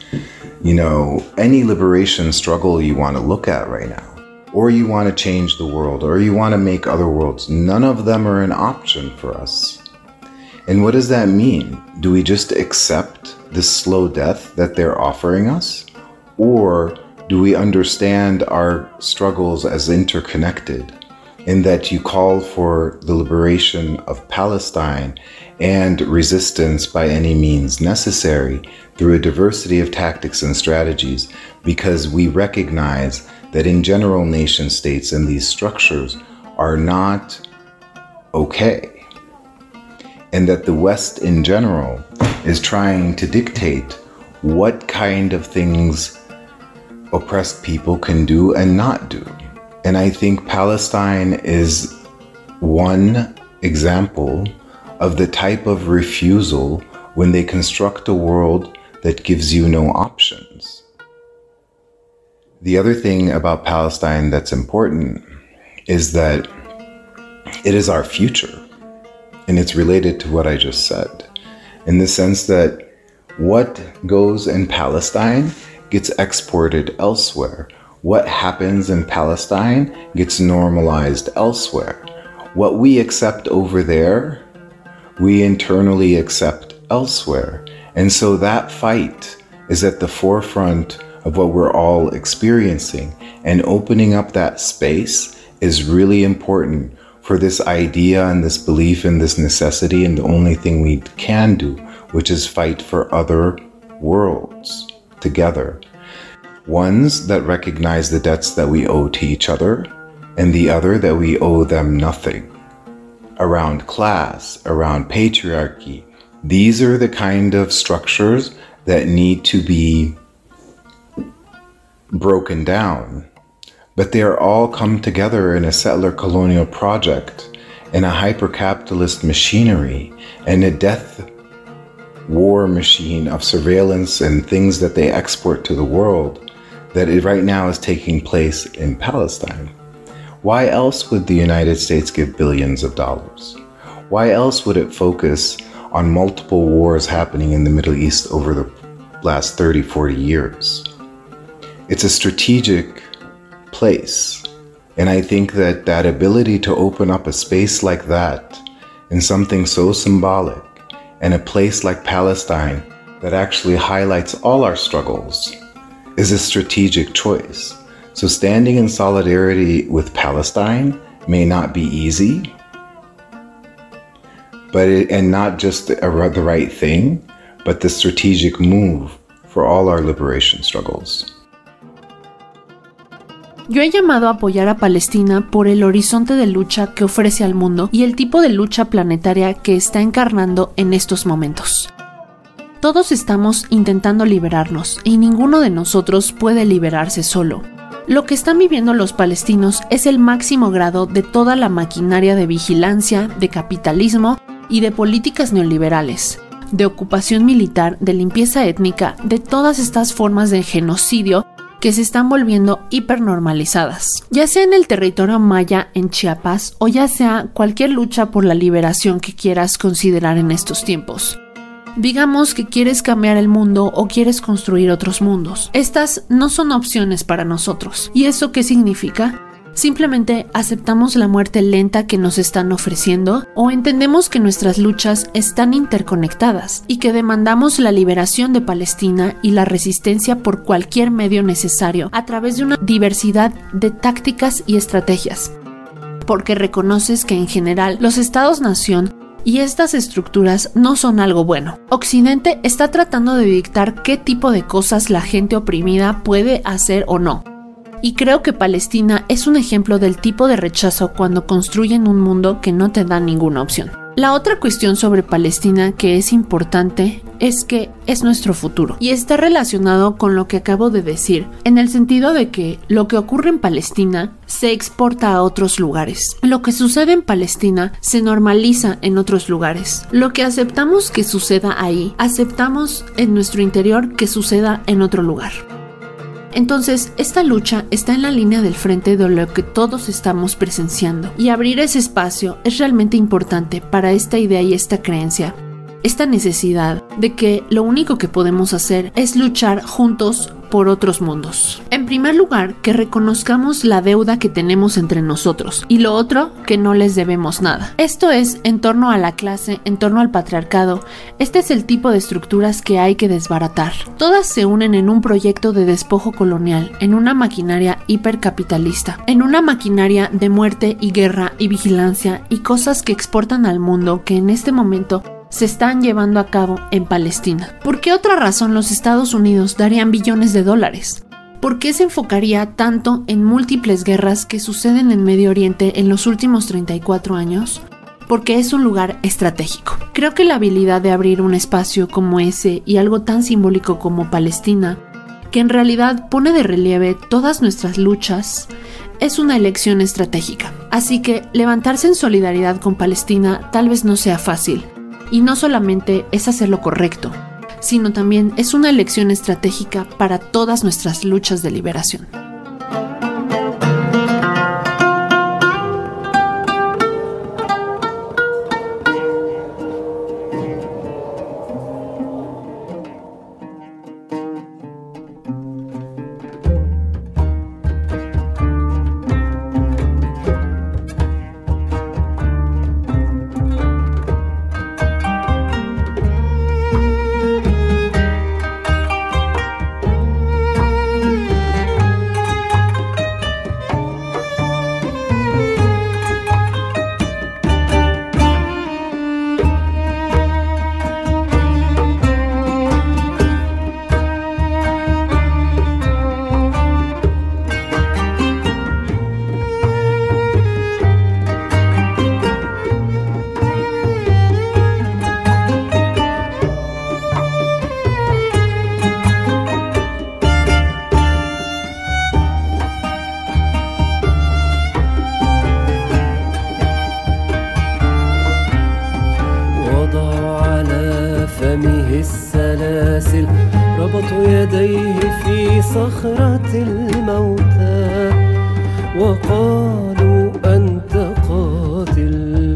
any liberation struggle you want to look at right now, or you want to change the world, or you want to make other worlds, none of them are an option for us. And what does that mean? Do we just accept this slow death that they're offering us? Or do we understand our struggles as interconnected in that you call for the liberation of Palestine and resistance by any means necessary through a diversity of tactics and strategies, because we recognize that in general nation states and these structures are not okay, and that the West in general is trying to dictate what kind of things oppressed people can do and not do. And I think Palestine is one example of the type of refusal when they construct a world that gives you no options. The other thing about Palestine that's important is that it is our future. And it's related to what I just said, in the sense that what goes in Palestine gets exported elsewhere. What happens in Palestine gets normalized elsewhere. What we accept over there, we internally accept elsewhere. And so that fight is at the forefront of what we're all experiencing. And opening up that space is really important for this idea and this belief and this necessity, and the only thing we can do, which is fight for other worlds together. Ones that recognize the debts that we owe to each other, and the other that we owe them nothing. Around class, around patriarchy, these are the kind of structures that need to be broken down. But they are all come together in a settler colonial project, in a hyper-capitalist machinery, and a death war machine of surveillance and things that they export to the world that right now is taking place in Palestine. Why else would the United States give billions of dollars? Why else would it focus on multiple wars happening in the Middle East over the last 30, 40 years? It's a strategic place And I think that that ability to open up a space like that in something so symbolic, and a place like Palestine that actually highlights all our struggles, is a strategic choice. So standing in solidarity with Palestine may not be easy, and not just the right thing, but the strategic move for all our liberation struggles. Yo he llamado a apoyar a Palestina por el horizonte de lucha que ofrece al mundo y el tipo de lucha planetaria que está encarnando en estos momentos. Todos estamos intentando liberarnos y ninguno de nosotros puede liberarse solo. Lo que están viviendo los palestinos es el máximo grado de toda la maquinaria de vigilancia, de capitalismo y de políticas neoliberales, de ocupación militar, de limpieza étnica, de todas estas formas de genocidio que se están volviendo hipernormalizadas, ya sea en el territorio maya en Chiapas o ya sea cualquier lucha por la liberación que quieras considerar en estos tiempos. Digamos que quieres cambiar el mundo o quieres construir otros mundos. Estas no son opciones para nosotros. ¿Y eso qué significa? Simplemente aceptamos la muerte lenta que nos están ofreciendo o entendemos que nuestras luchas están interconectadas y que demandamos la liberación de Palestina y la resistencia por cualquier medio necesario a través de una diversidad de tácticas y estrategias. Porque reconoces que en general los estados-nación y estas estructuras no son algo bueno. Occidente está tratando de dictar qué tipo de cosas la gente oprimida puede hacer o no. Y creo que Palestina es un ejemplo del tipo de rechazo cuando construyen un mundo que no te da ninguna opción. La otra cuestión sobre Palestina que es importante es que es nuestro futuro y está relacionado con lo que acabo de decir, en el sentido de que lo que ocurre en Palestina se exporta a otros lugares. Lo que sucede en Palestina se normaliza en otros lugares. Lo que aceptamos que suceda ahí, aceptamos en nuestro interior que suceda en otro lugar. Entonces, esta lucha está en la línea del frente de lo que todos estamos presenciando y abrir ese espacio es realmente importante para esta idea y esta creencia, esta necesidad de que lo único que podemos hacer es luchar juntos por otros mundos. En primer lugar, que reconozcamos la deuda que tenemos entre nosotros y lo otro, que no les debemos nada. Esto es en torno a la clase, en torno al patriarcado. Este es el tipo de estructuras que hay que desbaratar. Todas se unen en un proyecto de despojo colonial, en una maquinaria hipercapitalista, en una maquinaria de muerte y guerra y vigilancia y cosas que exportan al mundo que en este momento se están llevando a cabo en Palestina. ¿Por qué otra razón los Estados Unidos darían billones de dólares? ¿Por qué se enfocaría tanto en múltiples guerras que suceden en Medio Oriente en los últimos 34 años? Porque es un lugar estratégico. Creo que la habilidad de abrir un espacio como ese y algo tan simbólico como Palestina, que en realidad pone de relieve todas nuestras luchas, es una elección estratégica. Así que levantarse en solidaridad con Palestina tal vez no sea fácil. Y no solamente es hacer lo correcto, sino también es una elección estratégica para todas nuestras luchas de liberación. صخرة الموتى وقالوا أنت قاتل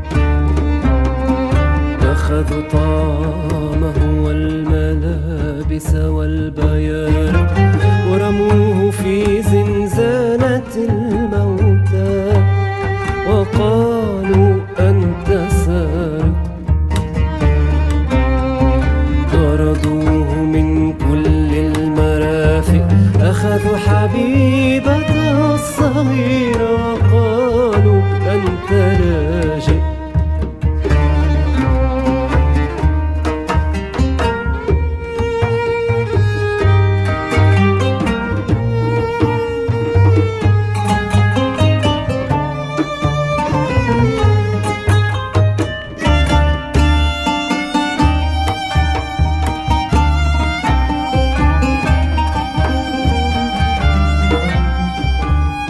أخذوا طعامه والملابس والبيان ورموه في زنزانة الموت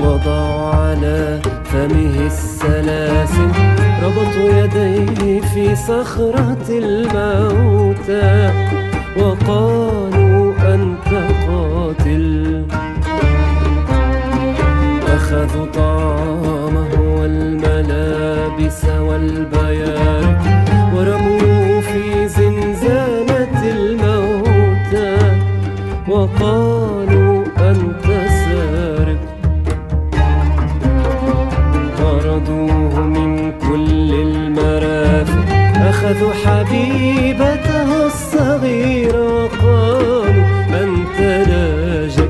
وضعوا على فمه السلاسل ربطوا يديه في صخرة الموتى وقالوا أنت قاتل. أخذوا طعامه والملابس والبيارق ورموه في زنزانة الموتى وقالوا أنت سارق. طردوه من كل المرافق أخذوا حبيبته الصغيرة وقالوا أنت لاجئ.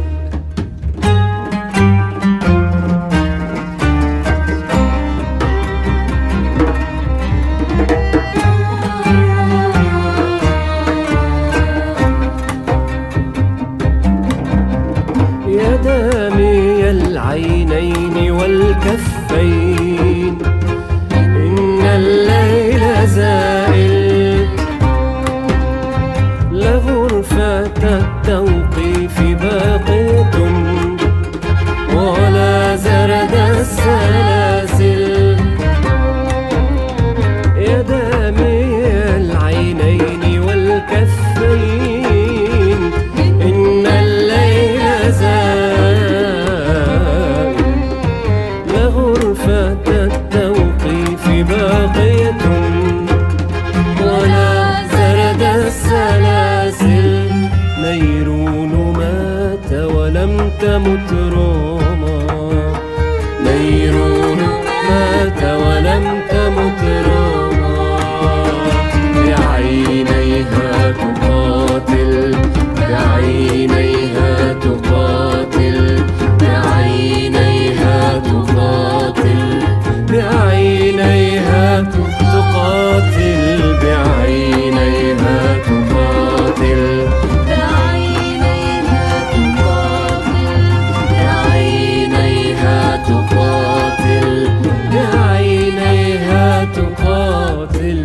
يا دامي العينين والكفين إن الليل زائل لغرفة التوقيف باقية ولا زرد السلاسل. يا دامي العينين والكفين إن الليل زائل لغرفة التوقيف باقية ولا زرد السلاسل. نيرون مات ولم تمت روما نيرون مات ولم تمت روما بعينيها تقاتل بعينيها تقاتل بعينيها تقاتل بعينيها تقاتل بعينيها تقاتل بعينيها تقاتل بعينيها تقاتل.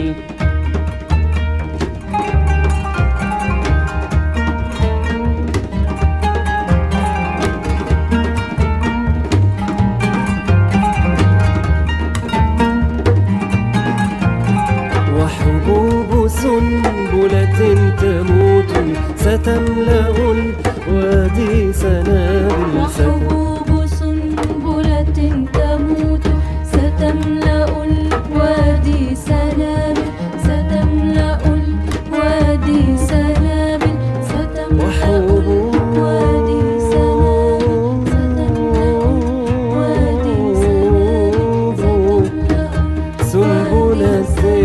وحبوب سنبلة تموت ستملأ الوادي سنابل. وحبوب سنبلة تموت ستملأ الوادي سنابل ستملأ الوادي سنابل ستملأ الوادي سنبلة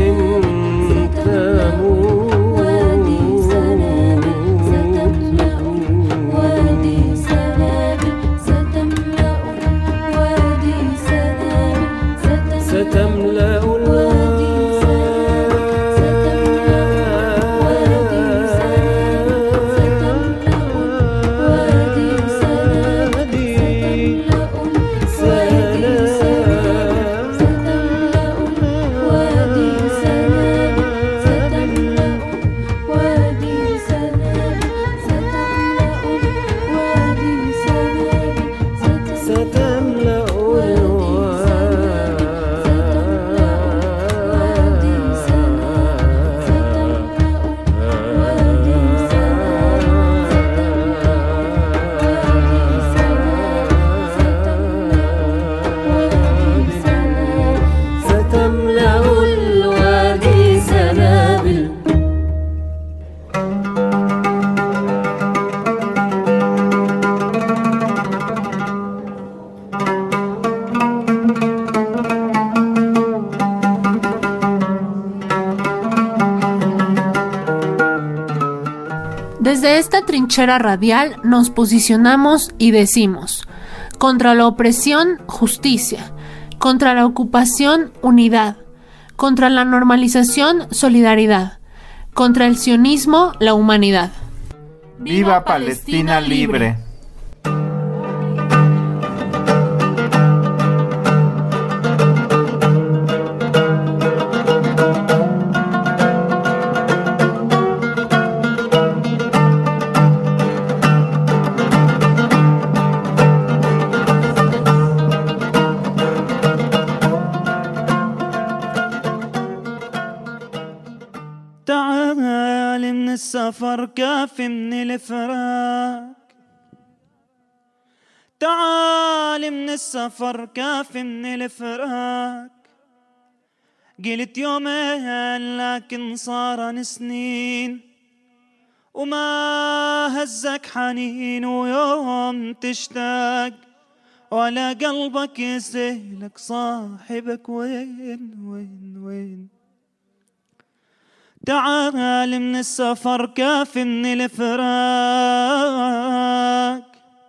Desde esta trinchera radial nos posicionamos y decimos: contra la opresión, justicia; contra la ocupación, unidad; contra la normalización, solidaridad; contra el sionismo, la humanidad. ¡Viva Palestina libre! السفر كافي من الفراق، تعال من السفر كافي من الفراق. قلت يومين لكن صارن سنين، وما هزك حنين ويوم تشتاق، ولا قلبك يسهلك صاحبك وين وين وين. تعال من السفر كافي من الفراق،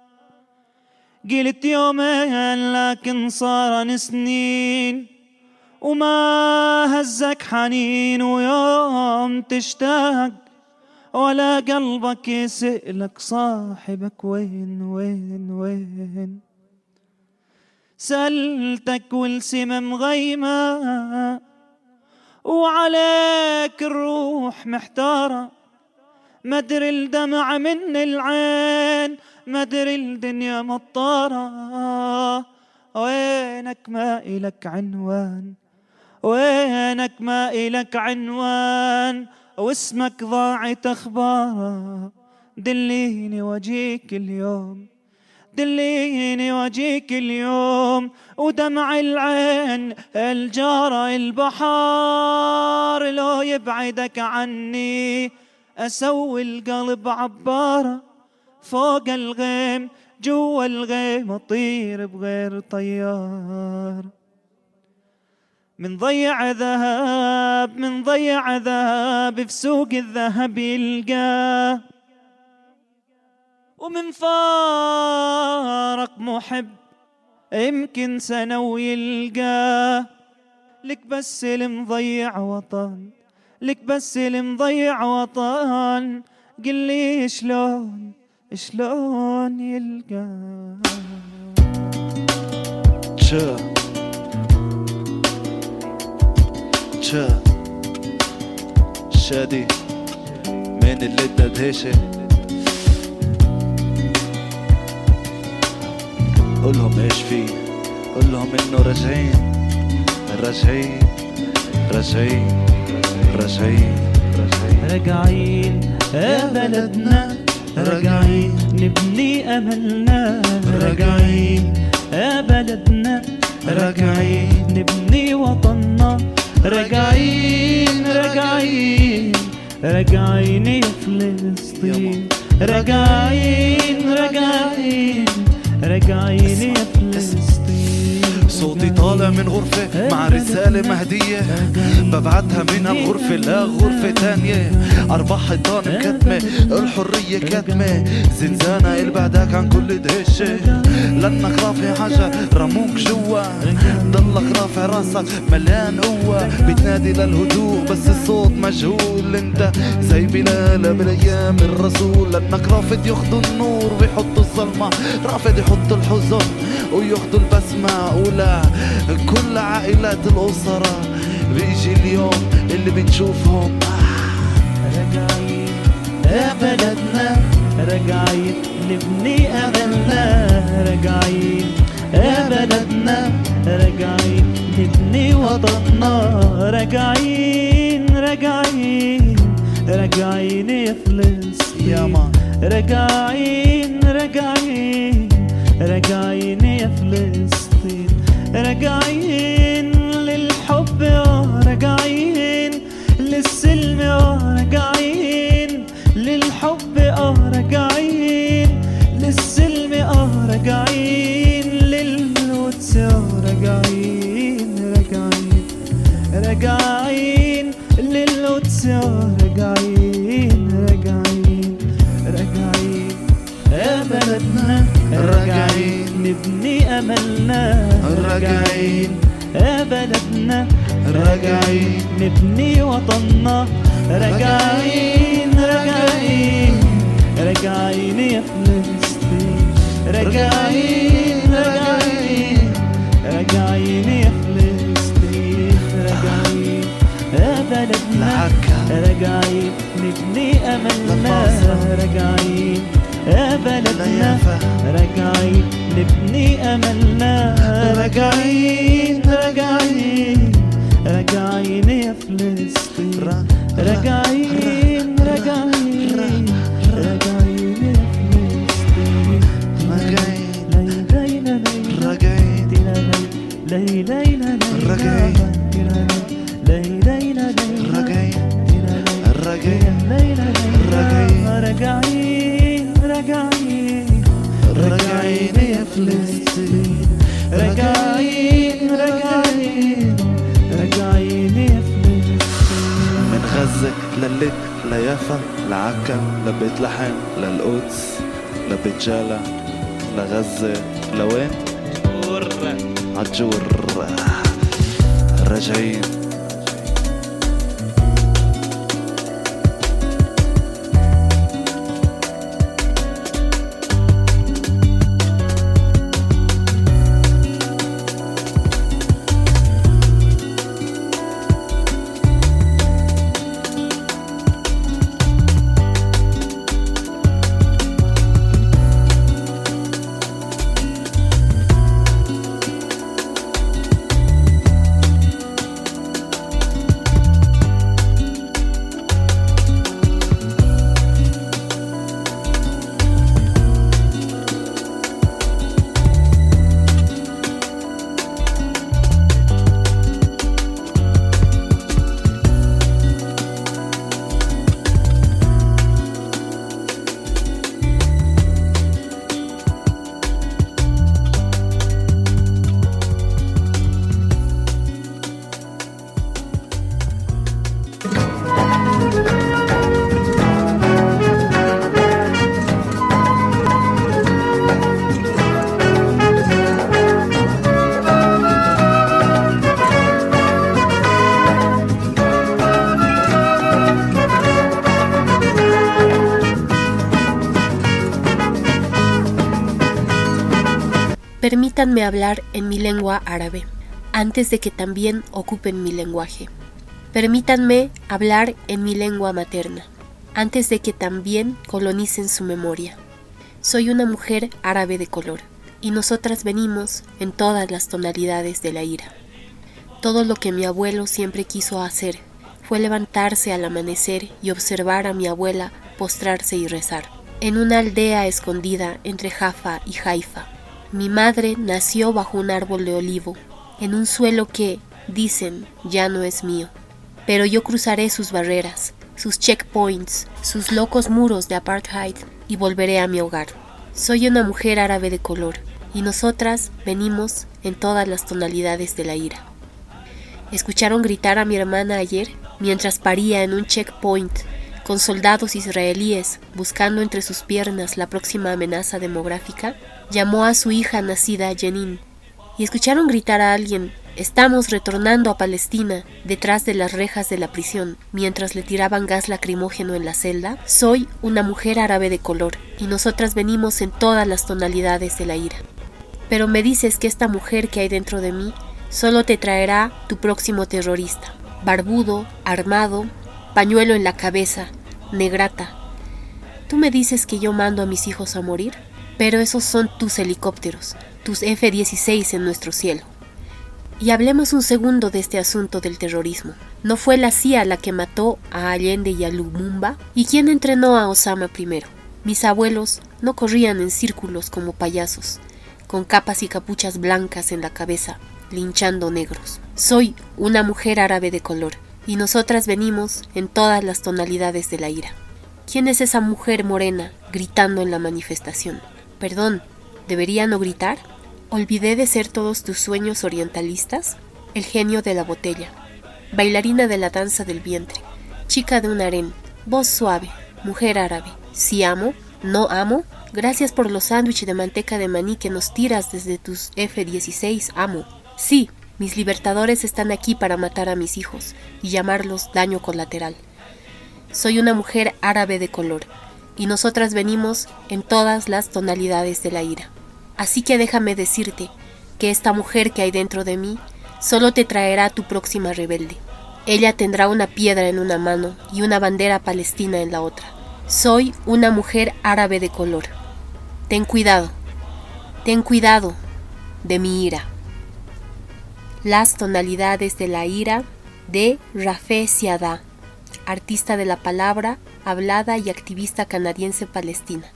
قلت يومين لكن صارن سنين، وما هزك حنين ويوم تشتاق، ولا قلبك يسألك صاحبك وين وين وين. سألتك والسما مغيمة، وعليك الروح محتارة، مدري الدمع من العين، مدري الدنيا مطارة. وينك ما إلك عنوان، وينك ما إلك عنوان، واسمك ضاعت أخباره. دليني وجيك اليوم، دليني وجيك اليوم، ودمع العين الجارة البحار. لو يبعدك عني أسوي القلب عبارة، فوق الغيم جوا الغيم أطير بغير طيار. من ضيع ذهب، من ضيع ذهب في سوق الذهب يلقاه، ومن فارق محب يمكن سنة ويلقاه. لك بس المضيع وطن، لك بس المضيع وطن، قل لي شلون شلون يلقاه. شادي من اللي تدهشه، قولهم ايش فيه، قولهم انه راجعين راجعين راجعين راجعين راجعين يا بلدنا، راجعين نبني املنا، راجعين يا بلدنا، راجعين نبني وطننا، راجعين راجعين راجعين يا فلسطين، راجعين راجعين راجعين يا فلسطين. صوتي طالع من غرفة مع رسالة مهدية، ببعتها من الغرفة لغرفة تانية. 4 حيطان مكتمة، الحرية كتمة، زنزانة البعدك عن كل دهشة. لأنك رافع حجر رموك جوا، ضلك رافع راسك مليان قوة. بتنادي للهدوء بس الصوت مجهول، انت زي بلال بالايام الرسول. لأنك رافض ياخدوا النور ويحطوا الظلمة، رافض يحطوا الحزن وياخدوا البسمة. أولى كل عائلات الأسرة، بيجي اليوم اللي بنشوفهم. راجعين يا بلدنا، راجعين نبني أملنا، راجعين يا بلدنا، راجعين نبني وطننا، راجعين راجعين راجعين يا فلسطين، يا ما راجعين راجعين راجعين يا فلسطين، راجعين للحب، راجعين للسلم، راجعين للحب، راجعين للسلم، راجعين للقدس، راجعين راجعين راجعين للقدس، راجعين راجعين راجعين يا بلدنا، راجعين نبني أملنا، راجعين يا بلدنا، راجعين نبني وطننا، راجعين راجعين راجعين يا فلسطين، راجعين راجعين راجعين يا فلسطين، راجعين يا بلدنا، راجعين نبني أملنا، راجعين يا بلدنا، راجعين نبني أملنا، راجعين راجعين راجعين يا فلسطين، راجعين راجعين راجعين يا فلسطين راجعين يا فلسطين من غزة لليك ليافا لعكا لبيت لحم للقدس لبيت جالة لغزة لوين؟ عالجور راجعين Permítanme hablar en mi lengua árabe, antes de que también ocupen mi lenguaje. Permítanme hablar en mi lengua materna, antes de que también colonicen su memoria. Soy una mujer árabe de color, y nosotras venimos en todas las tonalidades de la ira. Todo lo que mi abuelo siempre quiso hacer fue levantarse al amanecer y observar a mi abuela postrarse y rezar. En una aldea escondida entre Jaffa y Haifa, mi madre nació bajo un árbol de olivo, en un suelo que, dicen, ya no es mío. Pero yo cruzaré sus barreras, sus checkpoints, sus locos muros de apartheid y volveré a mi hogar. Soy una mujer árabe de color, y nosotras venimos en todas las tonalidades de la ira. ¿Escucharon gritar a mi hermana ayer mientras paría en un checkpoint con soldados israelíes buscando entre sus piernas la próxima amenaza demográfica? Llamó a su hija nacida Jenin. ¿Y escucharon gritar a alguien: estamos retornando a Palestina, detrás de las rejas de la prisión, mientras le tiraban gas lacrimógeno en la celda? Soy una mujer árabe de color, y nosotras venimos en todas las tonalidades de la ira. Pero me dices que esta mujer que hay dentro de mí solo te traerá tu próximo terrorista, barbudo, armado, pañuelo en la cabeza, negrata. ¿Tú me dices que yo mando a mis hijos a morir? Pero esos son tus helicópteros, tus F-16 en nuestro cielo. Y hablemos un segundo de este asunto del terrorismo. ¿No fue la CIA la que mató a Allende y a Lumumba? ¿Y quién entrenó a Osama primero? Mis abuelos no corrían en círculos como payasos, con capas y capuchas blancas en la cabeza, linchando negros. Soy una mujer árabe de color, y nosotras venimos en todas las tonalidades de la ira. ¿Quién es esa mujer morena gritando en la manifestación? Perdón, ¿debería no gritar? ¿Olvidé de ser todos tus sueños orientalistas? El genio de la botella, bailarina de la danza del vientre, chica de un harén, voz suave, mujer árabe. Si amo, no amo, gracias por los sándwiches de manteca de maní que nos tiras desde tus F-16, amo. Sí, mis libertadores están aquí para matar a mis hijos y llamarlos daño colateral. Soy una mujer árabe de color, y nosotras venimos en todas las tonalidades de la ira. Así que déjame decirte que esta mujer que hay dentro de mí solo te traerá tu próxima rebelde. Ella tendrá una piedra en una mano y una bandera palestina en la otra. Soy una mujer árabe de color. Ten cuidado de mi ira. Las tonalidades de la ira de Rafeh Siada, artista de la palabra, hablada y activista canadiense-palestina.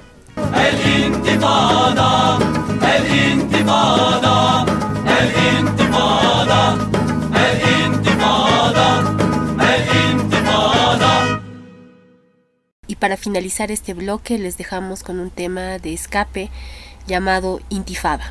الانتفاضة الانتفاضة الانتفاضة para finalizar este bloque les dejamos con un tema de escape llamado Intifada.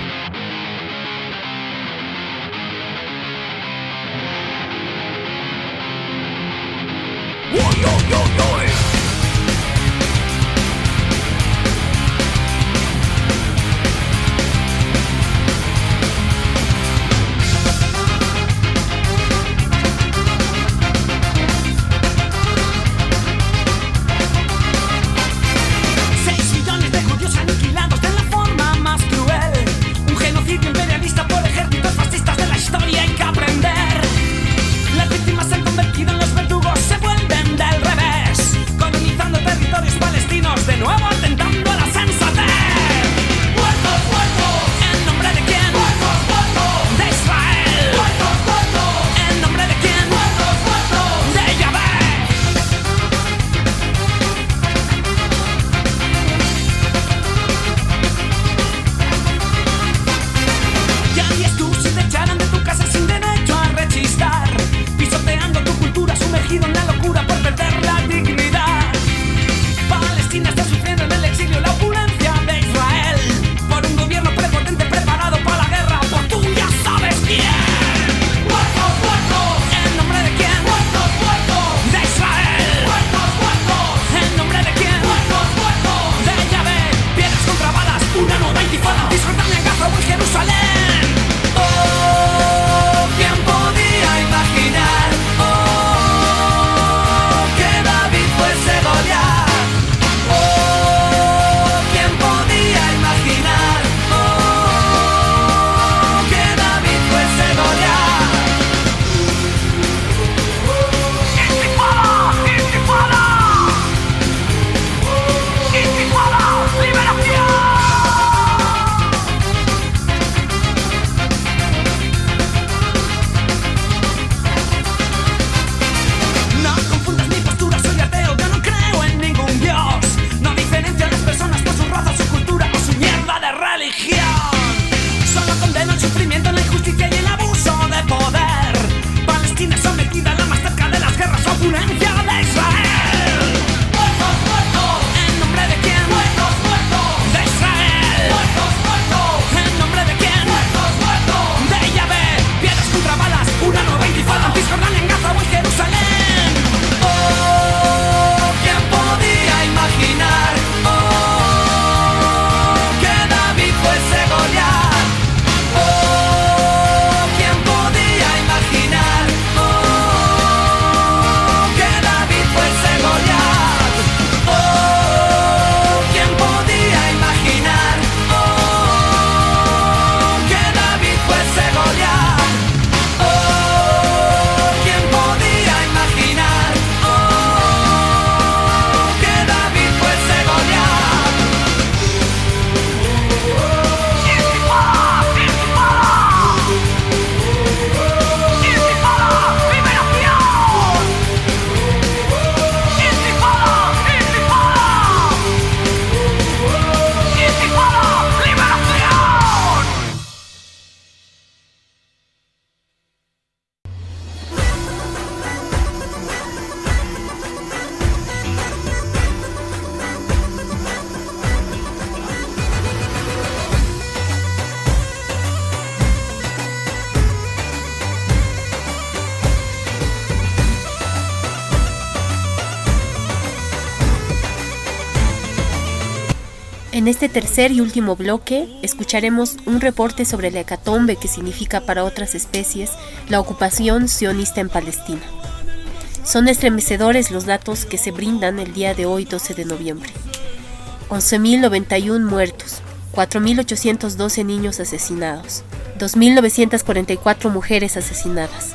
En este tercer y último bloque escucharemos un reporte sobre la hecatombe que significa para otras especies la ocupación sionista en Palestina. Son estremecedores los datos que se brindan el día de hoy, 12 de noviembre. 11.091 muertos, 4.812 niños asesinados, 2.944 mujeres asesinadas,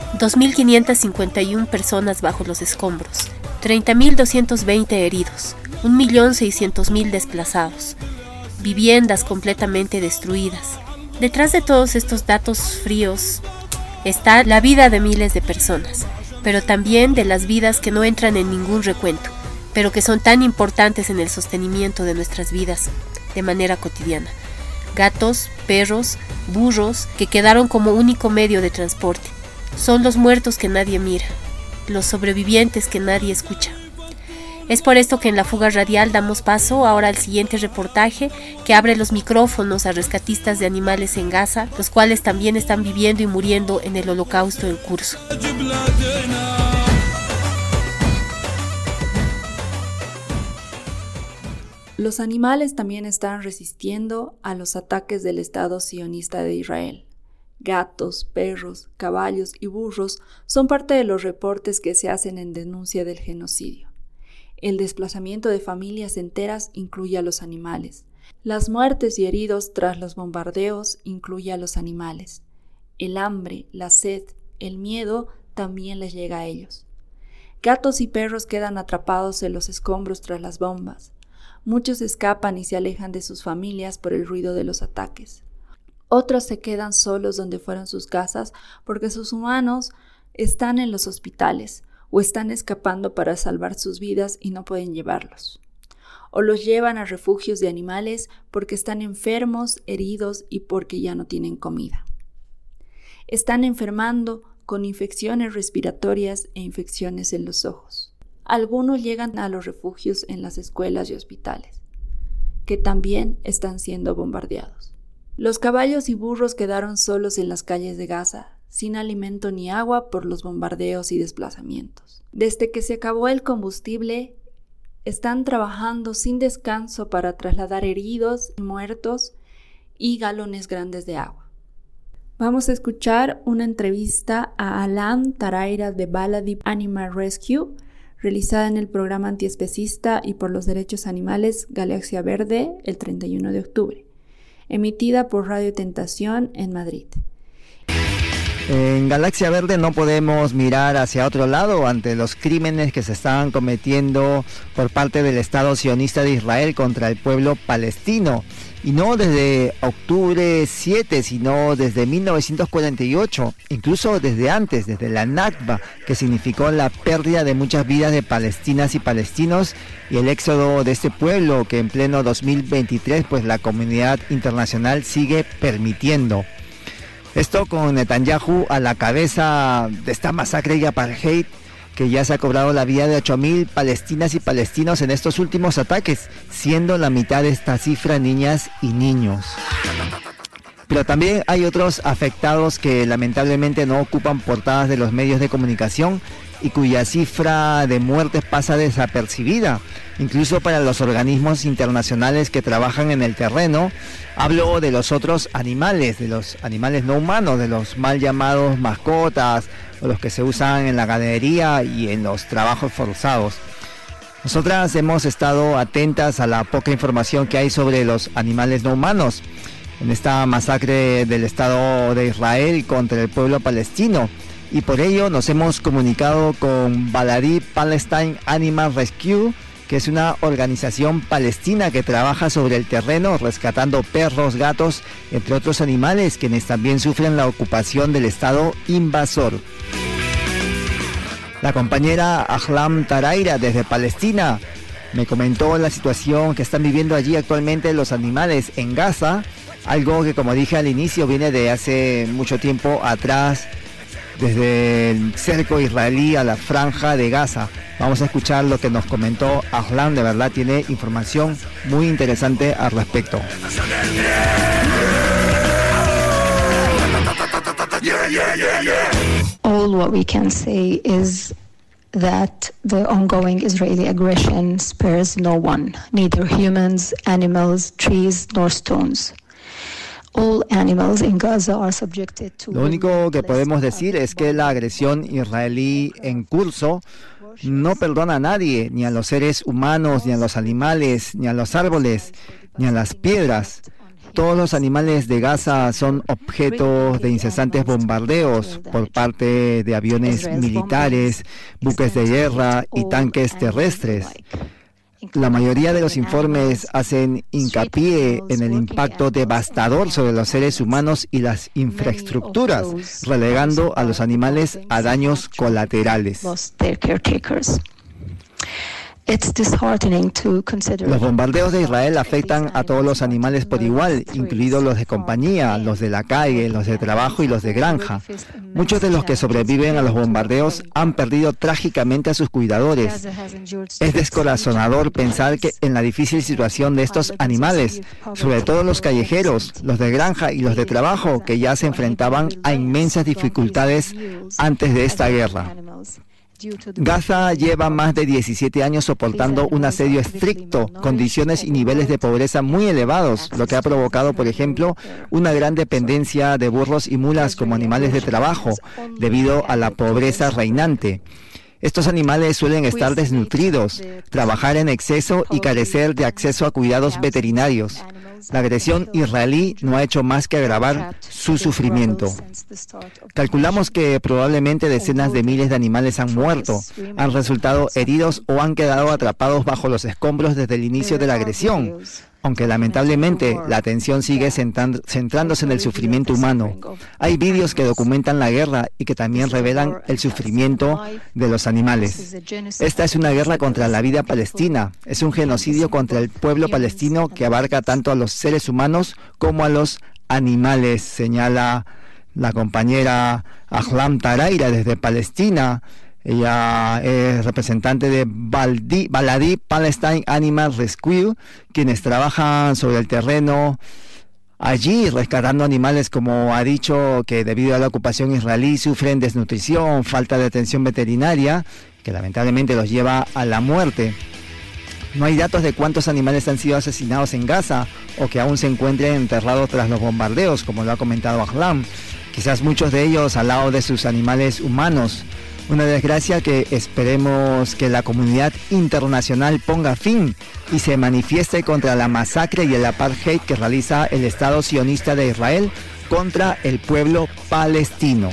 2.551 personas bajo los escombros, 30.220 heridos, 1.600.000 desplazados, viviendas completamente destruidas. Detrás de todos estos datos fríos está la vida de miles de personas, pero también de las vidas que no entran en ningún recuento, pero que son tan importantes en el sostenimiento de nuestras vidas de manera cotidiana. Gatos, perros, burros que quedaron como único medio de transporte. Son los muertos que nadie mira, los sobrevivientes que nadie escucha. Es por esto que en la fuga radial damos paso ahora al siguiente reportaje que abre los micrófonos a rescatistas de animales en Gaza, los cuales también están viviendo y muriendo en el holocausto en curso. Los animales también están resistiendo a los ataques del Estado sionista de Israel. Gatos, perros, caballos y burros son parte de los reportes que se hacen en denuncia del genocidio. El desplazamiento de familias enteras incluye a los animales. Las muertes y heridos tras los bombardeos incluye a los animales. El hambre, la sed, el miedo también les llega a ellos. Gatos y perros quedan atrapados en los escombros tras las bombas. Muchos escapan y se alejan de sus familias por el ruido de los ataques. Otros se quedan solos donde fueron sus casas porque sus humanos están en los hospitales o están escapando para salvar sus vidas y no pueden llevarlos. O los llevan a refugios de animales porque están enfermos, heridos y porque ya no tienen comida. Están enfermando con infecciones respiratorias e infecciones en los ojos. Algunos llegan a los refugios en las escuelas y hospitales, que también están siendo bombardeados. Los caballos y burros quedaron solos en las calles de Gaza, sin alimento ni agua por los bombardeos y desplazamientos. Desde que se acabó el combustible, están trabajando sin descanso para trasladar heridos y muertos y galones grandes de agua. Vamos a escuchar una entrevista a Alam Taraira de Baladi Animal Rescue, realizada en el programa antiespecista y por los derechos animales Galaxia Verde el 31 de octubre, emitida por Radio Tentación en Madrid. En Galaxia Verde no podemos mirar hacia otro lado ante los crímenes que se están cometiendo por parte del Estado sionista de Israel contra el pueblo palestino. Y no desde octubre 7, sino desde 1948, incluso desde antes, desde la Nakba, que significó la pérdida de muchas vidas de palestinas y palestinos y el éxodo de este pueblo que en pleno 2023 pues la comunidad internacional sigue permitiendo. Esto con Netanyahu a la cabeza de esta masacre y apartheid que ya se ha cobrado la vida de 8.000 palestinas y palestinos en estos últimos ataques, siendo la mitad de esta cifra niñas y niños. Pero también hay otros afectados que lamentablemente no ocupan portadas de los medios de comunicación y cuya cifra de muertes pasa desapercibida, incluso para los organismos internacionales que trabajan en el terreno. Hablo de los otros animales, de los animales no humanos, de los mal llamados mascotas, o los que se usan en la ganadería y en los trabajos forzados. Nosotras hemos estado atentas a la poca información que hay sobre los animales no humanos en esta masacre del Estado de Israel contra el pueblo palestino, y por ello nos hemos comunicado con Baladi Palestine Animal Rescue, que es una organización palestina que trabaja sobre el terreno rescatando perros, gatos, entre otros animales, quienes también sufren la ocupación del Estado invasor. La compañera Ahlam Taraira desde Palestina me comentó la situación que están viviendo allí actualmente los animales en Gaza, algo que, como dije al inicio, viene de hace mucho tiempo atrás, desde el cerco israelí a la franja de Gaza. Vamos a escuchar lo que nos comentó Ahlam, de verdad tiene información muy interesante al respecto. All what we can say is that the ongoing Israeli aggression spares no one, neither humans, animals, trees, nor stones. Lo único que podemos decir es que la agresión israelí en curso no perdona a nadie, ni a los seres humanos, ni a los animales, ni a los árboles, ni a las piedras. Todos los animales de Gaza son objeto de incesantes bombardeos por parte de aviones militares, buques de guerra y tanques terrestres. La mayoría de los informes hacen hincapié en el impacto devastador sobre los seres humanos y las infraestructuras, relegando a los animales a daños colaterales. Los bombardeos de Israel afectan a todos los animales por igual, incluidos los de compañía, los de la calle, los de trabajo y los de granja. Muchos de los que sobreviven a los bombardeos han perdido trágicamente a sus cuidadores. Es descorazonador pensar que en la difícil situación de estos animales, sobre todo los callejeros, los de granja y los de trabajo, que ya se enfrentaban a inmensas dificultades antes de esta guerra. Gaza lleva más de 17 años soportando un asedio estricto, condiciones y niveles de pobreza muy elevados, lo que ha provocado, por ejemplo, una gran dependencia de burros y mulas como animales de trabajo, debido a la pobreza reinante. Estos animales suelen estar desnutridos, trabajar en exceso y carecer de acceso a cuidados veterinarios. La agresión israelí no ha hecho más que agravar su sufrimiento. Calculamos que probablemente decenas de miles de animales han muerto, han resultado heridos o han quedado atrapados bajo los escombros desde el inicio de la agresión, aunque lamentablemente la atención sigue centrándose en el sufrimiento humano. Hay vídeos que documentan la guerra y que también revelan el sufrimiento de los animales. Esta es una guerra contra la vida palestina, es un genocidio contra el pueblo palestino que abarca tanto a los seres humanos como a los animales, señala la compañera Ahlam Taraira desde Palestina. Ella es representante de Baladi Palestine Animal Rescue, quienes trabajan sobre el terreno allí rescatando animales, como ha dicho, que debido a la ocupación israelí sufren desnutrición, falta de atención veterinaria, que lamentablemente los lleva a la muerte. No hay datos de cuántos animales han sido asesinados en Gaza o que aún se encuentren enterrados tras los bombardeos, como lo ha comentado Ahlam. Quizás muchos de ellos al lado de sus animales humanos. Una desgracia que esperemos que la comunidad internacional ponga fin y se manifieste contra la masacre y el apartheid que realiza el Estado sionista de Israel contra el pueblo palestino.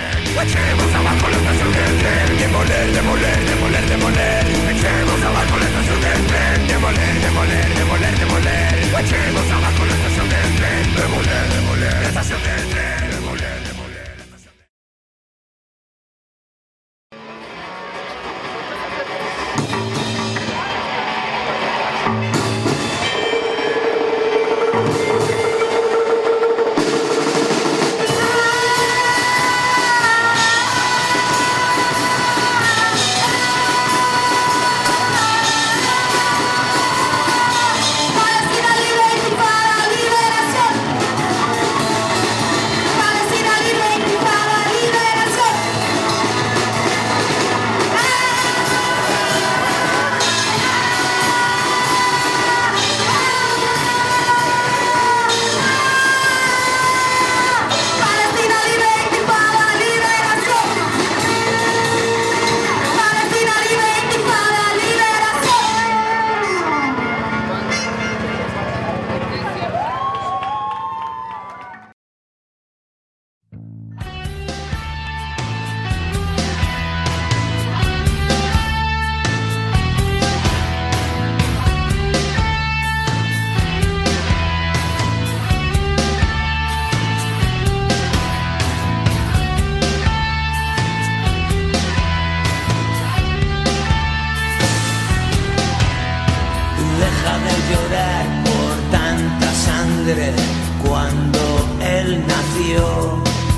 Cuando él nació,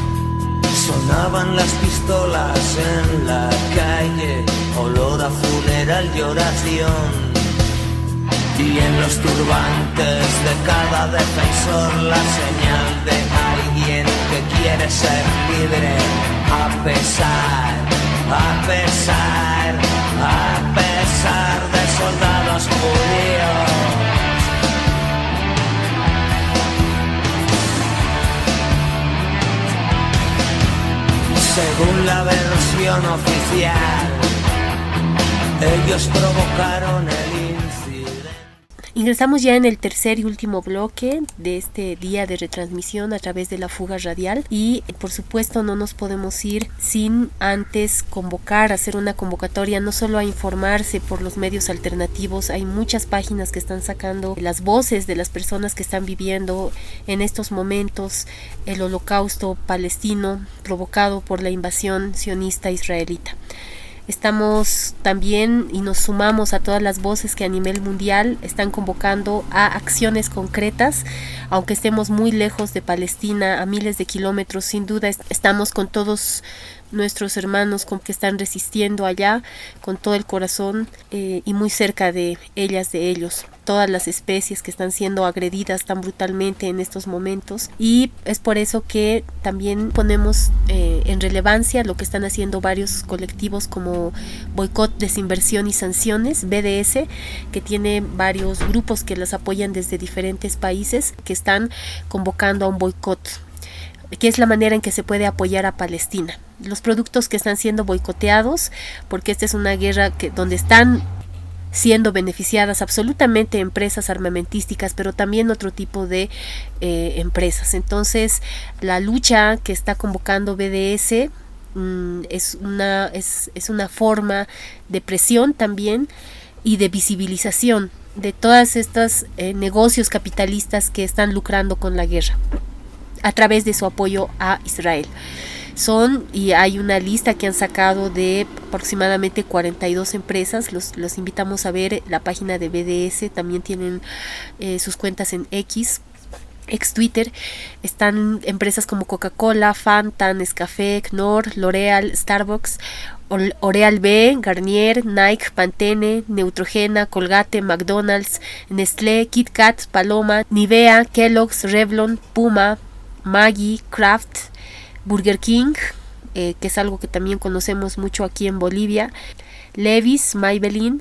sonaban las pistolas en la calle, olor a funeral y oración. Y en los turbantes de cada defensor la señal de alguien que quiere ser libre, a pesar de soldados judíos. Según la versión oficial, ellos provocaron el incidente. Ingresamos ya en el tercer y último bloque de este día de retransmisión a través de la fuga radial y por supuesto no nos podemos ir sin antes hacer una convocatoria no solo a informarse por los medios alternativos. Hay muchas páginas que están sacando las voces de las personas que están viviendo en estos momentos el holocausto palestino provocado por la invasión sionista israelita. Estamos también y nos sumamos a todas las voces que a nivel mundial están convocando a acciones concretas, aunque estemos muy lejos de Palestina, a miles de kilómetros. Sin duda estamos con todos nuestros hermanos con que están resistiendo allá con todo el corazón, y muy cerca de ellas, de ellos, todas las especies que están siendo agredidas tan brutalmente en estos momentos. Y es por eso que también ponemos en relevancia lo que están haciendo varios colectivos como Boicot, Desinversión y Sanciones, BDS, que tiene varios grupos que las apoyan desde diferentes países, que están convocando a un boicot, que es la manera en que se puede apoyar a Palestina. Los productos que están siendo boicoteados, porque esta es una guerra donde están siendo beneficiadas absolutamente empresas armamentísticas, pero también otro tipo de empresas. Entonces, la lucha que está convocando BDS es una forma de presión también y de visibilización de todas estas negocios capitalistas que están lucrando con la guerra a través de su apoyo a Israel. Y hay una lista que han sacado de aproximadamente 42 empresas. Los invitamos a ver la página de BDS. También tienen sus cuentas en ex Twitter. Están empresas como Coca-Cola, Fanta, Nescafé, Knorr, L'Oreal, Starbucks, Oral-B, Garnier, Nike, Pantene, Neutrogena, Colgate, McDonald's, Nestlé, Kit Kat, Paloma, Nivea, Kellogg's, Revlon, Puma, Maggi, Kraft, Burger King, que es algo que también conocemos mucho aquí en Bolivia, Levi's, Maybelline,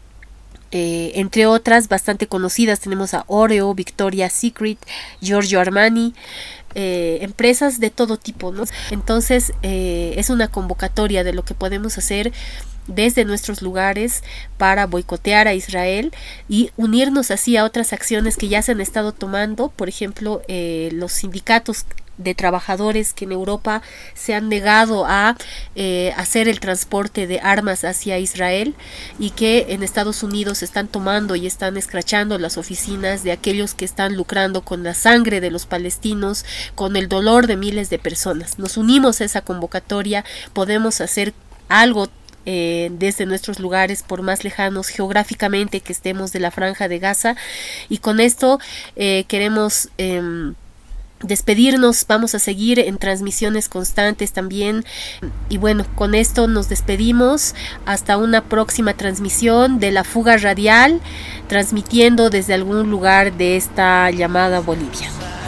entre otras bastante conocidas. Tenemos a Oreo, Victoria's Secret, Giorgio Armani, empresas de todo tipo, ¿no? Entonces es una convocatoria de lo que podemos hacer desde nuestros lugares para boicotear a Israel y unirnos así a otras acciones que ya se han estado tomando. Por ejemplo, los sindicatos de trabajadores que en Europa se han negado a hacer el transporte de armas hacia Israel, y que en Estados Unidos están tomando y están escrachando las oficinas de aquellos que están lucrando con la sangre de los palestinos, con el dolor de miles de personas. Nos unimos a esa convocatoria, podemos hacer algo desde nuestros lugares, por más lejanos geográficamente que estemos de la Franja de Gaza, y con esto queremos despedirnos. Vamos a seguir en transmisiones constantes también, y bueno, con esto nos despedimos hasta una próxima transmisión de La Fuga Radial, transmitiendo desde algún lugar de esta llamada Bolivia.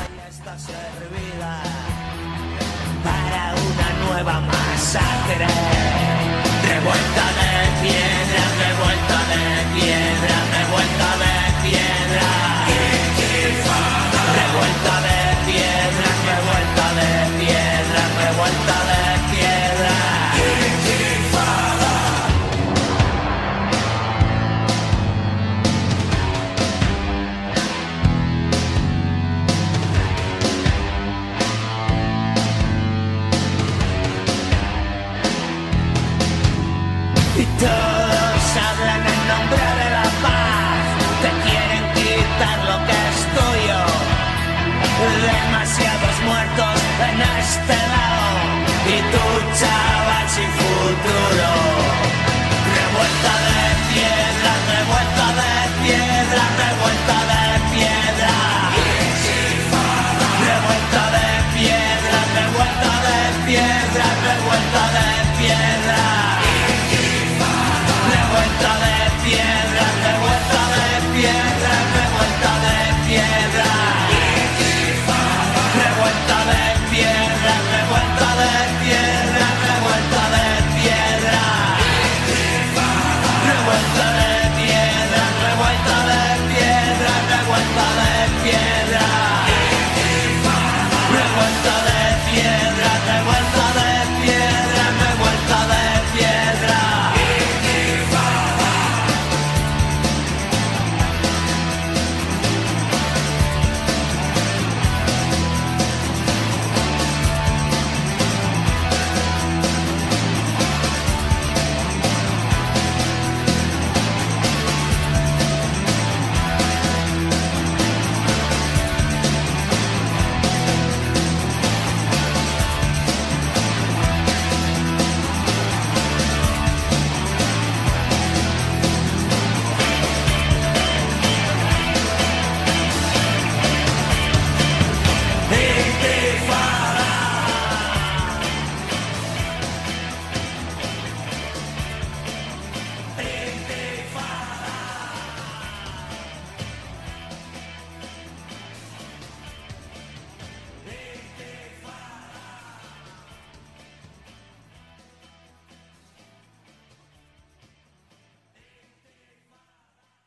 Para una nueva masacre, revuelta de piedra, revuelta de piedra, revuelta de piedra, revuelta de piedra, revuelta de piedra, revuelta de piedra. Y todos hablan en nombre de la paz, te quieren quitar lo que es tuyo. Demasiados muertos en este lado y tu chaval sin futuro. Revuelta de piedra, revuelta de piedra, revuelta de piedra. Revuelta de piedra, revuelta de piedra, revuelta de piedra.